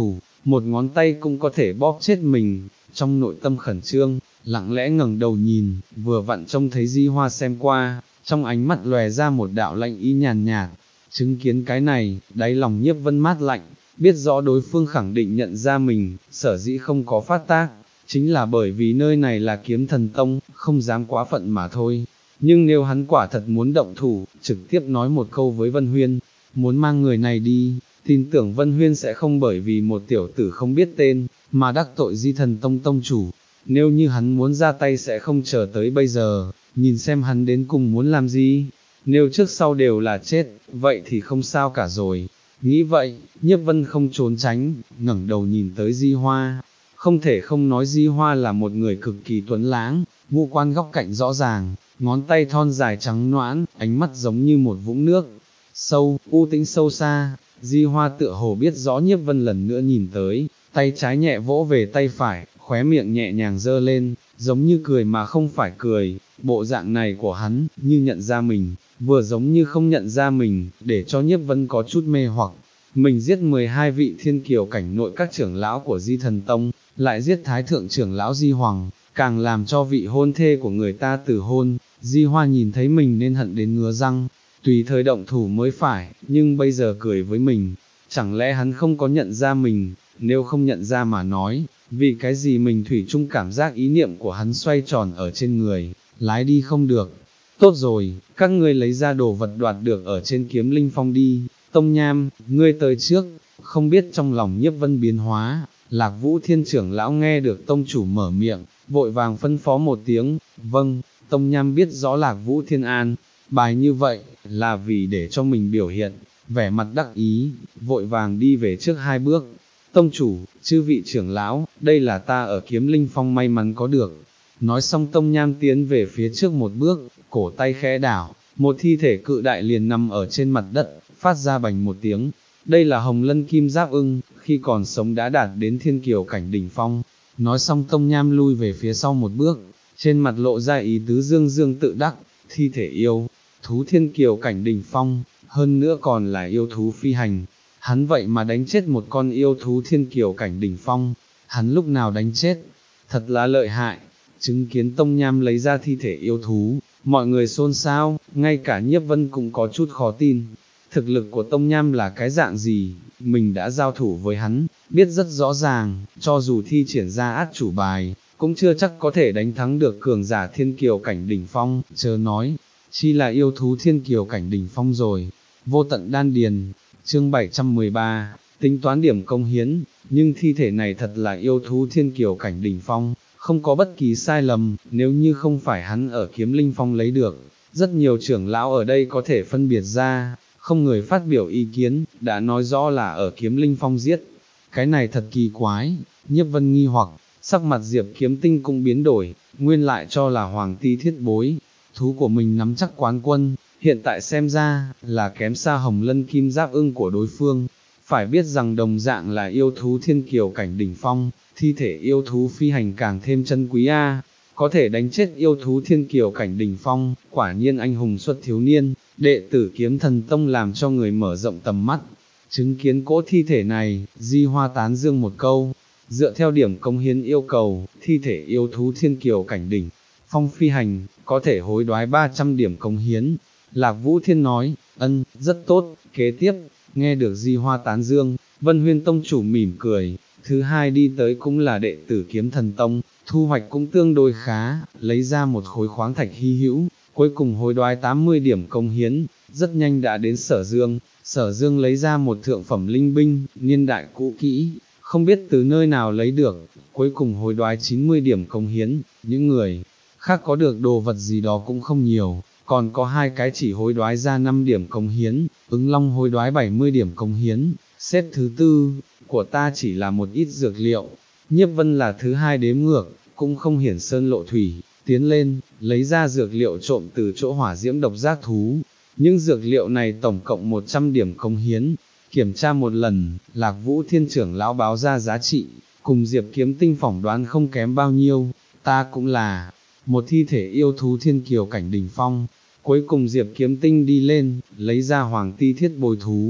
một ngón tay cũng có thể bóp chết mình, trong nội tâm khẩn trương, lặng lẽ ngẩng đầu nhìn, vừa vặn trông thấy Di Hoa xem qua, trong ánh mắt lòe ra một đạo lạnh ý nhàn nhạt, chứng kiến cái này, đáy lòng Nhiếp Vân mát lạnh, biết rõ đối phương khẳng định nhận ra mình, sở dĩ không có phát tác, chính là bởi vì nơi này là Kiếm Thần Tông, không dám quá phận mà thôi. Nhưng nếu hắn quả thật muốn động thủ, trực tiếp nói một câu với Vân Huyên, muốn mang người này đi, tin tưởng Vân Huyên sẽ không bởi vì một tiểu tử không biết tên, mà đắc tội Di Thần Tông tông chủ. Nếu như hắn muốn ra tay sẽ không chờ tới bây giờ, nhìn xem hắn đến cùng muốn làm gì. Nếu trước sau đều là chết, vậy thì không sao cả rồi. Nghĩ vậy, Nhiếp Vân không trốn tránh, ngẩng đầu nhìn tới Di Hoa. Không thể không nói Di Hoa là một người cực kỳ tuấn lãng, ngũ quan góc cạnh rõ ràng, ngón tay thon dài trắng noãn, ánh mắt giống như một vũng nước. Sâu, u tĩnh sâu xa, Di Hoa tựa hồ biết rõ Nhiếp Vân lần nữa nhìn tới, tay trái nhẹ vỗ về tay phải, khóe miệng nhẹ nhàng dơ lên, giống như cười mà không phải cười, bộ dạng này của hắn, như nhận ra mình, vừa giống như không nhận ra mình, để cho Nhiếp Vân có chút mê hoặc. Mình giết mười hai vị thiên kiều cảnh nội các trưởng lão của Di Thần Tông, lại giết thái thượng trưởng lão Di Hoàng, càng làm cho vị hôn thê của người ta tử hôn. Di Hoa nhìn thấy mình nên hận đến ngứa răng, tùy thời động thủ mới phải, nhưng bây giờ cười với mình, chẳng lẽ hắn không có nhận ra mình, nếu không nhận ra mà nói, vì cái gì mình thủy chung cảm giác ý niệm của hắn xoay tròn ở trên người, lái đi không được. Tốt rồi, các ngươi lấy ra đồ vật đoạt được ở trên Kiếm Linh Phong đi. Tông Nham, ngươi tới trước. Không biết trong lòng Nhiếp Vân biến hóa, Lạc Vũ Thiên trưởng lão nghe được tông chủ mở miệng, vội vàng phân phó một tiếng, vâng. Tông Nham biết rõ Lạc Vũ Thiên an bài như vậy, là vì để cho mình biểu hiện, vẻ mặt đắc ý, vội vàng đi về trước hai bước. Tông chủ, chư vị trưởng lão, đây là ta ở Kiếm Linh Phong may mắn có được. Nói xong Tông Nham tiến về phía trước một bước, cổ tay khẽ đảo, một thi thể cự đại liền nằm ở trên mặt đất, phát ra bành một tiếng. Đây là Hồng Lân Kim Giáp Ưng, khi còn sống đã đạt đến thiên kiều cảnh đỉnh phong. Nói xong Tông Nham lui về phía sau một bước, trên mặt lộ ra ý tứ dương dương tự đắc, thi thể yêu, thú thiên kiều cảnh đỉnh phong, hơn nữa còn là yêu thú phi hành. Hắn vậy mà đánh chết một con yêu thú thiên kiều cảnh đỉnh phong, hắn lúc nào đánh chết, thật là lợi hại. Chứng kiến Tông Nham lấy ra thi thể yêu thú, mọi người xôn xao, ngay cả Nhiếp Vân cũng có chút khó tin. Thực lực của Tông Nham là cái dạng gì, mình đã giao thủ với hắn, biết rất rõ ràng, cho dù thi triển ra át chủ bài, cũng chưa chắc có thể đánh thắng được cường giả thiên kiều cảnh đỉnh phong, chớ nói, chi là yêu thú thiên kiều cảnh đỉnh phong rồi. Vô tận đan điền, chương bảy trăm mười ba, tính toán điểm công hiến, nhưng thi thể này thật là yêu thú thiên kiều cảnh đỉnh phong, không có bất kỳ sai lầm, nếu như không phải hắn ở Kiếm Linh Phong lấy được, rất nhiều trưởng lão ở đây có thể phân biệt ra, không người phát biểu ý kiến, đã nói rõ là ở Kiếm Linh Phong giết. Cái này thật kỳ quái, Nhiếp Vân nghi hoặc, sắc mặt Diệp Kiếm Tinh cũng biến đổi, nguyên lại cho là Hoàng Ti Thiết Bối, thú của mình nắm chắc quán quân, hiện tại xem ra, là kém xa Hồng Lân Kim Giáp Ưng của đối phương. Phải biết rằng đồng dạng là yêu thú thiên kiều cảnh đỉnh phong, thi thể yêu thú phi hành càng thêm chân quý a, có thể đánh chết yêu thú thiên kiều cảnh đỉnh phong, quả nhiên anh hùng xuất thiếu niên, đệ tử Kiếm Thần Tông làm cho người mở rộng tầm mắt. Chứng kiến cỗ thi thể này, Di Hoa tán dương một câu, dựa theo điểm công hiến yêu cầu, thi thể yêu thú thiên kiều cảnh đỉnh phong phi hành, có thể hối đoái ba trăm điểm công hiến. Lạc Vũ Thiên nói, ân, rất tốt. Kế tiếp, nghe được Di Hoa tán dương, Vân Huyên Tông chủ mỉm cười, thứ hai đi tới cũng là đệ tử Kiếm Thần Tông, thu hoạch cũng tương đối khá, lấy ra một khối khoáng thạch hy hữu, cuối cùng hối đoái tám mươi điểm công hiến, rất nhanh đã đến Sở Dương. Sở Dương lấy ra một thượng phẩm linh binh, niên đại cũ kỹ, không biết từ nơi nào lấy được, cuối cùng hối đoái chín mươi điểm công hiến. Những người khác có được đồ vật gì đó cũng không nhiều, còn có hai cái chỉ hối đoái ra năm điểm công hiến, Ứng Long hối đoái bảy mươi điểm công hiến, xếp thứ tư, của ta chỉ là một ít dược liệu. Nhiếp Vân là thứ hai đếm ngược, cũng không hiển sơn lộ thủy, tiến lên, lấy ra dược liệu trộm từ chỗ hỏa diễm độc giác thú. Những dược liệu này tổng cộng một trăm điểm công hiến, kiểm tra một lần, Lạc Vũ Thiên trưởng lão báo ra giá trị, cùng Diệp Kiếm Tinh phỏng đoán không kém bao nhiêu, ta cũng là một thi thể yêu thú thiên kiều cảnh đỉnh phong. Cuối cùng Diệp Kiếm Tinh đi lên, lấy ra Hoàng Ti Thiết Bối thú.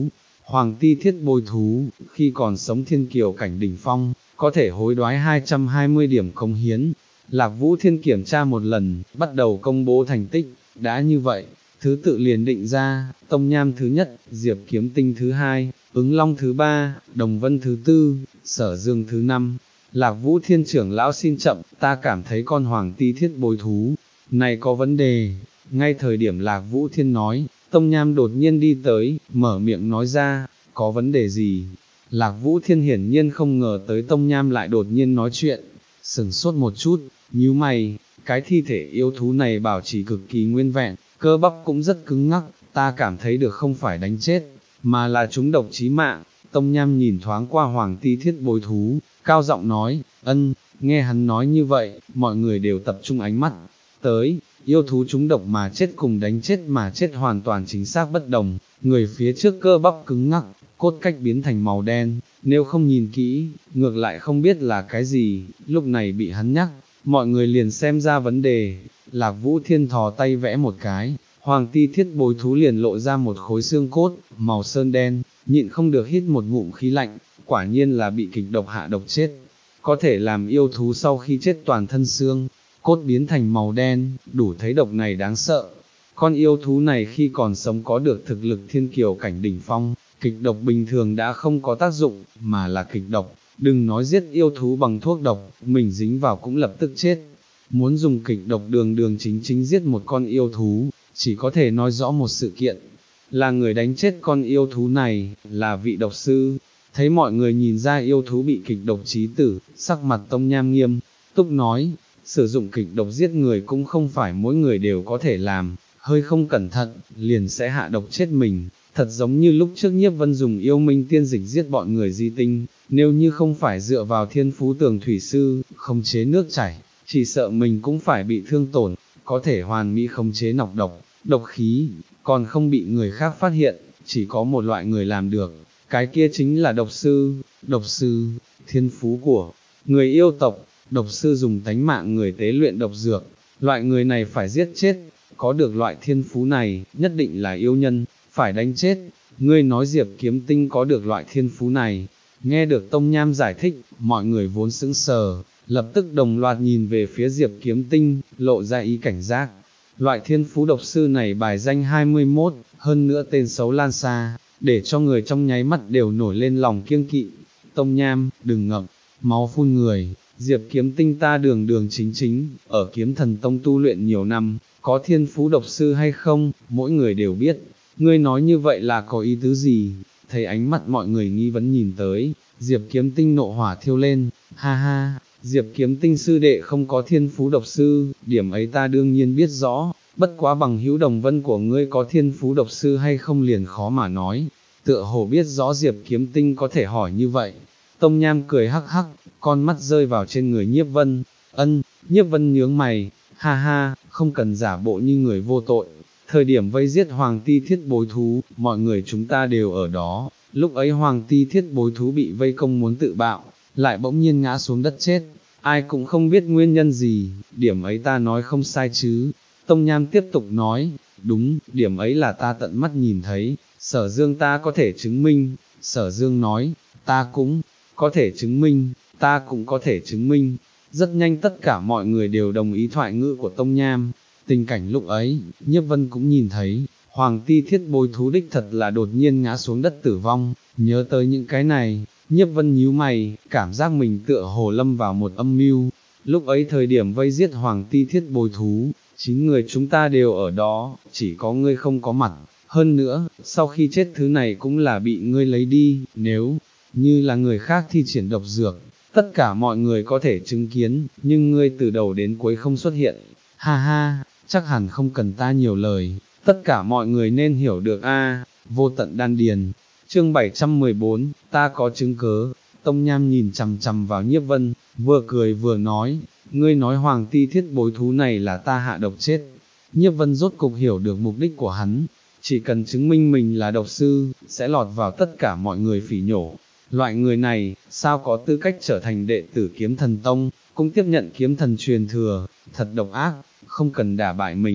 Hoàng ti thiết bối thú, khi còn sống thiên kiều cảnh đỉnh phong, có thể hối đoái hai trăm hai mươi điểm cống hiến. Lạc Vũ Thiên kiểm tra một lần, bắt đầu công bố thành tích, đã như vậy, thứ tự liền định ra, Tông Nham thứ nhất, Diệp Kiếm Tinh thứ hai, Ứng Long thứ ba, Đồng Vân thứ tư, Sở Dương thứ năm. Lạc Vũ Thiên trưởng lão xin chậm, ta cảm thấy con hoàng ti thiết bối thú này có vấn đề. Ngay thời điểm Lạc Vũ Thiên nói, Tông Nham đột nhiên đi tới, mở miệng nói ra, có vấn đề gì? Lạc Vũ Thiên hiển nhiên không ngờ tới Tông Nham lại đột nhiên nói chuyện, sừng sốt một chút, nhíu mày, cái thi thể yêu thú này bảo trì cực kỳ nguyên vẹn, cơ bắp cũng rất cứng ngắc, ta cảm thấy được không phải đánh chết, mà là chúng độc chí mạng. Tông Nham nhìn thoáng qua hoàng ti thiết bối thú, cao giọng nói, ân, nghe hắn nói như vậy, mọi người đều tập trung ánh mắt tới, yêu thú chúng độc mà chết cùng đánh chết mà chết hoàn toàn chính xác bất đồng, người phía trước cơ bắp cứng ngắc, cốt cách biến thành màu đen, nếu không nhìn kỹ, ngược lại không biết là cái gì, lúc này bị hắn nhắc, mọi người liền xem ra vấn đề. Lạc Vũ Thiên thò tay vẽ một cái, hoàng ti thiết bối thú liền lộ ra một khối xương cốt, màu sơn đen, nhịn không được hít một ngụm khí lạnh, quả nhiên là bị kịch độc hạ độc chết, có thể làm yêu thú sau khi chết toàn thân xương, cốt biến thành màu đen, đủ thấy độc này đáng sợ. Con yêu thú này khi còn sống có được thực lực thiên kiều cảnh đỉnh phong, kịch độc bình thường đã không có tác dụng, mà là kịch độc, đừng nói giết yêu thú bằng thuốc độc, mình dính vào cũng lập tức chết. Muốn dùng kịch độc đường đường chính chính giết một con yêu thú, chỉ có thể nói rõ một sự kiện, là người đánh chết con yêu thú này, là vị độc sư. Thấy mọi người nhìn ra yêu thú bị kịch độc chí tử, sắc mặt Tông Nham nghiêm túc nói, sử dụng kịch độc giết người cũng không phải mỗi người đều có thể làm, hơi không cẩn thận, liền sẽ hạ độc chết mình, thật giống như lúc trước Nhiếp Vân dùng yêu minh tiên dịch giết bọn người di tinh, nếu như không phải dựa vào thiên phú tường thủy sư, khống chế nước chảy, chỉ sợ mình cũng phải bị thương tổn, có thể hoàn mỹ khống chế nọc độc, độc khí, còn không bị người khác phát hiện, chỉ có một loại người làm được, cái kia chính là độc sư. Độc sư, thiên phú của người yêu tộc, độc sư dùng tánh mạng người tế luyện độc dược, loại người này phải giết chết, có được loại thiên phú này, nhất định là yêu nhân, phải đánh chết. Ngươi nói Diệp Kiếm Tinh có được loại thiên phú này, nghe được Tông Nham giải thích, mọi người vốn sững sờ, lập tức đồng loạt nhìn về phía Diệp Kiếm Tinh, lộ ra ý cảnh giác. Loại thiên phú độc sư này bài danh hai mươi mốt, hơn nữa tên xấu lan xa, để cho người trong nháy mắt đều nổi lên lòng kiêng kỵ. Tông Nham, đừng ngậm máu phun người, Diệp Kiếm Tinh ta đường đường chính chính, ở Kiếm Thần Tông tu luyện nhiều năm, có thiên phú độc sư hay không, mỗi người đều biết, ngươi nói như vậy là có ý tứ gì? Thấy ánh mắt mọi người nghi vấn nhìn tới, Diệp Kiếm Tinh nộ hỏa thiêu lên, ha ha, Diệp Kiếm Tinh sư đệ không có thiên phú độc sư, điểm ấy ta đương nhiên biết rõ, bất quá bằng hữu Đồng Vân của ngươi có thiên phú độc sư hay không liền khó mà nói, tựa hồ biết rõ Diệp Kiếm Tinh có thể hỏi như vậy. Tông Nham cười hắc hắc, con mắt rơi vào trên người Nhiếp Vân, ân, Nhiếp Vân nhướng mày, ha ha, không cần giả bộ như người vô tội, thời điểm vây giết hoàng ti thiết bối thú, mọi người chúng ta đều ở đó, lúc ấy hoàng ti thiết bối thú bị vây công muốn tự bạo, lại bỗng nhiên ngã xuống đất chết, ai cũng không biết nguyên nhân gì, điểm ấy ta nói không sai chứ. Tông Nham tiếp tục nói, đúng, điểm ấy là ta tận mắt nhìn thấy, Sở Dương ta có thể chứng minh. Sở Dương nói, ta cũng có thể chứng minh, ta cũng có thể chứng minh. Rất nhanh tất cả mọi người đều đồng ý thoại ngữ của Tông Nham. Tình cảnh lúc ấy, Nhiếp Vân cũng nhìn thấy, hoàng ti thiết bối thú đích thật là đột nhiên ngã xuống đất tử vong. Nhớ tới những cái này, Nhiếp Vân nhíu mày, cảm giác mình tựa hồ lâm vào một âm mưu. Lúc ấy thời điểm vây giết hoàng ti thiết bối thú, chín người chúng ta đều ở đó, chỉ có ngươi không có mặt. Hơn nữa, sau khi chết thứ này cũng là bị ngươi lấy đi, nếu như là người khác thi triển độc dược, tất cả mọi người có thể chứng kiến, nhưng ngươi từ đầu đến cuối không xuất hiện. Ha ha, chắc hẳn không cần ta nhiều lời, tất cả mọi người nên hiểu được a. Vô tận đan điền. Chương bảy trăm mười bốn, ta có chứng cớ. Tông Nham nhìn chằm chằm vào Nhiếp Vân, vừa cười vừa nói, ngươi nói hoàng ti thiết bối thú này là ta hạ độc chết. Nhiếp Vân rốt cục hiểu được mục đích của hắn, chỉ cần chứng minh mình là độc sư, sẽ lọt vào tất cả mọi người phỉ nhổ. Loại người này, sao có tư cách trở thành đệ tử Kiếm Thần Tông, cũng tiếp nhận kiếm thần truyền thừa, thật độc ác, không cần đả bại mình, không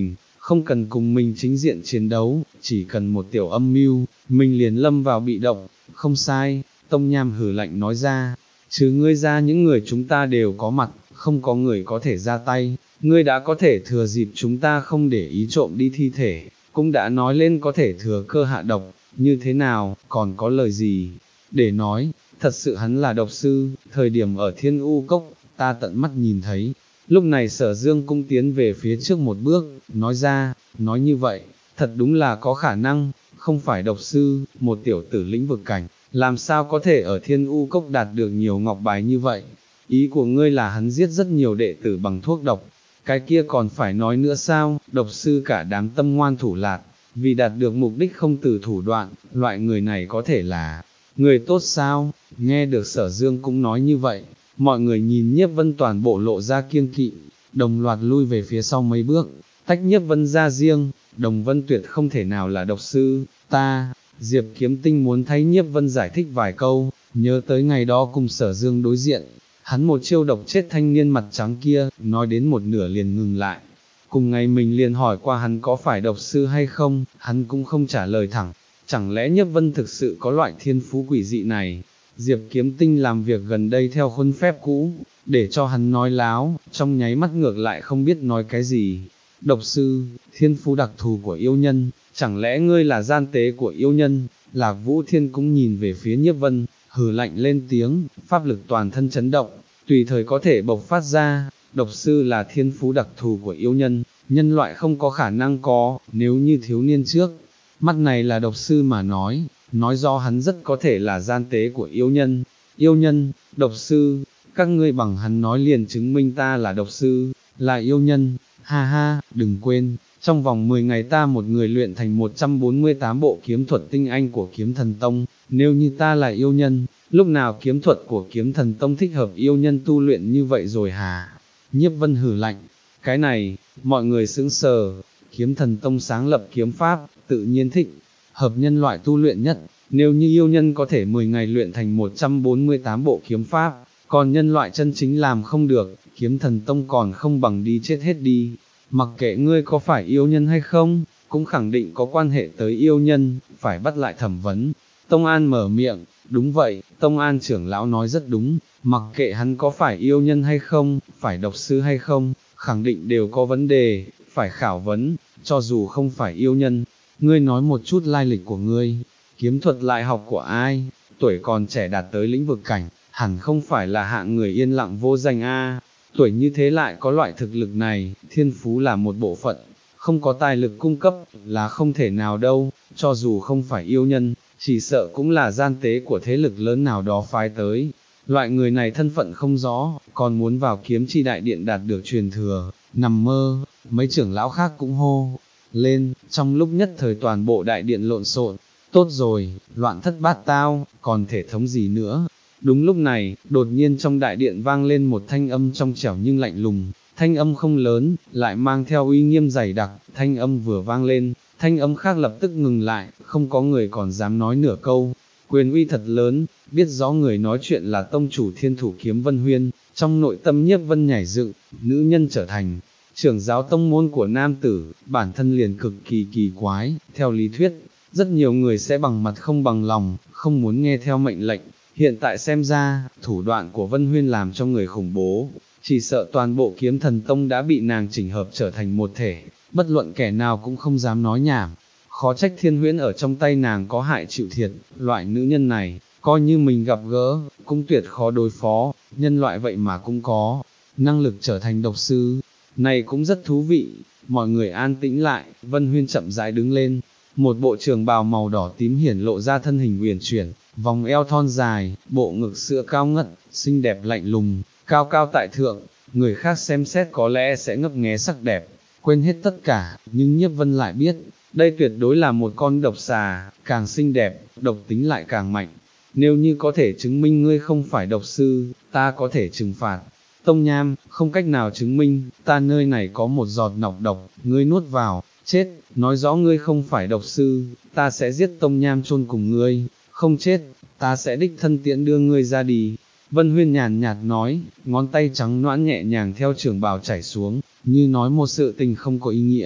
không cần cùng mình chính diện chiến đấu, chỉ cần một tiểu âm mưu, mình liền lâm vào bị động, không sai, Tông Nham hừ lạnh nói ra, chứ ngươi ra những người chúng ta đều có mặt, không có người có thể ra tay, ngươi đã có thể thừa dịp chúng ta không để ý trộm đi thi thể, cũng đã nói lên có thể thừa cơ hạ độc, như thế nào, còn có lời gì, để nói, thật sự hắn là độc sư, thời điểm ở Thiên U Cốc, ta tận mắt nhìn thấy. Lúc này Sở Dương cũng tiến về phía trước một bước, nói ra, nói như vậy, thật đúng là có khả năng, không phải độc sư, một tiểu tử lĩnh vực cảnh, làm sao có thể ở Thiên U Cốc đạt được nhiều ngọc bài như vậy, ý của ngươi là hắn giết rất nhiều đệ tử bằng thuốc độc, cái kia còn phải nói nữa sao, độc sư cả đám tâm ngoan thủ lạt, vì đạt được mục đích không từ thủ đoạn, loại người này có thể là người tốt sao, nghe được Sở Dương cũng nói như vậy. Mọi người nhìn Nhiếp Vân toàn bộ lộ ra kiêng kỵ, đồng loạt lui về phía sau mấy bước, tách Nhiếp Vân ra riêng, Đồng Vân tuyệt không thể nào là độc sư, ta, Diệp Kiếm Tinh muốn thấy Nhiếp Vân giải thích vài câu, nhớ tới ngày đó cùng Sở Dương đối diện, hắn một chiêu độc chết thanh niên mặt trắng kia, nói đến một nửa liền ngừng lại. Cùng ngày mình liền hỏi qua hắn có phải độc sư hay không, hắn cũng không trả lời thẳng, chẳng lẽ Nhiếp Vân thực sự có loại thiên phú quỷ dị này. Diệp Kiếm Tinh làm việc gần đây theo khuôn phép cũ, để cho hắn nói láo, trong nháy mắt ngược lại không biết nói cái gì. Độc sư, thiên phú đặc thù của yêu nhân, chẳng lẽ ngươi là gian tế của yêu nhân? Lạc Vũ Thiên cũng nhìn về phía Nhiếp Vân, hừ lạnh lên tiếng, pháp lực toàn thân chấn động, tùy thời có thể bộc phát ra. Độc sư là thiên phú đặc thù của yêu nhân, nhân loại không có khả năng có, nếu như thiếu niên trước. Mắt này là độc sư mà nói, nói do hắn rất có thể là gian tế của yêu nhân, yêu nhân, độc sư, các ngươi bằng hắn nói liền chứng minh ta là độc sư, là yêu nhân, ha ha, đừng quên, trong vòng mười ngày ta một người luyện thành một trăm bốn mươi tám bộ kiếm thuật tinh anh của kiếm thần tông, nếu như ta là yêu nhân, lúc nào kiếm thuật của kiếm thần tông thích hợp yêu nhân tu luyện như vậy rồi hả? Nhiếp Vân hử lạnh, cái này, mọi người sững sờ, kiếm thần tông sáng lập kiếm pháp, tự nhiên thích hợp nhân loại tu luyện nhất, nếu như yêu nhân có thể mười ngày luyện thành một trăm bốn mươi tám bộ kiếm pháp, còn nhân loại chân chính làm không được, kiếm thần tông còn không bằng đi chết hết đi, mặc kệ ngươi có phải yêu nhân hay không, cũng khẳng định có quan hệ tới yêu nhân, phải bắt lại thẩm vấn. Tông An mở miệng, đúng vậy, Tông An trưởng lão nói rất đúng, mặc kệ hắn có phải yêu nhân hay không, phải độc sư hay không, khẳng định đều có vấn đề, phải khảo vấn, cho dù không phải yêu nhân. Ngươi nói một chút lai lịch của ngươi, kiếm thuật lại học của ai, tuổi còn trẻ đạt tới lĩnh vực cảnh, hẳn không phải là hạng người yên lặng vô danh a. Tuổi như thế lại có loại thực lực này, thiên phú là một bộ phận, không có tài lực cung cấp, là không thể nào đâu, cho dù không phải yêu nhân, chỉ sợ cũng là gian tế của thế lực lớn nào đó phái tới. Loại người này thân phận không rõ, còn muốn vào kiếm chi đại điện đạt được truyền thừa, nằm mơ, mấy trưởng lão khác cũng hô lên, trong lúc nhất thời toàn bộ đại điện lộn xộn, tốt rồi, loạn thất bát tao, còn thể thống gì nữa. Đúng lúc này, đột nhiên trong đại điện vang lên một thanh âm trong trẻo nhưng lạnh lùng, thanh âm không lớn, lại mang theo uy nghiêm dày đặc, thanh âm vừa vang lên, thanh âm khác lập tức ngừng lại, không có người còn dám nói nửa câu. Quyền uy thật lớn, biết rõ người nói chuyện là tông chủ Thiên Thủ Kiếm Vân Huyên, trong nội tâm Nhiếp Vân nhảy dựng, nữ nhân trở thành trưởng giáo tông môn của nam tử, bản thân liền cực kỳ kỳ quái, theo lý thuyết, rất nhiều người sẽ bằng mặt không bằng lòng, không muốn nghe theo mệnh lệnh, hiện tại xem ra, thủ đoạn của Vân Huyên làm cho người khủng bố, chỉ sợ toàn bộ kiếm thần tông đã bị nàng chỉnh hợp trở thành một thể, bất luận kẻ nào cũng không dám nói nhảm. Khó trách Thiên Huyễn ở trong tay nàng có hại chịu thiệt, loại nữ nhân này, coi như mình gặp gỡ, cũng tuyệt khó đối phó, nhân loại vậy mà cũng có, năng lực trở thành độc sư, này cũng rất thú vị, mọi người an tĩnh lại, Vân Huyên chậm rãi đứng lên, một bộ trường bào màu đỏ tím hiển lộ ra thân hình uyển chuyển, vòng eo thon dài, bộ ngực sữa cao ngất, xinh đẹp lạnh lùng, cao cao tại thượng, người khác xem xét có lẽ sẽ ngấp nghé sắc đẹp, quên hết tất cả, nhưng Nhiếp Vân lại biết, đây tuyệt đối là một con độc xà, càng xinh đẹp, độc tính lại càng mạnh. Nếu như có thể chứng minh ngươi không phải độc sư, ta có thể trừng phạt. Tông Nham, không cách nào chứng minh, ta nơi này có một giọt nọc độc, ngươi nuốt vào, chết, nói rõ ngươi không phải độc sư, ta sẽ giết Tông Nham chôn cùng ngươi, không chết, ta sẽ đích thân tiễn đưa ngươi ra đi. Vân Huyên nhàn nhạt nói, ngón tay trắng nõn nhẹ nhàng theo trường bào chảy xuống, như nói một sự tình không có ý nghĩa.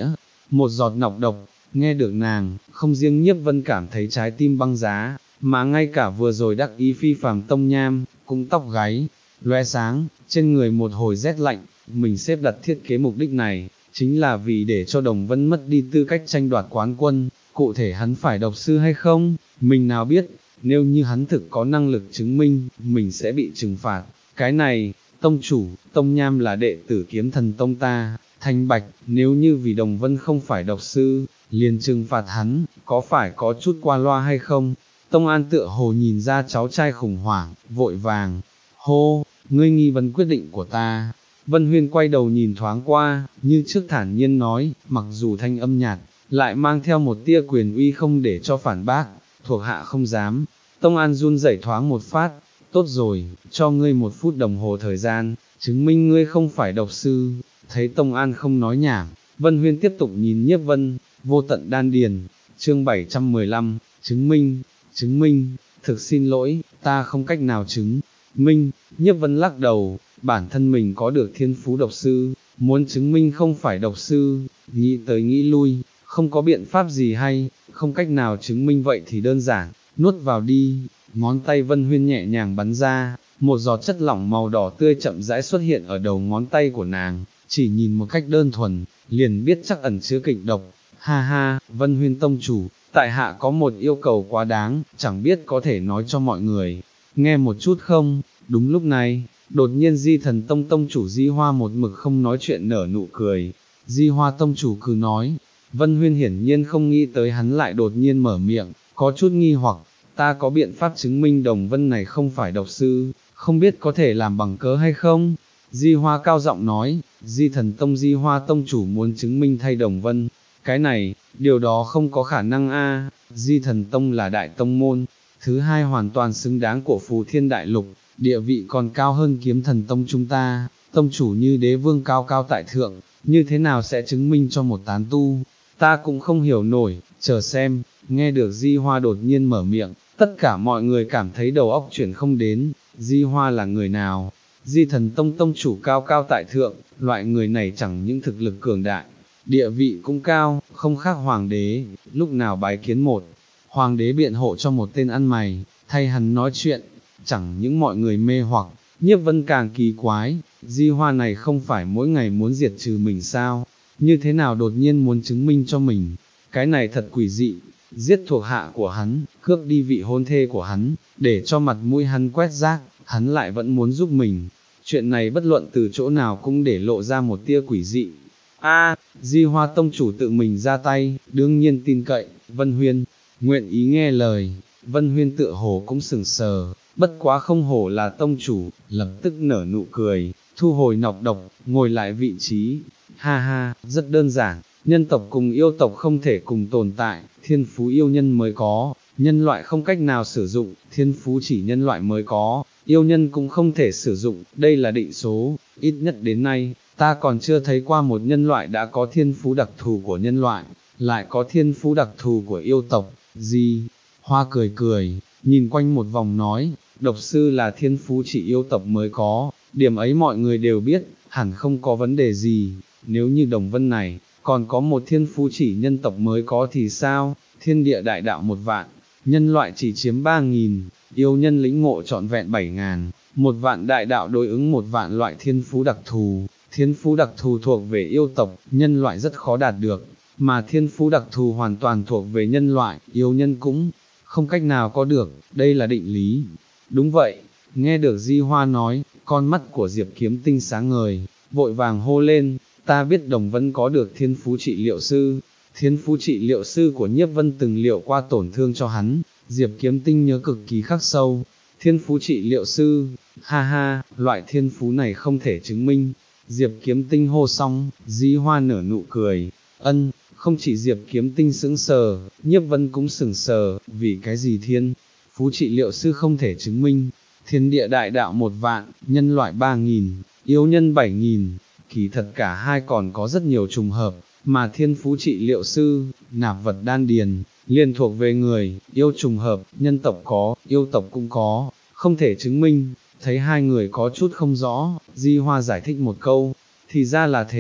một giọt nọc độc. Nghe được nàng, không riêng Nhiếp Vân cảm thấy trái tim băng giá, mà ngay cả vừa rồi đắc ý phi phàm Tông Nham, cũng tóc gáy, loe sáng, trên người một hồi rét lạnh. Mình xếp đặt thiết kế mục đích này, chính là vì để cho Đồng Vân mất đi tư cách tranh đoạt quán quân. Cụ thể hắn phải độc sư hay không, mình nào biết, nếu như hắn thực có năng lực chứng minh, mình sẽ bị trừng phạt. Cái này, tông chủ, Tông Nham là đệ tử Kiếm Thần Tông ta, thanh bạch, nếu như vì Đồng Vân không phải độc sư, liền trừng phạt hắn, có phải có chút qua loa hay không? Tông An tựa hồ nhìn ra cháu trai khủng hoảng, vội vàng, hô, ngươi nghi vấn quyết định của ta. Vân Huyên quay đầu nhìn thoáng qua, như trước thản nhiên nói, mặc dù thanh âm nhạt, lại mang theo một tia quyền uy không để cho phản bác, thuộc hạ không dám. Tông An run rẩy thoáng một phát, tốt rồi, cho ngươi một phút đồng hồ thời gian, chứng minh ngươi không phải độc sư. Thấy Tông An không nói nhảm, Vân Huyên tiếp tục nhìn Nhiếp Vân, vô tận đan điền, chương bảy trăm mười lăm, chứng minh, chứng minh, thực xin lỗi, ta không cách nào chứng minh. Nhiếp Vân lắc đầu, bản thân mình có được thiên phú độc sư, muốn chứng minh không phải độc sư, nghĩ tới nghĩ lui, không có biện pháp gì hay, không cách nào chứng minh vậy thì đơn giản, nuốt vào đi. Ngón tay Vân Huyên nhẹ nhàng bắn ra, một giọt chất lỏng màu đỏ tươi chậm rãi xuất hiện ở đầu ngón tay của nàng, chỉ nhìn một cách đơn thuần, liền biết chắc ẩn chứa kịch độc. Ha ha, Vân Huyên tông chủ, tại hạ có một yêu cầu quá đáng, chẳng biết có thể nói cho mọi người nghe một chút không? Đúng lúc này, đột nhiên Di Thần Tông tông chủ Di Hoa một mực không nói chuyện nở nụ cười. Di Hoa tông chủ cứ nói, Vân Huyên hiển nhiên không nghĩ tới hắn lại đột nhiên mở miệng, có chút nghi hoặc, ta có biện pháp chứng minh Đồng Vân này không phải độc sư, không biết có thể làm bằng cớ hay không? Di Hoa cao giọng nói, Di Thần Tông Di Hoa tông chủ muốn chứng minh thay Đồng Vân, cái này, điều đó không có khả năng a. Di Thần Tông là đại tông môn, thứ hai hoàn toàn xứng đáng của Phù Thiên Đại Lục, địa vị còn cao hơn Kiếm Thần Tông chúng ta, tông chủ như đế vương cao cao tại thượng, như thế nào sẽ chứng minh cho một tán tu, ta cũng không hiểu nổi, chờ xem. Nghe được Di Hoa đột nhiên mở miệng, tất cả mọi người cảm thấy đầu óc chuyển không đến, Di Hoa là người nào? Di Thần Tông tông chủ cao cao tại thượng, loại người này chẳng những thực lực cường đại, địa vị cũng cao, không khác hoàng đế, lúc nào bái kiến một hoàng đế biện hộ cho một tên ăn mày, thay hắn nói chuyện, chẳng những mọi người mê hoặc, Nhiếp Vân càng kỳ quái, Di Hoa này không phải mỗi ngày muốn diệt trừ mình sao, như thế nào đột nhiên muốn chứng minh cho mình, cái này thật quỷ dị, giết thuộc hạ của hắn, cướp đi vị hôn thê của hắn, để cho mặt mũi hắn quét rác, hắn lại vẫn muốn giúp mình, chuyện này bất luận từ chỗ nào cũng để lộ ra một tia quỷ dị. A, Di Hoa tông chủ tự mình ra tay, đương nhiên tin cậy, Vân Huyên, nguyện ý nghe lời. Vân Huyên tựa hồ cũng sừng sờ, bất quá không hổ là tông chủ, lập tức nở nụ cười, thu hồi nọc độc, ngồi lại vị trí. Ha ha, rất đơn giản, nhân tộc cùng yêu tộc không thể cùng tồn tại, thiên phú yêu nhân mới có, nhân loại không cách nào sử dụng, thiên phú chỉ nhân loại mới có, yêu nhân cũng không thể sử dụng, đây là định số, ít nhất đến nay, ta còn chưa thấy qua một nhân loại đã có thiên phú đặc thù của nhân loại, lại có thiên phú đặc thù của yêu tộc. Di Hoa cười cười, nhìn quanh một vòng nói, độc sư là thiên phú chỉ yêu tộc mới có, điểm ấy mọi người đều biết, hẳn không có vấn đề gì, nếu như Đồng Vân này, còn có một thiên phú chỉ nhân tộc mới có thì sao, thiên địa đại đạo một vạn, nhân loại chỉ chiếm ba nghìn, yêu nhân lĩnh ngộ trọn vẹn bảy ngàn, một vạn đại đạo đối ứng một vạn loại thiên phú đặc thù, thiên phú đặc thù thuộc về yêu tộc, nhân loại rất khó đạt được, mà thiên phú đặc thù hoàn toàn thuộc về nhân loại, yêu nhân cũng không cách nào có được, đây là định lý. Đúng vậy, nghe được Di Hoa nói, con mắt của Diệp Kiếm Tinh sáng ngời, vội vàng hô lên, ta biết Đồng Vân có được thiên phú trị liệu sư, thiên phú trị liệu sư của Nhiếp Vân từng liệu qua tổn thương cho hắn, Diệp Kiếm Tinh nhớ cực kỳ khắc sâu, thiên phú trị liệu sư, ha ha, loại thiên phú này không thể chứng minh. Diệp Kiếm Tinh hô xong, Di Hoa nở nụ cười, ân, không chỉ Diệp Kiếm Tinh sững sờ, Nhiếp Vân cũng sững sờ, vì cái gì thiên phú trị liệu sư không thể chứng minh, thiên địa đại đạo một vạn, nhân loại ba nghìn, yêu nhân bảy nghìn, kỳ thật cả hai còn có rất nhiều trùng hợp, mà thiên phú trị liệu sư, nạp vật đan điền, liền thuộc về người, yêu trùng hợp, nhân tộc có, yêu tộc cũng có, không thể chứng minh. Thấy hai người có chút không rõ, Di Hoa giải thích một câu, thì ra là thế,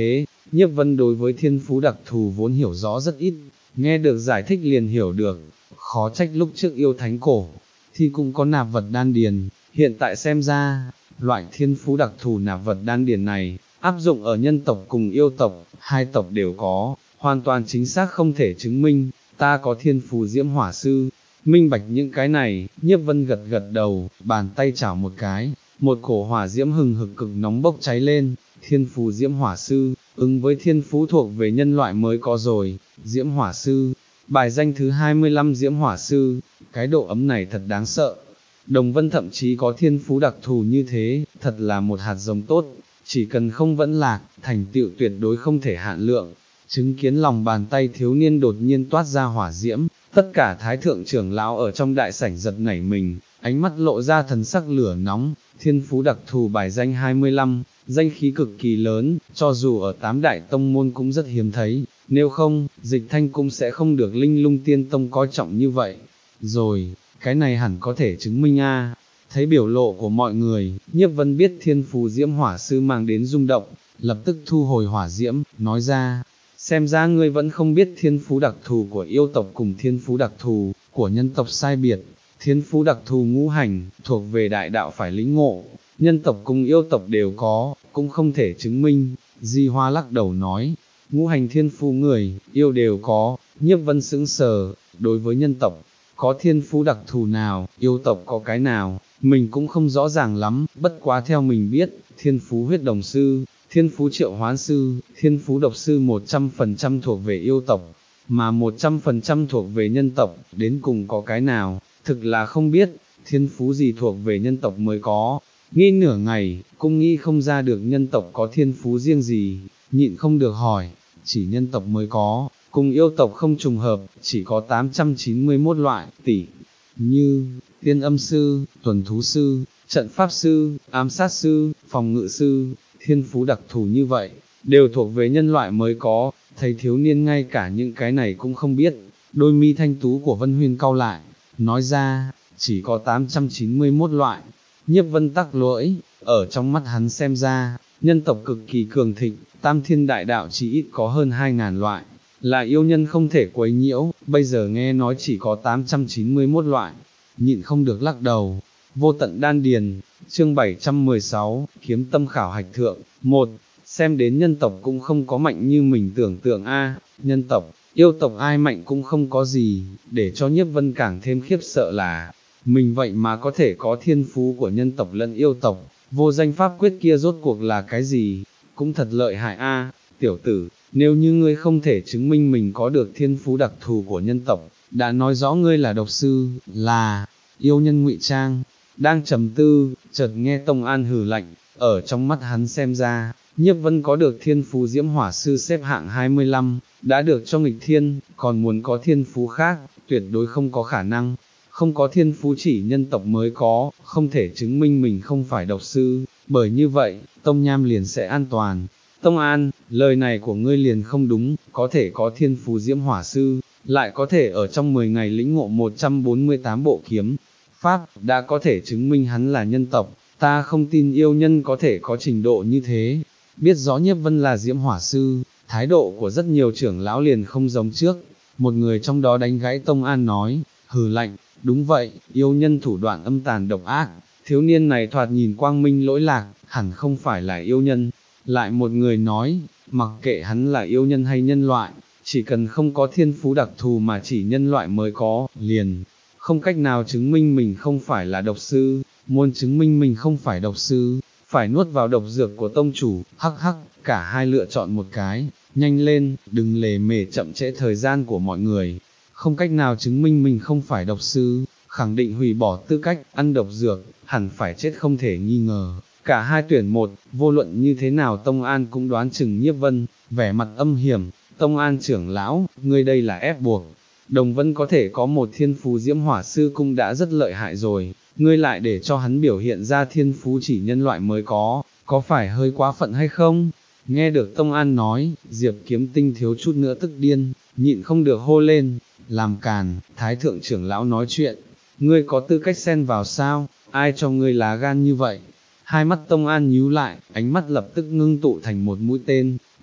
Nhiếp Vân đối với thiên phú đặc thù vốn hiểu rõ rất ít, nghe được giải thích liền hiểu được, khó trách lúc trước yêu thánh cổ, thì cũng có nạp vật đan điền, hiện tại xem ra, loại thiên phú đặc thù nạp vật đan điền này, áp dụng ở nhân tộc cùng yêu tộc, hai tộc đều có, hoàn toàn chính xác không thể chứng minh, ta có thiên phú diễm hỏa sư, minh bạch những cái này, Nhiếp Vân gật gật đầu, bàn tay chảo một cái, một cổ hỏa diễm hừng hực cực nóng bốc cháy lên, thiên phú diễm hỏa sư, ứng với thiên phú thuộc về nhân loại mới có rồi, diễm hỏa sư, bài danh thứ hai mươi lăm diễm hỏa sư, cái độ ấm này thật đáng sợ. Đồng Vân thậm chí có thiên phú đặc thù như thế, thật là một hạt giống tốt, chỉ cần không vẫn lạc, thành tựu tuyệt đối không thể hạn lượng. Chứng kiến lòng bàn tay thiếu niên đột nhiên toát ra hỏa diễm, tất cả thái thượng trưởng lão ở trong đại sảnh giật nảy mình, ánh mắt lộ ra thần sắc lửa nóng, thiên phú đặc thù bài danh hai mươi lăm, danh khí cực kỳ lớn, cho dù ở tám đại tông môn cũng rất hiếm thấy, nếu không, Dịch Thanh cũng sẽ không được Linh Lung Tiên Tông coi trọng như vậy. Rồi, cái này hẳn có thể chứng minh a. Thấy biểu lộ của mọi người, Nhiếp Vân biết thiên phú diễm hỏa sư mang đến rung động, lập tức thu hồi hỏa diễm, nói ra, xem ra ngươi vẫn không biết thiên phú đặc thù của yêu tộc cùng thiên phú đặc thù của nhân tộc sai biệt. Thiên phú đặc thù ngũ hành, thuộc về đại đạo phải lĩnh ngộ, nhân tộc cùng yêu tộc đều có, cũng không thể chứng minh. Di Hoa lắc đầu nói, ngũ hành thiên phú người, yêu đều có. Nhiếp Vân sững sờ, đối với nhân tộc, có thiên phú đặc thù nào, yêu tộc có cái nào, mình cũng không rõ ràng lắm, bất quá theo mình biết, thiên phú huyết đồng sư, thiên phú triệu hoán sư, thiên phú độc sư một trăm phần trăm thuộc về yêu tộc, mà một trăm phần trăm thuộc về nhân tộc, đến cùng có cái nào, thực là không biết, thiên phú gì thuộc về nhân tộc mới có. Nghĩ nửa ngày, cũng nghĩ không ra được nhân tộc có thiên phú riêng gì, nhịn không được hỏi, chỉ nhân tộc mới có, cùng yêu tộc không trùng hợp, chỉ có tám trăm chín mươi mốt loại, tỷ, như, tiên âm sư, tuần thú sư, trận pháp sư, ám sát sư, phòng ngự sư, thiên phú đặc thù như vậy, đều thuộc về nhân loại mới có. Thấy thiếu niên ngay cả những cái này cũng không biết, đôi mi thanh tú của Vân Huyên cau lại, nói ra, chỉ có tám trăm chín mươi mốt loại. Nhiếp Vân tắc lỗi, ở trong mắt hắn xem ra, nhân tộc cực kỳ cường thịnh, tam thiên đại đạo chỉ ít có hơn hai ngàn loại, là yêu nhân không thể quấy nhiễu, bây giờ nghe nói chỉ có tám trăm chín mươi mốt loại, nhịn không được lắc đầu. Vô tận đan điền, chương bảy trăm mười sáu, kiếm tâm khảo hạch thượng, một, xem đến nhân tộc cũng không có mạnh như mình tưởng tượng a, nhân tộc, yêu tộc ai mạnh cũng không có gì, để cho Nhiếp Vân càng thêm khiếp sợ là, mình vậy mà có thể có thiên phú của nhân tộc lẫn yêu tộc, vô danh pháp quyết kia rốt cuộc là cái gì, cũng thật lợi hại a, tiểu tử, nếu như ngươi không thể chứng minh mình có được thiên phú đặc thù của nhân tộc, đã nói rõ ngươi là độc sư, là yêu nhân ngụy trang. Đang trầm tư, chợt nghe Tông An hừ lạnh, ở trong mắt hắn xem ra, Nhiếp Vân có được thiên phú diễm hỏa sư xếp hạng hai mươi lăm, đã được cho nghịch thiên, còn muốn có thiên phú khác, tuyệt đối không có khả năng. Không có thiên phú chỉ nhân tộc mới có, không thể chứng minh mình không phải độc sư, bởi như vậy, Tông Nham liền sẽ an toàn. Tông An, lời này của ngươi liền không đúng, có thể có thiên phú diễm hỏa sư, lại có thể ở trong mười ngày lĩnh ngộ một trăm bốn mươi tám bộ kiếm pháp, đã có thể chứng minh hắn là nhân tộc, ta không tin yêu nhân có thể có trình độ như thế. Biết rõ Nhiếp Vân là diễm hỏa sư, thái độ của rất nhiều trưởng lão liền không giống trước, một người trong đó đánh gãy Tông An nói, hừ lạnh, đúng vậy, yêu nhân thủ đoạn âm tàn độc ác, thiếu niên này thoạt nhìn quang minh lỗi lạc, hẳn không phải là yêu nhân. Lại một người nói, mặc kệ hắn là yêu nhân hay nhân loại, chỉ cần không có thiên phú đặc thù mà chỉ nhân loại mới có, liền không cách nào chứng minh mình không phải là độc sư, muốn chứng minh mình không phải độc sư, phải nuốt vào độc dược của tông chủ, hắc hắc, cả hai lựa chọn một cái, nhanh lên, đừng lề mề chậm trễ thời gian của mọi người, không cách nào chứng minh mình không phải độc sư, khẳng định hủy bỏ tư cách, ăn độc dược, hẳn phải chết không thể nghi ngờ. Cả hai tuyển một, vô luận như thế nào Tông An cũng đoán chừng Nhiếp Vân, vẻ mặt âm hiểm, Tông An trưởng lão, ngươi đây là ép buộc. Đồng Vân có thể có một thiên phú diễm hỏa sư cung đã rất lợi hại rồi, ngươi lại để cho hắn biểu hiện ra thiên phú chỉ nhân loại mới có, có phải hơi quá phận hay không? Nghe được Tông An nói, Diệp Kiếm Tinh thiếu chút nữa tức điên, nhịn không được hô lên, làm càn, Thái thượng trưởng lão nói chuyện, ngươi có tư cách xen vào sao, ai cho ngươi lá gan như vậy? Hai mắt Tông An nhíu lại, ánh mắt lập tức ngưng tụ thành một mũi tên,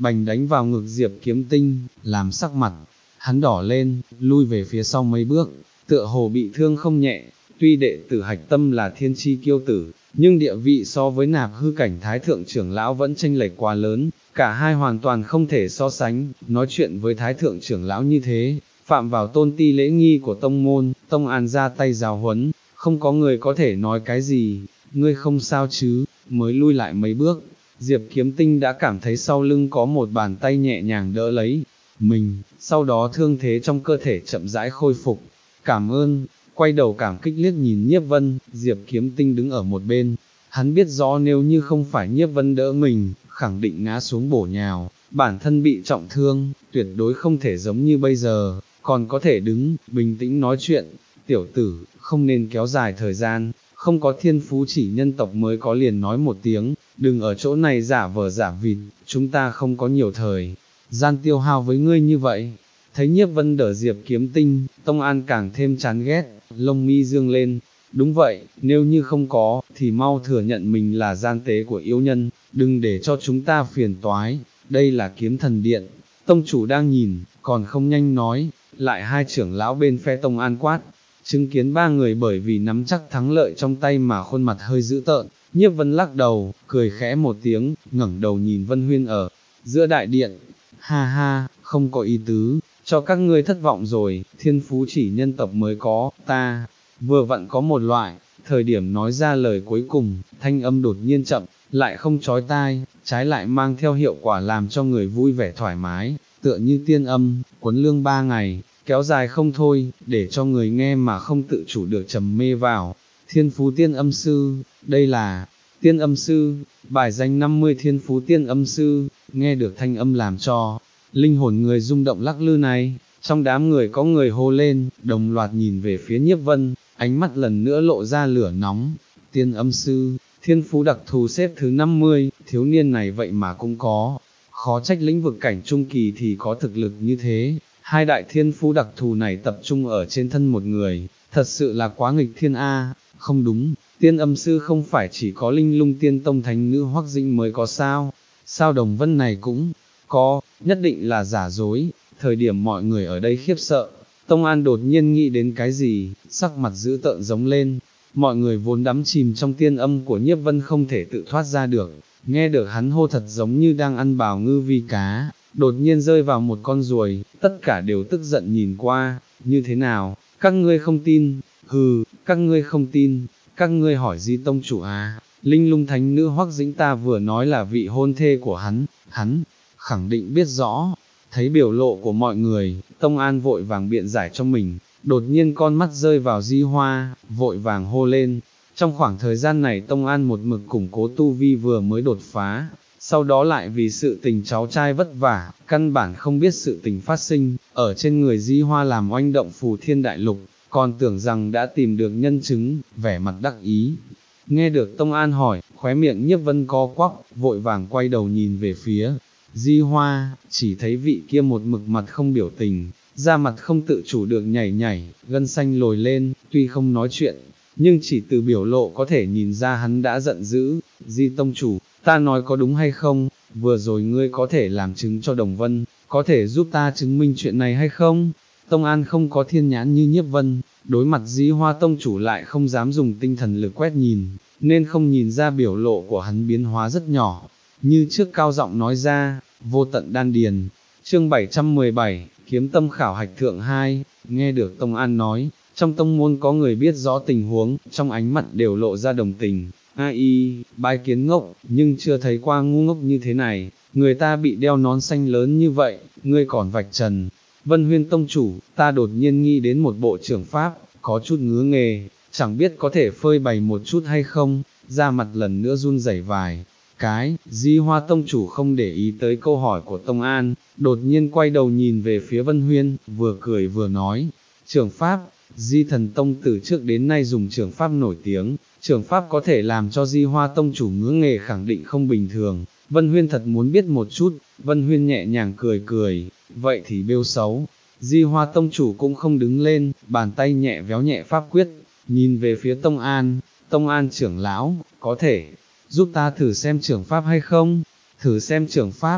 bành đánh vào ngực Diệp Kiếm Tinh, làm sắc mặt hắn đỏ lên, lui về phía sau mấy bước, tựa hồ bị thương không nhẹ. Tuy đệ tử Hạch Tâm là thiên chi kiêu tử, nhưng địa vị so với Nạp Hư cảnh thái thượng trưởng lão vẫn chênh lệch quá lớn, cả hai hoàn toàn không thể so sánh. Nói chuyện với thái thượng trưởng lão như thế, phạm vào tôn ti lễ nghi của tông môn. Tông An ra tay giáo huấn, không có người có thể nói cái gì. Ngươi không sao chứ? Mới lui lại mấy bước, Diệp Kiếm Tinh đã cảm thấy sau lưng có một bàn tay nhẹ nhàng đỡ lấy mình, sau đó thương thế trong cơ thể chậm rãi khôi phục. Cảm ơn. Quay đầu cảm kích liếc nhìn Nhiếp Vân. Diệp Kiếm Tinh đứng ở một bên, hắn biết rõ nếu như không phải Nhiếp Vân đỡ mình, khẳng định ngã xuống bổ nhào, bản thân bị trọng thương, tuyệt đối không thể giống như bây giờ, còn có thể đứng, bình tĩnh nói chuyện. Tiểu tử, không nên kéo dài thời gian, không có thiên phú chỉ nhân tộc mới có, liền nói một tiếng, đừng ở chỗ này giả vờ giả vịt, chúng ta không có nhiều thời gian tiêu hao với ngươi như vậy. Thấy Nhiếp Vân đỡ Diệp Kiếm Tinh, Tông An càng thêm chán ghét, lông mi dương lên. Đúng vậy, nếu như không có, thì mau thừa nhận mình là gian tế của yêu nhân, đừng để cho chúng ta phiền toái. Đây là Kiếm Thần Điện, tông chủ đang nhìn, còn không nhanh nói. Lại hai trưởng lão bên phe Tông An quát. Chứng kiến ba người bởi vì nắm chắc thắng lợi trong tay mà khuôn mặt hơi dữ tợn, Nhiếp Vân lắc đầu, cười khẽ một tiếng, ngẩng đầu nhìn Vân Huyên ở giữa đại điện. Ha ha, không có ý tứ, cho các ngươi thất vọng rồi, thiên phú chỉ nhân tộc mới có, ta vừa vặn có một loại. Thời điểm nói ra lời cuối cùng, thanh âm đột nhiên chậm, lại không chói tai, trái lại mang theo hiệu quả làm cho người vui vẻ thoải mái, tựa như tiên âm, cuốn lương ba ngày, kéo dài không thôi, để cho người nghe mà không tự chủ được trầm mê vào. Thiên phú tiên âm sư, đây là tiên âm sư, bài danh năm mươi thiên phú tiên âm sư. Nghe được thanh âm làm cho linh hồn người rung động lắc lư này, trong đám người có người hô lên, đồng loạt nhìn về phía Nhiếp Vân, ánh mắt lần nữa lộ ra lửa nóng. Tiên âm sư, thiên phú đặc thù xếp thứ năm mươi, thiếu niên này vậy mà cũng có, khó trách lĩnh vực cảnh trung kỳ thì có thực lực như thế. Hai đại thiên phú đặc thù này tập trung ở trên thân một người, thật sự là quá nghịch thiên a. Không đúng, tiên âm sư không phải chỉ có Linh Lung Tiên Tông thánh nữ Hoắc Dĩnh mới có sao? Sao Đồng Vân này cũng có, nhất định là giả dối. Thời điểm mọi người ở đây khiếp sợ, Tông An đột nhiên nghĩ đến cái gì, sắc mặt dữ tợn giống lên. Mọi người vốn đắm chìm trong tiên âm của Nhiếp Vân không thể tự thoát ra được, nghe được hắn hô thật giống như đang ăn bào ngư vi cá, đột nhiên rơi vào một con ruồi, tất cả đều tức giận nhìn qua. Như thế nào, các ngươi không tin? Hừ, các ngươi không tin, các ngươi hỏi Di tông chủ à? Linh Lung thánh nữ Hoắc Dĩnh ta vừa nói là vị hôn thê của hắn, hắn khẳng định biết rõ. Thấy biểu lộ của mọi người, Tông An vội vàng biện giải cho mình, đột nhiên con mắt rơi vào Di Hoa, vội vàng hô lên. Trong khoảng thời gian này Tông An một mực củng cố tu vi vừa mới đột phá, sau đó lại vì sự tình cháu trai vất vả, căn bản không biết sự tình phát sinh, ở trên người Di Hoa làm oanh động phù thiên đại lục, còn tưởng rằng đã tìm được nhân chứng, vẻ mặt đắc ý. Nghe được Tông An hỏi, khóe miệng Nhiếp Vân co quắp, vội vàng quay đầu nhìn về phía Di Hoa, chỉ thấy vị kia một mực mặt không biểu tình, da mặt không tự chủ được nhảy nhảy, gân xanh lồi lên, tuy không nói chuyện, nhưng chỉ từ biểu lộ có thể nhìn ra hắn đã giận dữ. Di tông chủ, ta nói có đúng hay không? Vừa rồi ngươi có thể làm chứng cho Đồng Vân, có thể giúp ta chứng minh chuyện này hay không? Tông An không có thiên nhãn như Nhiếp Vân, đối mặt Di Hoa tông chủ lại không dám dùng tinh thần lực quét nhìn, nên không nhìn ra biểu lộ của hắn biến hóa rất nhỏ. Như trước cao giọng nói ra, vô tận đan điền. Chương bảy trăm mười bảy, kiếm tâm khảo hạch thượng hai. Nghe được Tông An nói, trong tông môn có người biết rõ tình huống, trong ánh mặt đều lộ ra đồng tình. Ai, bái kiến ngốc, nhưng chưa thấy qua ngu ngốc như thế này, người ta bị đeo nón xanh lớn như vậy, ngươi còn vạch trần. Vân Huyên tông chủ, ta đột nhiên nghĩ đến một bộ trưởng pháp, có chút ngứa nghề, chẳng biết có thể phơi bày một chút hay không. Da mặt lần nữa run rẩy vài cái. Di Hoa tông chủ không để ý tới câu hỏi của Tông An, đột nhiên quay đầu nhìn về phía Vân Huyên, vừa cười vừa nói, trưởng pháp, Di thần tông từ trước đến nay dùng trưởng pháp nổi tiếng, trưởng pháp có thể làm cho Di Hoa tông chủ ngứa nghề khẳng định không bình thường. Vân Huyên thật muốn biết một chút. Vân Huyên nhẹ nhàng cười cười, vậy thì bêu xấu. Di Hoa tông chủ cũng không đứng lên, bàn tay nhẹ véo nhẹ pháp quyết, nhìn về phía Tông An. Tông An trưởng lão, có thể giúp ta thử xem trưởng pháp hay không? Thử xem trưởng pháp.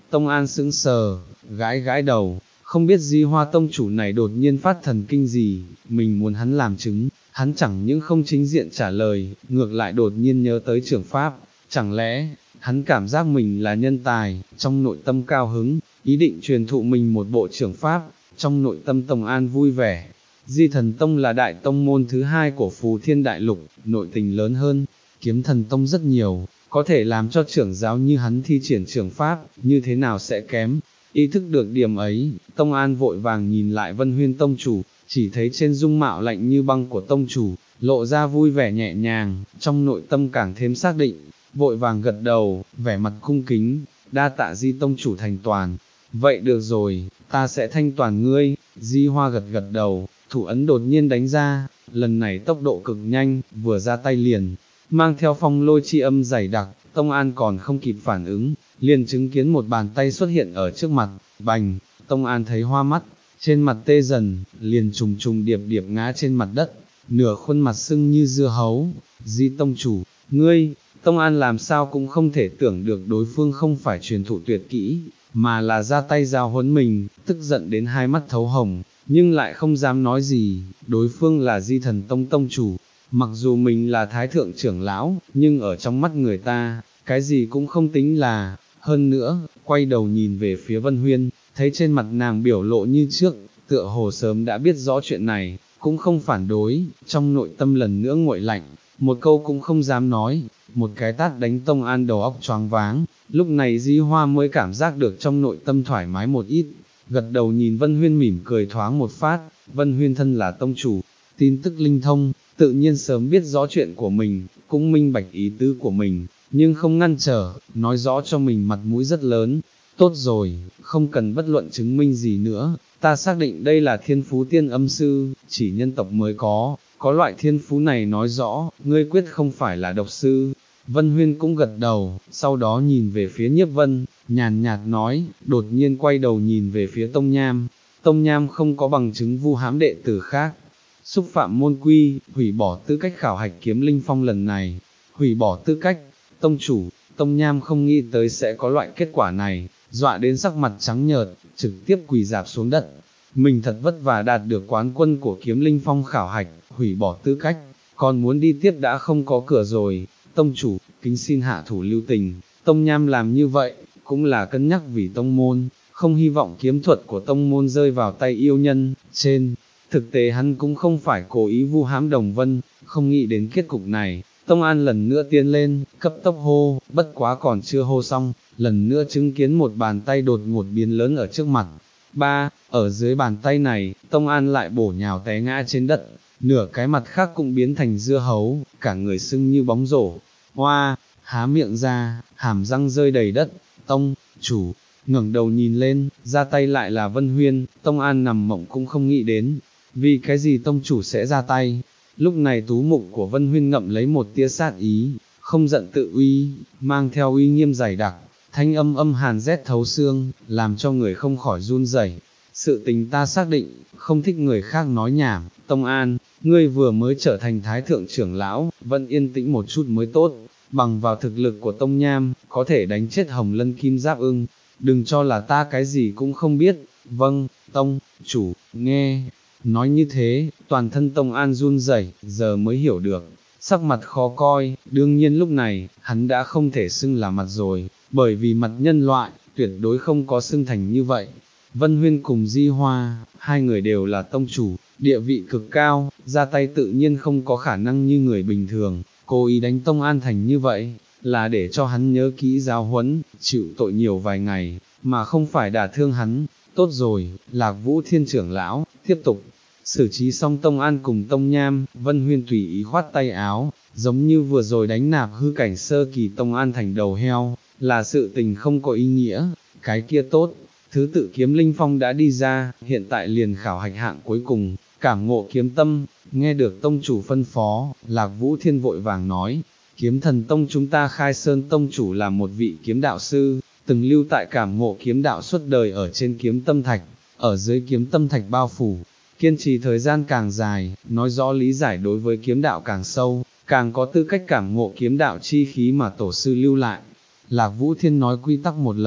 Tông An sững sờ, gãi gãi đầu, không biết Di Hoa tông chủ này đột nhiên phát thần kinh gì, mình muốn hắn làm chứng, hắn chẳng những không chính diện trả lời, ngược lại đột nhiên nhớ tới trưởng pháp, chẳng lẽ, hắn cảm giác mình là nhân tài, trong nội tâm cao hứng, ý định truyền thụ mình một bộ trưởng pháp, trong nội tâm Tông An vui vẻ. Di Thần Tông là đại tông môn thứ hai của Phù Thiên Đại Lục, nội tình lớn hơn, Kiếm Thần Tông rất nhiều, có thể làm cho trưởng giáo như hắn thi triển trưởng pháp, như thế nào sẽ kém. Ý thức được điểm ấy, Tông An vội vàng nhìn lại Vân Huyên tông chủ, chỉ thấy trên dung mạo lạnh như băng của tông chủ, lộ ra vui vẻ nhẹ nhàng, trong nội tâm càng thêm xác định, vội vàng gật đầu, vẻ mặt cung kính, đa tạ Di tông chủ thành toàn. Vậy được rồi, ta sẽ thanh toàn ngươi. Di Hoa gật gật đầu, thủ ấn đột nhiên đánh ra, lần này tốc độ cực nhanh, vừa ra tay liền, mang theo phong lôi chi âm dày đặc, Tông An còn không kịp phản ứng, liền chứng kiến một bàn tay xuất hiện ở trước mặt, bành, Tông An thấy hoa mắt, trên mặt tê dần, liền trùng trùng điệp điệp ngã trên mặt đất, nửa khuôn mặt sưng như dưa hấu. Di tông chủ, ngươi, Tông An làm sao cũng không thể tưởng được đối phương không phải truyền thụ tuyệt kỹ, mà là ra tay giao huấn mình, tức giận đến hai mắt thấu hồng, nhưng lại không dám nói gì, đối phương là Di Thần Tông tông chủ, mặc dù mình là thái thượng trưởng lão, nhưng ở trong mắt người ta, cái gì cũng không tính là, hơn nữa, quay đầu nhìn về phía Vân Huyên, thấy trên mặt nàng biểu lộ như trước, tựa hồ sớm đã biết rõ chuyện này, cũng không phản đối, trong nội tâm lần nữa nguội lạnh, một câu cũng không dám nói, một cái tát đánh Tông An đầu óc choáng váng, lúc này Di Hoa mới cảm giác được trong nội tâm thoải mái một ít, gật đầu nhìn Vân Huyên mỉm cười thoáng một phát. Vân Huyên thân là tông chủ, tin tức linh thông, tự nhiên sớm biết rõ chuyện của mình, cũng minh bạch ý tứ của mình, nhưng không ngăn trở, nói rõ cho mình mặt mũi rất lớn. Tốt rồi, không cần bất luận chứng minh gì nữa, ta xác định đây là thiên phú tiên âm sư, chỉ nhân tộc mới có, có loại thiên phú này nói rõ, ngươi quyết không phải là độc sư. Vân Huyên cũng gật đầu, sau đó nhìn về phía Nhiếp Vân, nhàn nhạt nói, đột nhiên quay đầu nhìn về phía Tông Nham, Tông Nham không có bằng chứng vu hãm đệ tử khác, xúc phạm môn quy, hủy bỏ tư cách khảo hạch kiếm linh phong lần này, hủy bỏ tư cách, tông chủ, Tông Nham không nghĩ tới sẽ có loại kết quả này, dọa đến sắc mặt trắng nhợt, trực tiếp quỳ dạp xuống đất, mình thật vất vả đạt được quán quân của kiếm linh phong khảo hạch, hủy bỏ tư cách, còn muốn đi tiếp đã không có cửa rồi. Tông chủ, kính xin hạ thủ lưu tình, Tông Nham làm như vậy, cũng là cân nhắc vì tông môn, không hy vọng kiếm thuật của tông môn rơi vào tay yêu nhân, trên, thực tế hắn cũng không phải cố ý vu hãm Đồng Vân, không nghĩ đến kết cục này, Tông An lần nữa tiến lên, cấp tốc hô, bất quá còn chưa hô xong, lần nữa chứng kiến một bàn tay đột ngột biến lớn ở trước mặt, ba, ở dưới bàn tay này, Tông An lại bổ nhào té ngã trên đất, nửa cái mặt khác cũng biến thành dưa hấu, cả người sưng như bóng rổ. Hoa, há miệng ra, hàm răng rơi đầy đất, tông, chủ, ngẩng đầu nhìn lên, ra tay lại là Vân Huyên, Tông An nằm mộng cũng không nghĩ đến, vì cái gì tông chủ sẽ ra tay. Lúc này tú mục của Vân Huyên ngậm lấy một tia sát ý, không giận tự uy, mang theo uy nghiêm dày đặc, thanh âm âm hàn rét thấu xương, làm cho người không khỏi run rẩy. Sự tình ta xác định, không thích người khác nói nhảm, Tông An, ngươi vừa mới trở thành thái thượng trưởng lão, vẫn yên tĩnh một chút mới tốt, bằng vào thực lực của Tông Nham, có thể đánh chết Hồng Lân Kim Giáp Ưng, đừng cho là ta cái gì cũng không biết. Vâng, Tông, chủ, nghe, nói như thế, toàn thân Tông An run rẩy, giờ mới hiểu được, sắc mặt khó coi, đương nhiên lúc này, hắn đã không thể xưng là mặt rồi, bởi vì mặt nhân loại, tuyệt đối không có xưng thành như vậy. Vân Huyên cùng Di Hoa, hai người đều là tông chủ, địa vị cực cao, ra tay tự nhiên không có khả năng như người bình thường, cố ý đánh Tông An thành như vậy, là để cho hắn nhớ kỹ giáo huấn, chịu tội nhiều vài ngày, mà không phải đả thương hắn. Tốt rồi, Lạc Vũ Thiên trưởng lão, tiếp tục, xử trí xong Tông An cùng Tông Nham, Vân Huyên tùy ý khoát tay áo, giống như vừa rồi đánh nạp hư cảnh sơ kỳ Tông An thành đầu heo, là sự tình không có ý nghĩa, cái kia tốt. Thứ tự kiếm linh phong đã đi ra, hiện tại liền khảo hạch hạng cuối cùng, cảm ngộ kiếm tâm, nghe được tông chủ phân phó, Lạc Vũ Thiên vội vàng nói, kiếm thần tông chúng ta khai sơn tông chủ là một vị kiếm đạo sư, từng lưu tại cảm ngộ kiếm đạo suốt đời ở trên kiếm tâm thạch, ở dưới kiếm tâm thạch bao phủ, kiên trì thời gian càng dài, nói rõ lý giải đối với kiếm đạo càng sâu, càng có tư cách cảm ngộ kiếm đạo chi khí mà tổ sư lưu lại. Lạc Vũ Thiên nói quy tắc một lần,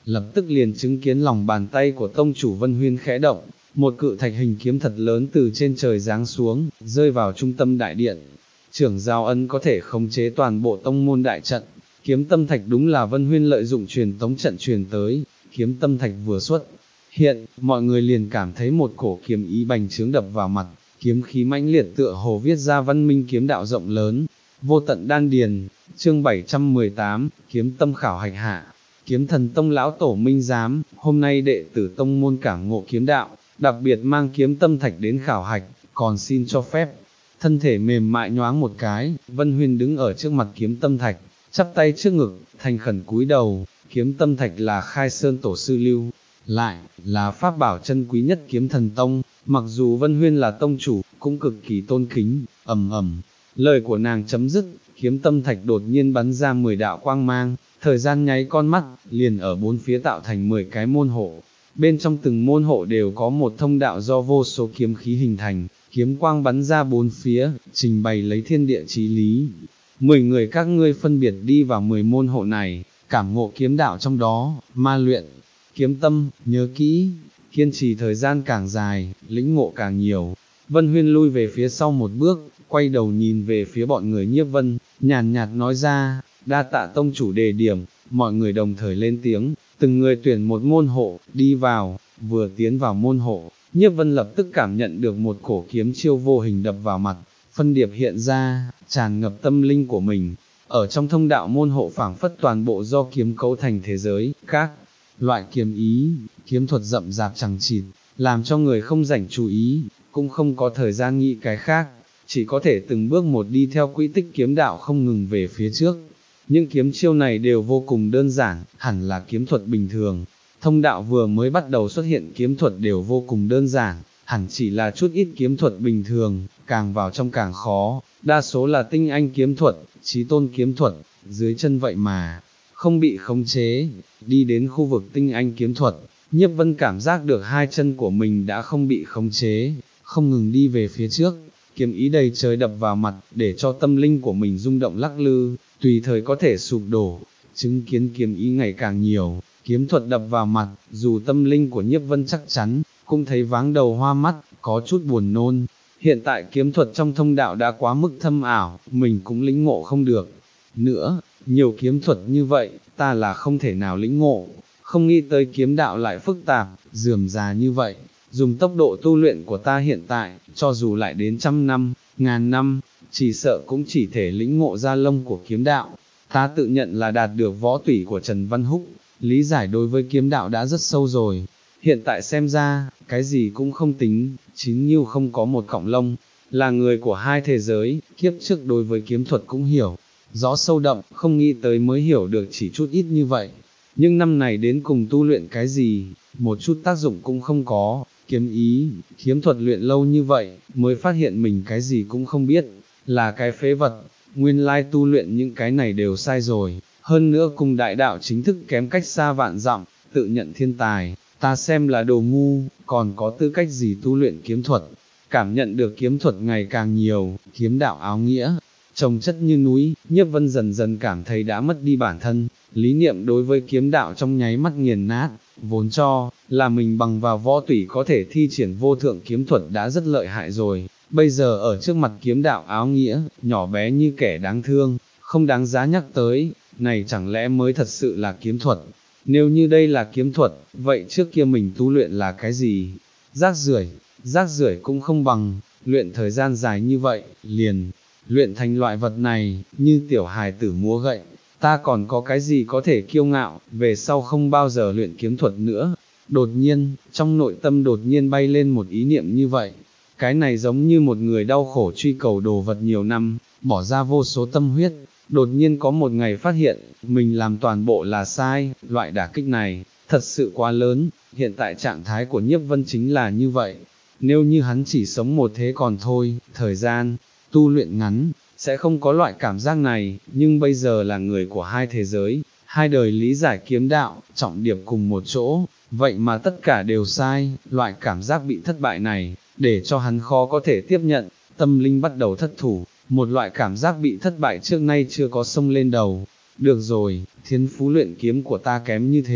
lập tức liền chứng kiến lòng bàn tay của tông chủ Vân Huyên khẽ động, một cự thạch hình kiếm thật lớn từ trên trời giáng xuống, rơi vào trung tâm đại điện. Trưởng giao ân có thể khống chế toàn bộ tông môn đại trận, kiếm tâm thạch đúng là Vân Huyên lợi dụng truyền tống trận truyền tới, kiếm tâm thạch vừa xuất hiện, mọi người liền cảm thấy một cổ kiếm ý bành trướng đập vào mặt, kiếm khí mãnh liệt tựa hồ viết ra văn minh kiếm đạo rộng lớn, vô tận đan điền. Chương bảy trăm mười tám, kiếm tâm khảo hạch hạ. Kiếm thần tông lão tổ minh giám, hôm nay đệ tử tông môn cảm ngộ kiếm đạo, đặc biệt mang kiếm tâm thạch đến khảo hạch, còn xin cho phép. Thân thể mềm mại nhoáng một cái, Vân Huyên đứng ở trước mặt kiếm tâm thạch, chắp tay trước ngực, thành khẩn cúi đầu. Kiếm tâm thạch là khai sơn tổ sư lưu lại, là pháp bảo chân quý nhất kiếm thần tông, mặc dù Vân Huyên là tông chủ, cũng cực kỳ tôn kính. Ầm ầm, lời của nàng chấm dứt, kiếm tâm thạch đột nhiên bắn ra mười đạo quang mang, thời gian nháy con mắt, liền ở bốn phía tạo thành mười cái môn hộ. Bên trong từng môn hộ đều có một thông đạo do vô số kiếm khí hình thành, kiếm quang bắn ra bốn phía, trình bày lấy thiên địa chí lý. Mười người các ngươi phân biệt đi vào mười môn hộ này, cảm ngộ kiếm đạo trong đó, ma luyện kiếm tâm, nhớ kỹ, kiên trì thời gian càng dài, lĩnh ngộ càng nhiều. Vân Huyên lui về phía sau một bước, quay đầu nhìn về phía bọn người Nhiếp Vân, nhàn nhạt nói ra, đa tạ tông chủ đề điểm. Mọi người đồng thời lên tiếng, từng người tuyển một môn hộ, đi vào. Vừa tiến vào môn hộ, Nhiếp Vân lập tức cảm nhận được một cổ kiếm chiêu vô hình đập vào mặt, phân điệp hiện ra, tràn ngập tâm linh của mình. Ở trong thông đạo môn hộ phảng phất toàn bộ do kiếm cấu thành thế giới, các loại kiếm ý, kiếm thuật rậm rạp chẳng chịt, làm cho người không rảnh chú ý, cũng không có thời gian nghĩ cái khác, chỉ có thể từng bước một đi theo quỹ tích kiếm đạo không ngừng về phía trước. Những kiếm chiêu này đều vô cùng đơn giản, hẳn là kiếm thuật bình thường. Thông đạo vừa mới bắt đầu xuất hiện kiếm thuật đều vô cùng đơn giản, hẳn chỉ là chút ít kiếm thuật bình thường, càng vào trong càng khó, đa số là tinh anh kiếm thuật, chí tôn kiếm thuật, dưới chân vậy mà không bị khống chế. Đi đến khu vực tinh anh kiếm thuật, Nhiếp Vân cảm giác được hai chân của mình đã không bị khống chế, không ngừng đi về phía trước, kiếm ý đầy trời đập vào mặt, để cho tâm linh của mình rung động lắc lư, tùy thời có thể sụp đổ. Chứng kiến kiếm ý ngày càng nhiều, kiếm thuật đập vào mặt, dù tâm linh của Nhiếp Vân chắc chắn, cũng thấy váng đầu hoa mắt, có chút buồn nôn. Hiện tại kiếm thuật trong thông đạo đã quá mức thâm ảo, mình cũng lĩnh ngộ không được nữa, nhiều kiếm thuật như vậy, ta là không thể nào lĩnh ngộ, không nghĩ tới kiếm đạo lại phức tạp, rườm rà như vậy. Dùng tốc độ tu luyện của ta hiện tại, cho dù lại đến trăm năm, ngàn năm, chỉ sợ cũng chỉ thể lĩnh ngộ ra lông của kiếm đạo. Ta tự nhận là đạt được võ tủy của Trần Văn Húc, lý giải đối với kiếm đạo đã rất sâu rồi. Hiện tại xem ra, cái gì cũng không tính, chín nhiêu không có một cọng lông, là người của hai thế giới, kiếp trước đối với kiếm thuật cũng hiểu rõ sâu đậm, không nghĩ tới mới hiểu được chỉ chút ít như vậy. Nhưng năm này đến cùng tu luyện cái gì, một chút tác dụng cũng không có. Kiếm ý, kiếm thuật luyện lâu như vậy, mới phát hiện mình cái gì cũng không biết, là cái phế vật. Nguyên lai tu luyện những cái này đều sai rồi, hơn nữa cùng đại đạo chính thức kém cách xa vạn dặm, tự nhận thiên tài, ta xem là đồ ngu, còn có tư cách gì tu luyện kiếm thuật. Cảm nhận được kiếm thuật ngày càng nhiều, kiếm đạo áo nghĩa, trồng chất như núi, Nhiếp Vân dần dần cảm thấy đã mất đi bản thân, lý niệm đối với kiếm đạo trong nháy mắt nghiền nát, vốn cho là mình bằng vào võ tủy có thể thi triển vô thượng kiếm thuật đã rất lợi hại rồi, bây giờ ở trước mặt kiếm đạo áo nghĩa, nhỏ bé như kẻ đáng thương, không đáng giá nhắc tới, này chẳng lẽ mới thật sự là kiếm thuật. Nếu như đây là kiếm thuật, vậy trước kia mình tu luyện là cái gì? Rác rưởi, rác rưởi cũng không bằng, luyện thời gian dài như vậy, liền luyện thành loại vật này, như tiểu hài tử múa gậy, ta còn có cái gì có thể kiêu ngạo, về sau không bao giờ luyện kiếm thuật nữa. Đột nhiên, trong nội tâm đột nhiên bay lên một ý niệm như vậy, cái này giống như một người đau khổ truy cầu đồ vật nhiều năm, bỏ ra vô số tâm huyết, đột nhiên có một ngày phát hiện, mình làm toàn bộ là sai, loại đả kích này, thật sự quá lớn. Hiện tại trạng thái của Nhiếp Vân chính là như vậy, nếu như hắn chỉ sống một thế còn thôi, thời gian tu luyện ngắn, sẽ không có loại cảm giác này, nhưng bây giờ là người của hai thế giới, hai đời lý giải kiếm đạo, trọng điệp cùng một chỗ, vậy mà tất cả đều sai, loại cảm giác bị thất bại này, để cho hắn khó có thể tiếp nhận, tâm linh bắt đầu thất thủ, một loại cảm giác bị thất bại trước nay chưa có xông lên đầu. Được rồi, thiên phú luyện kiếm của ta kém như thế,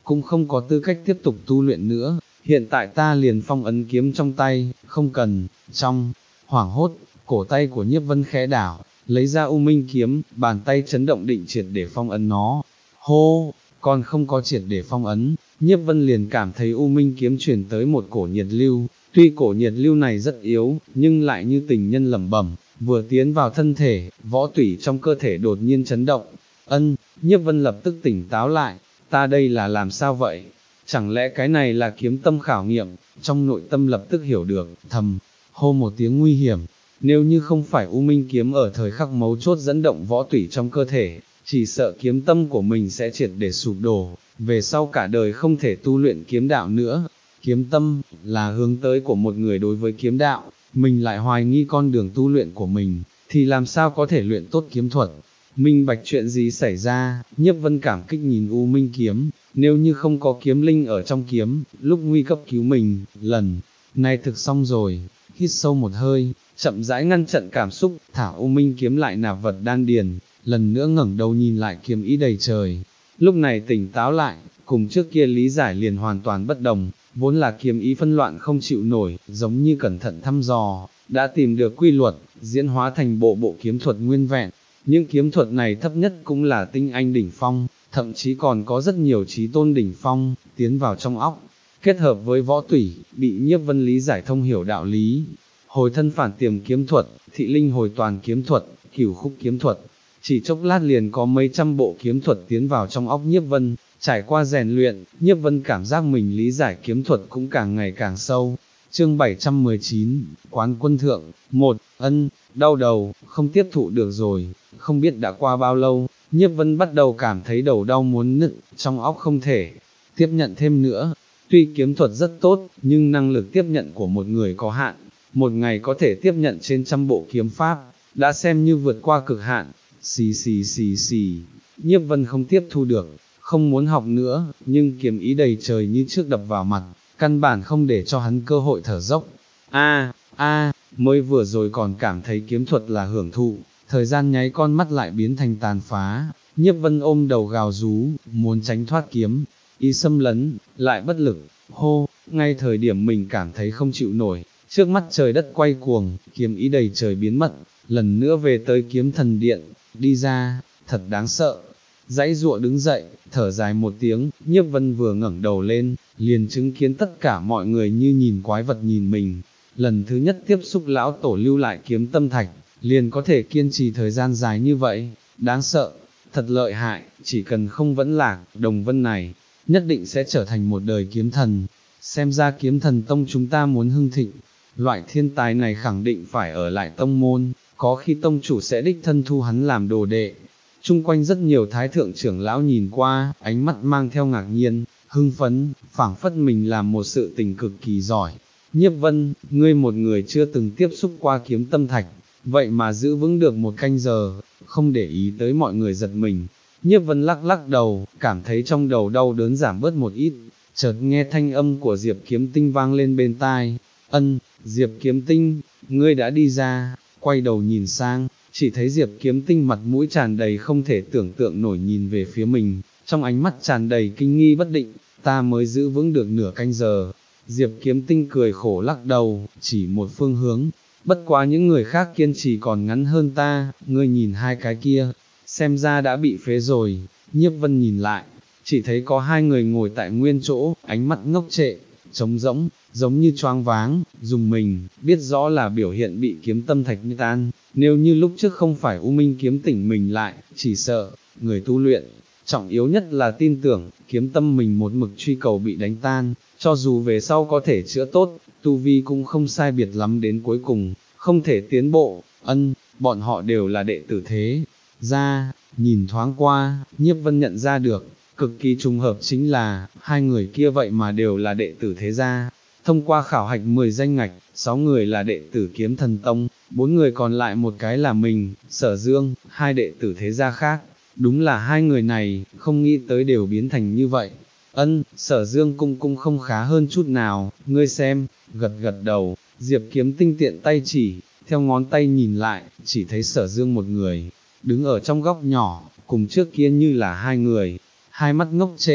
cũng không có tư cách tiếp tục tu luyện nữa, hiện tại ta liền phong ấn kiếm trong tay, không cần. Trong hoảng hốt, cổ tay của Nhiếp Vân khẽ đảo, lấy ra U Minh kiếm, bàn tay chấn động định triệt để phong ấn nó. Hô, còn không có triệt để phong ấn, Nhiếp Vân liền cảm thấy U Minh kiếm truyền tới một cổ nhiệt lưu, tuy cổ nhiệt lưu này rất yếu, nhưng lại như tình nhân lẩm bẩm, vừa tiến vào thân thể, võ tủy trong cơ thể đột nhiên chấn động. Ân, Nhiếp Vân lập tức tỉnh táo lại, ta đây là làm sao vậy? Chẳng lẽ cái này là kiếm tâm khảo nghiệm? Trong nội tâm lập tức hiểu được, thầm, hô một tiếng nguy hiểm. Nếu như không phải U Minh kiếm ở thời khắc mấu chốt dẫn động võ tủy trong cơ thể, chỉ sợ kiếm tâm của mình sẽ triệt để sụp đổ, về sau cả đời không thể tu luyện kiếm đạo nữa. Kiếm tâm, là hướng tới của một người đối với kiếm đạo, mình lại hoài nghi con đường tu luyện của mình, thì làm sao có thể luyện tốt kiếm thuật. Minh bạch chuyện gì xảy ra, Nhiếp Vân cảm kích nhìn U Minh kiếm, nếu như không có kiếm linh ở trong kiếm, lúc nguy cấp cứu mình, lần này thực xong rồi, hít sâu một hơi, chậm rãi ngăn chặn cảm xúc, thả U Minh kiếm lại nạp vật đan điền, lần nữa ngẩng đầu nhìn lại kiếm ý đầy trời. Lúc này tỉnh táo lại, cùng trước kia lý giải liền hoàn toàn bất đồng, vốn là kiếm ý phân loạn không chịu nổi, giống như cẩn thận thăm dò, đã tìm được quy luật, diễn hóa thành bộ bộ kiếm thuật nguyên vẹn. Những kiếm thuật này thấp nhất cũng là tinh anh đỉnh phong, thậm chí còn có rất nhiều trí tôn đỉnh phong, tiến vào trong óc, kết hợp với võ tủy, bị Nhiếp Vân lý giải thông hiểu đạo lý. Hồi thân phản tiềm kiếm thuật, thị linh hồi toàn kiếm thuật, cửu khúc kiếm thuật, chỉ chốc lát liền có mấy trăm bộ kiếm thuật tiến vào trong óc Nhiếp Vân, trải qua rèn luyện, Nhiếp Vân cảm giác mình lý giải kiếm thuật cũng càng ngày càng sâu. Chương bảy trăm mười chín, Quán Quân Thượng, một, ân, đau đầu, không tiếp thụ được rồi, không biết đã qua bao lâu, Nhiếp Vân bắt đầu cảm thấy đầu đau muốn nứt, trong óc không thể tiếp nhận thêm nữa. Tuy kiếm thuật rất tốt, nhưng năng lực tiếp nhận của một người có hạn, một ngày có thể tiếp nhận trên trăm bộ kiếm pháp, đã xem như vượt qua cực hạn. Xì xì xì xì, Nhiếp Vân không tiếp thu được, không muốn học nữa, nhưng kiếm ý đầy trời như trước đập vào mặt, căn bản không để cho hắn cơ hội thở dốc. A, a, mới vừa rồi còn cảm thấy kiếm thuật là hưởng thụ, thời gian nháy con mắt lại biến thành tàn phá. Nhiếp Vân ôm đầu gào rú, muốn tránh thoát kiếm ý xâm lấn, lại bất lực. Hô, ngay thời điểm mình cảm thấy không chịu nổi, trước mắt trời đất quay cuồng, kiếm ý đầy trời biến mất, lần nữa về tới kiếm thần điện, đi ra, thật đáng sợ. Dãy dụa đứng dậy, thở dài một tiếng, Nhiếp Vân vừa ngẩng đầu lên, liền chứng kiến tất cả mọi người như nhìn quái vật nhìn mình. Lần thứ nhất tiếp xúc lão tổ lưu lại kiếm tâm thạch, liền có thể kiên trì thời gian dài như vậy, đáng sợ, thật lợi hại, chỉ cần không vẫn lạc, Đồng Vân này, nhất định sẽ trở thành một đời kiếm thần. Xem ra kiếm thần tông chúng ta muốn hưng thịnh, loại thiên tài này khẳng định phải ở lại tông môn, có khi tông chủ sẽ đích thân thu hắn làm đồ đệ. Trung quanh rất nhiều thái thượng trưởng lão nhìn qua, ánh mắt mang theo ngạc nhiên, hưng phấn, phảng phất mình làm một sự tình cực kỳ giỏi. Nhiếp Vân, ngươi một người chưa từng tiếp xúc qua kiếm tâm thạch, vậy mà giữ vững được một canh giờ, không để ý tới mọi người giật mình. Nhiếp Vân lắc lắc đầu, cảm thấy trong đầu đau đớn giảm bớt một ít, chợt nghe thanh âm của Diệp Kiếm Tinh vang lên bên tai. Ân, Diệp Kiếm Tinh, ngươi đã đi ra. Quay đầu nhìn sang, chỉ thấy Diệp Kiếm Tinh mặt mũi tràn đầy không thể tưởng tượng nổi nhìn về phía mình, trong ánh mắt tràn đầy kinh nghi bất định. Ta mới giữ vững được nửa canh giờ. Diệp Kiếm Tinh cười khổ lắc đầu, chỉ một phương hướng, bất quá những người khác kiên trì còn ngắn hơn ta, ngươi nhìn hai cái kia, xem ra đã bị phế rồi. Nhiếp Vân nhìn lại, chỉ thấy có hai người ngồi tại nguyên chỗ, ánh mắt ngốc trệ, trống rỗng, giống như choáng váng, dùng mình, biết rõ là biểu hiện bị kiếm tâm thạch như tan, nếu như lúc trước không phải U Minh kiếm tỉnh mình lại, chỉ sợ, người tu luyện, trọng yếu nhất là tin tưởng, kiếm tâm mình một mực truy cầu bị đánh tan, cho dù về sau có thể chữa tốt, tu vi cũng không sai biệt lắm đến cuối cùng, không thể tiến bộ. Ân, bọn họ đều là đệ tử thế ra, nhìn thoáng qua, Nhiếp Vân nhận ra được, cực kỳ trùng hợp chính là, hai người kia vậy mà đều là đệ tử thế gia. Thông qua khảo hạch mười danh ngạch, sáu người là đệ tử kiếm thần tông, bốn người còn lại một cái là mình, Sở Dương, hai đệ tử thế gia khác. Đúng là hai người này, không nghĩ tới đều biến thành như vậy. Ân, Sở Dương cung cung không khá hơn chút nào, ngươi xem, gật gật đầu, Diệp Kiếm Tinh tiện tay chỉ, theo ngón tay nhìn lại, chỉ thấy Sở Dương một người, đứng ở trong góc nhỏ, cùng trước kia như là hai người, hai mắt ngốc trệ,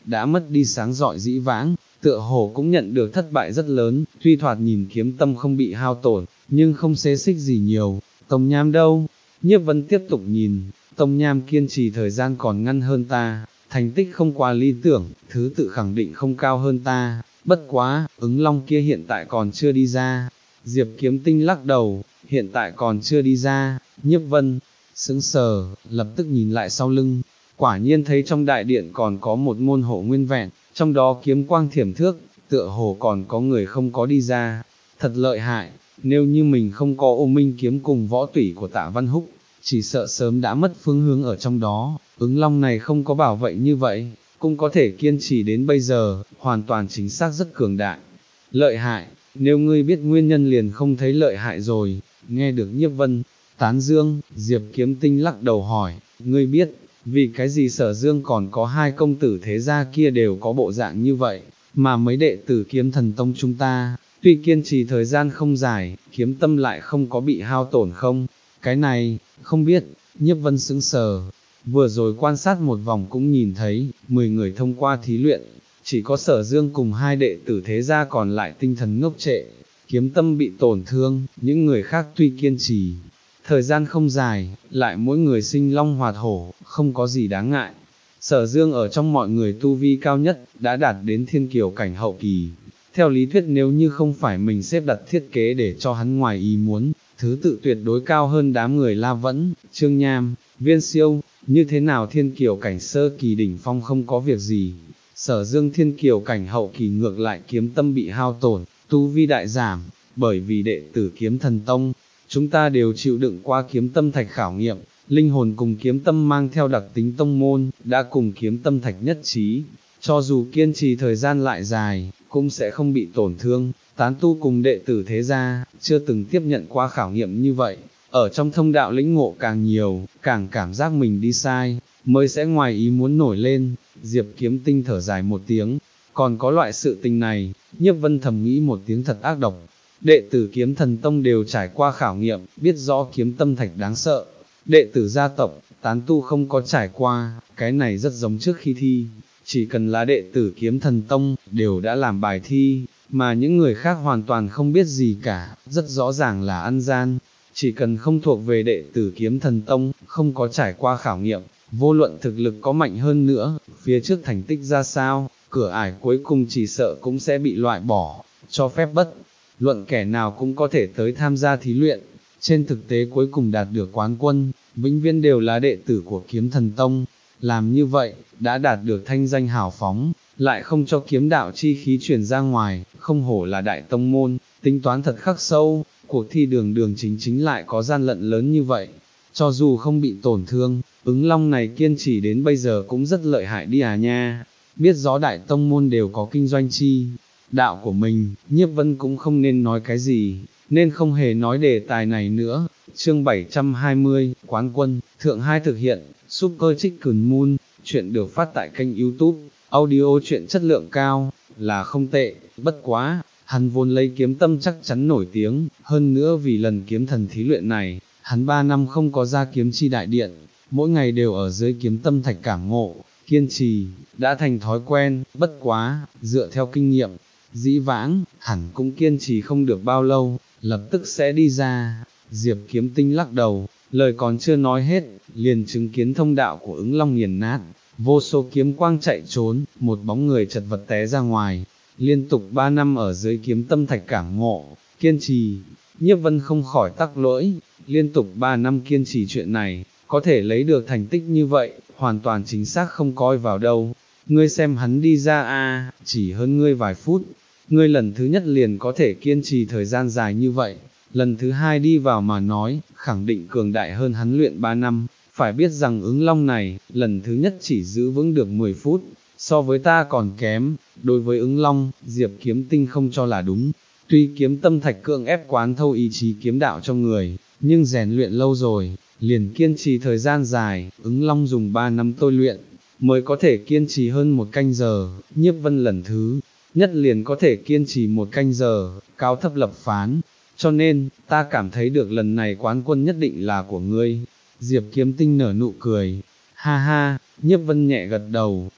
đã mất đi sáng rọi dĩ vãng, tựa hồ cũng nhận được thất bại rất lớn, tuy thoạt nhìn kiếm tâm không bị hao tổn, nhưng không xê xích gì nhiều. Tông Nham đâu? Nhiếp Vân tiếp tục nhìn, Tông Nham kiên trì thời gian còn ngăn hơn ta, thành tích không quá lý tưởng, thứ tự khẳng định không cao hơn ta, bất quá, ứng long kia hiện tại còn chưa đi ra. Diệp Kiếm Tinh lắc đầu, hiện tại còn chưa đi ra. Nhiếp Vân sững sờ, lập tức nhìn lại sau lưng, quả nhiên thấy trong đại điện còn có một môn hộ nguyên vẹn, trong đó kiếm quang thiểm thước, tựa hồ còn có người không có đi ra. Thật lợi hại, nếu như mình không có Ô Minh kiếm cùng võ tủy của Tạ Văn Húc, chỉ sợ sớm đã mất phương hướng ở trong đó. Ứng long này không có bảo vệ như vậy, cũng có thể kiên trì đến bây giờ, hoàn toàn chính xác rất cường đại. Lợi hại, nếu ngươi biết nguyên nhân liền không thấy lợi hại rồi. Nghe được Nhiếp Vân tán dương, Diệp Kiếm Tinh lắc đầu hỏi, ngươi biết, vì cái gì Sở Dương còn có hai công tử thế gia kia đều có bộ dạng như vậy, mà mấy đệ tử Kiếm Thần Tông chúng ta, tuy kiên trì thời gian không dài, kiếm tâm lại không có bị hao tổn không? Cái này, không biết. Nhiếp Vân sững sờ, vừa rồi quan sát một vòng cũng nhìn thấy, mười người thông qua thí luyện, chỉ có Sở Dương cùng hai đệ tử thế gia còn lại tinh thần ngốc trệ, kiếm tâm bị tổn thương, những người khác tuy kiên trì, thời gian không dài, lại mỗi người sinh long hoạt hổ, không có gì đáng ngại. Sở Dương ở trong mọi người tu vi cao nhất, đã đạt đến thiên kiều cảnh hậu kỳ. Theo lý thuyết nếu như không phải mình xếp đặt thiết kế để cho hắn ngoài ý muốn, thứ tự tuyệt đối cao hơn đám người La Vẫn, Trương Nham, Viên Siêu, như thế nào thiên kiều cảnh sơ kỳ đỉnh phong không có việc gì. Sở Dương thiên kiều cảnh hậu kỳ ngược lại kiếm tâm bị hao tổn, tu vi đại giảm, bởi vì đệ tử Kiếm Thần Tông, chúng ta đều chịu đựng qua kiếm tâm thạch khảo nghiệm, linh hồn cùng kiếm tâm mang theo đặc tính tông môn, đã cùng kiếm tâm thạch nhất trí, cho dù kiên trì thời gian lại dài, cũng sẽ không bị tổn thương. Tán tu cùng đệ tử thế gia, chưa từng tiếp nhận qua khảo nghiệm như vậy, ở trong thông đạo lĩnh ngộ càng nhiều, càng cảm giác mình đi sai, mới sẽ ngoài ý muốn nổi lên. Diệp Kiếm Tinh thở dài một tiếng, còn có loại sự tình này. Nhiếp Vân thầm nghĩ một tiếng thật ác độc. Đệ tử Kiếm Thần Tông đều trải qua khảo nghiệm, biết rõ kiếm tâm thạch đáng sợ. Đệ tử gia tộc, tán tu không có trải qua, cái này rất giống trước khi thi. Chỉ cần là đệ tử Kiếm Thần Tông, đều đã làm bài thi, mà những người khác hoàn toàn không biết gì cả, rất rõ ràng là ăn gian. Chỉ cần không thuộc về đệ tử Kiếm Thần Tông, không có trải qua khảo nghiệm, vô luận thực lực có mạnh hơn nữa, phía trước thành tích ra sao, cửa ải cuối cùng chỉ sợ cũng sẽ bị loại bỏ, cho phép bất luận kẻ nào cũng có thể tới tham gia thí luyện. Trên thực tế cuối cùng đạt được quán quân, vĩnh viễn đều là đệ tử của Kiếm Thần Tông. Làm như vậy, đã đạt được thanh danh hào phóng, lại không cho kiếm đạo chi khí truyền ra ngoài, không hổ là đại tông môn, tính toán thật khắc sâu. Cuộc thi đường đường chính chính lại có gian lận lớn như vậy, cho dù không bị tổn thương, ứng long này kiên trì đến bây giờ cũng rất lợi hại đi à nha. Biết rõ đại tông môn đều có kinh doanh chi đạo của mình, Nhiếp Vân cũng không nên nói cái gì, nên không hề nói đề tài này nữa. Chương bảy trăm hai mươi, Quán Quân, Thượng hai thực hiện, Super Chicken Moon, chuyện được phát tại kênh YouTube, audio chuyện chất lượng cao, là không tệ, bất quá, hắn vốn lấy kiếm tâm chắc chắn nổi tiếng, hơn nữa vì lần kiếm thần thí luyện này, hắn ba năm không có ra kiếm chi đại điện, mỗi ngày đều ở dưới kiếm tâm thạch cảm ngộ, kiên trì, đã thành thói quen, bất quá, dựa theo kinh nghiệm, dĩ vãng, hẳn cũng kiên trì không được bao lâu, lập tức sẽ đi ra. Diệp Kiếm Tinh lắc đầu, lời còn chưa nói hết, liền chứng kiến thông đạo của ứng long nghiền nát, vô số kiếm quang chạy trốn, một bóng người chật vật té ra ngoài. Liên tục ba năm ở dưới kiếm tâm thạch cảm ngộ, kiên trì, Nhiếp Vân không khỏi tắc lỗi, liên tục ba năm kiên trì chuyện này, có thể lấy được thành tích như vậy, hoàn toàn chính xác không coi vào đâu. Ngươi xem hắn đi ra a, chỉ hơn ngươi vài phút, ngươi lần thứ nhất liền có thể kiên trì thời gian dài như vậy, lần thứ hai đi vào mà nói, khẳng định cường đại hơn hắn luyện ba năm, phải biết rằng ứng long này, lần thứ nhất chỉ giữ vững được mười phút, so với ta còn kém. Đối với ứng long, Diệp Kiếm Tinh không cho là đúng, tuy kiếm tâm thạch cưỡng ép quán thâu ý chí kiếm đạo trong người, nhưng rèn luyện lâu rồi, liền kiên trì thời gian dài, ứng long dùng ba năm tôi luyện, mới có thể kiên trì hơn một canh giờ. Nhiếp Vân lần thứ nhất liền có thể kiên trì một canh giờ, cao thấp lập phán, cho nên, ta cảm thấy được lần này quán quân nhất định là của ngươi. Diệp Kiếm Tinh nở nụ cười, ha ha. Nhiếp Vân nhẹ gật đầu,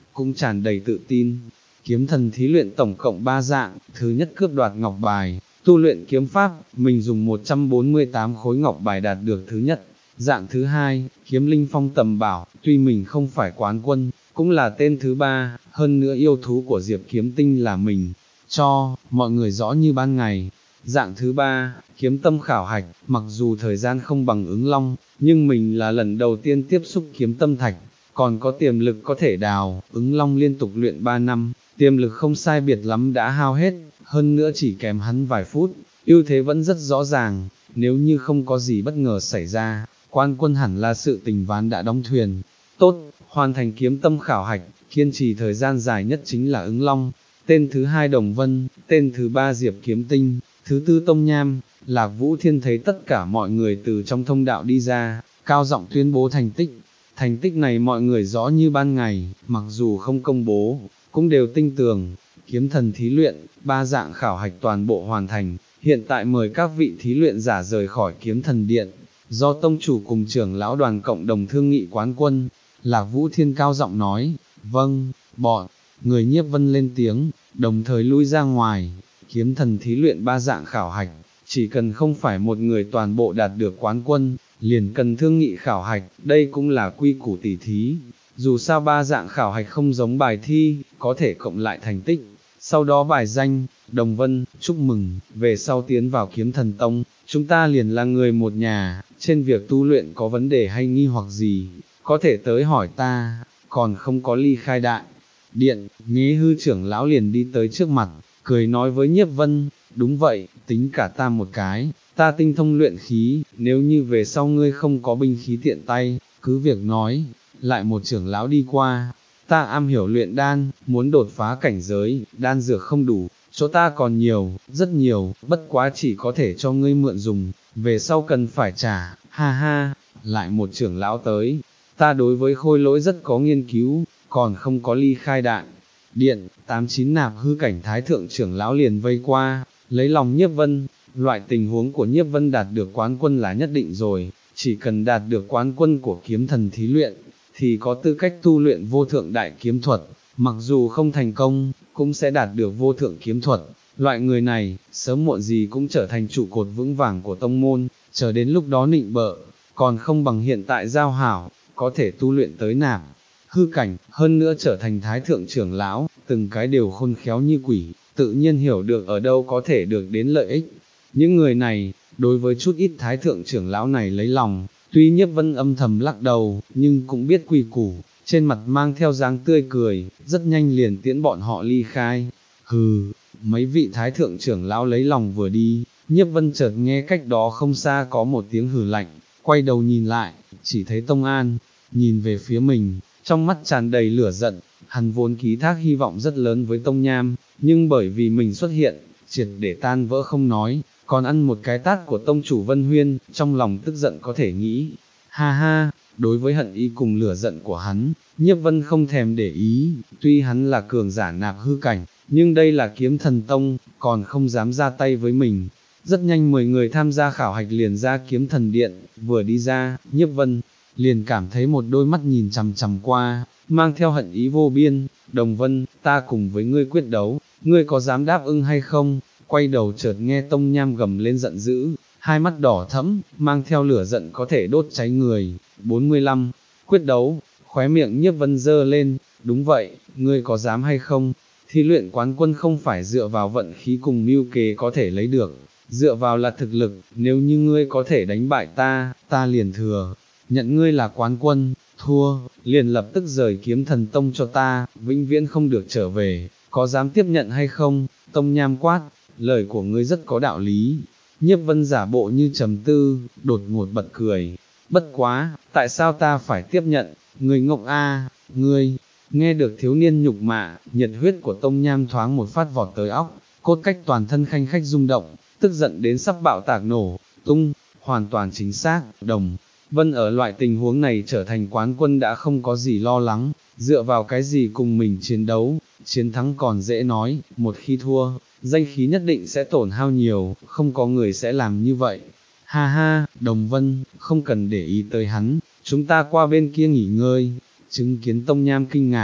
cũng tràn đầy tự tin. Kiếm thần thí luyện tổng cộng ba dạng, thứ nhất cướp đoạt ngọc bài, tu luyện kiếm pháp, mình dùng một trăm bốn mươi tám khối ngọc bài đạt được thứ nhất. Dạng thứ hai, kiếm linh phong tầm bảo, tuy mình không phải quán quân, cũng là tên thứ ba, hơn nữa yêu thú của Diệp Kiếm Tinh là mình, cho, mọi người rõ như ban ngày. Dạng thứ ba, kiếm tâm khảo hạch, mặc dù thời gian không bằng ứng long, nhưng mình là lần đầu tiên tiếp xúc kiếm tâm thạch, còn có tiềm lực có thể đào, ứng long liên tục luyện ba năm, tiềm lực không sai biệt lắm đã hao hết, hơn nữa chỉ kém hắn vài phút, ưu thế vẫn rất rõ ràng, nếu như không có gì bất ngờ xảy ra, quan quân hẳn là sự tình ván đã đóng thuyền. Tốt, hoàn thành kiếm tâm khảo hạch, kiên trì thời gian dài nhất chính là ứng long, tên thứ hai Đồng Vân, tên thứ ba Diệp Kiếm Tinh, thứ tư Tông Nham. Lạc Vũ Thiên thấy tất cả mọi người từ trong thông đạo đi ra, cao giọng tuyên bố thành tích. Thành tích này mọi người rõ như ban ngày, mặc dù không công bố, cũng đều tin tưởng. Kiếm thần thí luyện, ba dạng khảo hạch toàn bộ hoàn thành, hiện tại mời các vị thí luyện giả rời khỏi kiếm thần điện, do tông chủ cùng trưởng lão đoàn cộng đồng thương nghị quán quân. Lạc Vũ Thiên cao giọng nói, vâng, bọn, người Nhiếp Vân lên tiếng, đồng thời lui ra ngoài. Kiếm thần thí luyện ba dạng khảo hạch, chỉ cần không phải một người toàn bộ đạt được quán quân, liền cần thương nghị khảo hạch, đây cũng là quy củ tỉ thí. Dù sao ba dạng khảo hạch không giống bài thi, có thể cộng lại thành tích, sau đó bài danh. Đồng Vân, chúc mừng, về sau tiến vào kiếm thần tông, chúng ta liền là người một nhà, trên việc tu luyện có vấn đề hay nghi hoặc gì, có thể tới hỏi ta, còn không có ly khai đại điện. Nghế hư trưởng lão liền đi tới trước mặt, cười nói với Nhiếp Vân, đúng vậy, tính cả ta một cái, ta tinh thông luyện khí, nếu như về sau ngươi không có binh khí tiện tay, cứ việc nói. Lại một trưởng lão đi qua, ta am hiểu luyện đan, muốn đột phá cảnh giới, đan dược không đủ, chỗ ta còn nhiều, rất nhiều, bất quá chỉ có thể cho ngươi mượn dùng, về sau cần phải trả, ha ha. Lại một trưởng lão tới, ta đối với khôi lỗi rất có nghiên cứu, còn không có ly khai đại điện. Tám chín nạp hư cảnh thái thượng trưởng lão liền vây qua, lấy lòng Nhiếp Vân. Loại tình huống của Nhiếp Vân đạt được quán quân là nhất định rồi, chỉ cần đạt được quán quân của kiếm thần thí luyện, thì có tư cách tu luyện vô thượng đại kiếm thuật, mặc dù không thành công, cũng sẽ đạt được vô thượng kiếm thuật. Loại người này, sớm muộn gì cũng trở thành trụ cột vững vàng của tông môn, chờ đến lúc đó nịnh bợ, còn không bằng hiện tại giao hảo, có thể tu luyện tới nạp hư cảnh, hơn nữa trở thành thái thượng trưởng lão, từng cái đều khôn khéo như quỷ, tự nhiên hiểu được ở đâu có thể được đến lợi ích. Những người này, đối với chút ít thái thượng trưởng lão này lấy lòng, tuy Nhiếp Vân âm thầm lắc đầu, nhưng cũng biết quy củ, trên mặt mang theo dáng tươi cười, rất nhanh liền tiễn bọn họ ly khai. Hừ, mấy vị thái thượng trưởng lão lấy lòng vừa đi, Nhiếp Vân chợt nghe cách đó không xa có một tiếng hừ lạnh, quay đầu nhìn lại, chỉ thấy Tông An, nhìn về phía mình, trong mắt tràn đầy lửa giận. Hắn vốn ký thác hy vọng rất lớn với Tông Nham, nhưng bởi vì mình xuất hiện, triệt để tan vỡ không nói, còn ăn một cái tát của tông chủ Vân Huyên, trong lòng tức giận có thể nghĩ. Ha ha, đối với hận ý cùng lửa giận của hắn, Nhiếp Vân không thèm để ý, tuy hắn là cường giả nạp hư cảnh, nhưng đây là kiếm thần tông, còn không dám ra tay với mình. Rất nhanh mười người tham gia khảo hạch liền ra kiếm thần điện, vừa đi ra, Nhiếp Vân liền cảm thấy một đôi mắt nhìn chằm chằm qua, mang theo hận ý vô biên. Đồng Vân, ta cùng với ngươi quyết đấu, ngươi có dám đáp ứng hay không? Quay đầu chợt nghe Tông Nham gầm lên giận dữ, hai mắt đỏ thẫm, mang theo lửa giận có thể đốt cháy người. bốn mươi lăm, quyết đấu, khóe miệng Nhiếp Vân dơ lên, đúng vậy, ngươi có dám hay không? Thí luyện quán quân không phải dựa vào vận khí cùng mưu kế có thể lấy được, dựa vào là thực lực, nếu như ngươi có thể đánh bại ta, ta liền thừa nhận ngươi là quán quân, thua, liền lập tức rời kiếm thần tông cho ta, vĩnh viễn không được trở về, có dám tiếp nhận hay không? Tông Nham quát, lời của ngươi rất có đạo lý. Nhiếp Vân giả bộ như trầm tư, đột ngột bật cười, bất quá, tại sao ta phải tiếp nhận? Ngươi ngộng a, ngươi, nghe được thiếu niên nhục mạ, nhiệt huyết của Tông Nham thoáng một phát vọt tới óc, cốt cách toàn thân khanh khách rung động, tức giận đến sắp bạo tạc nổ tung. Hoàn toàn chính xác, Đồng Vân ở loại tình huống này trở thành quán quân đã không có gì lo lắng, dựa vào cái gì cùng mình chiến đấu, chiến thắng còn dễ nói, một khi thua, danh khí nhất định sẽ tổn hao nhiều, không có người sẽ làm như vậy. Ha ha, Đồng Vân, không cần để ý tới hắn, chúng ta qua bên kia nghỉ ngơi. Chứng kiến Tông Nham kinh ngạc,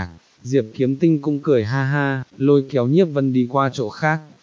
Diệp Kiếm Tinh cũng cười ha ha, lôi kéo Nhiếp Vân đi qua chỗ khác,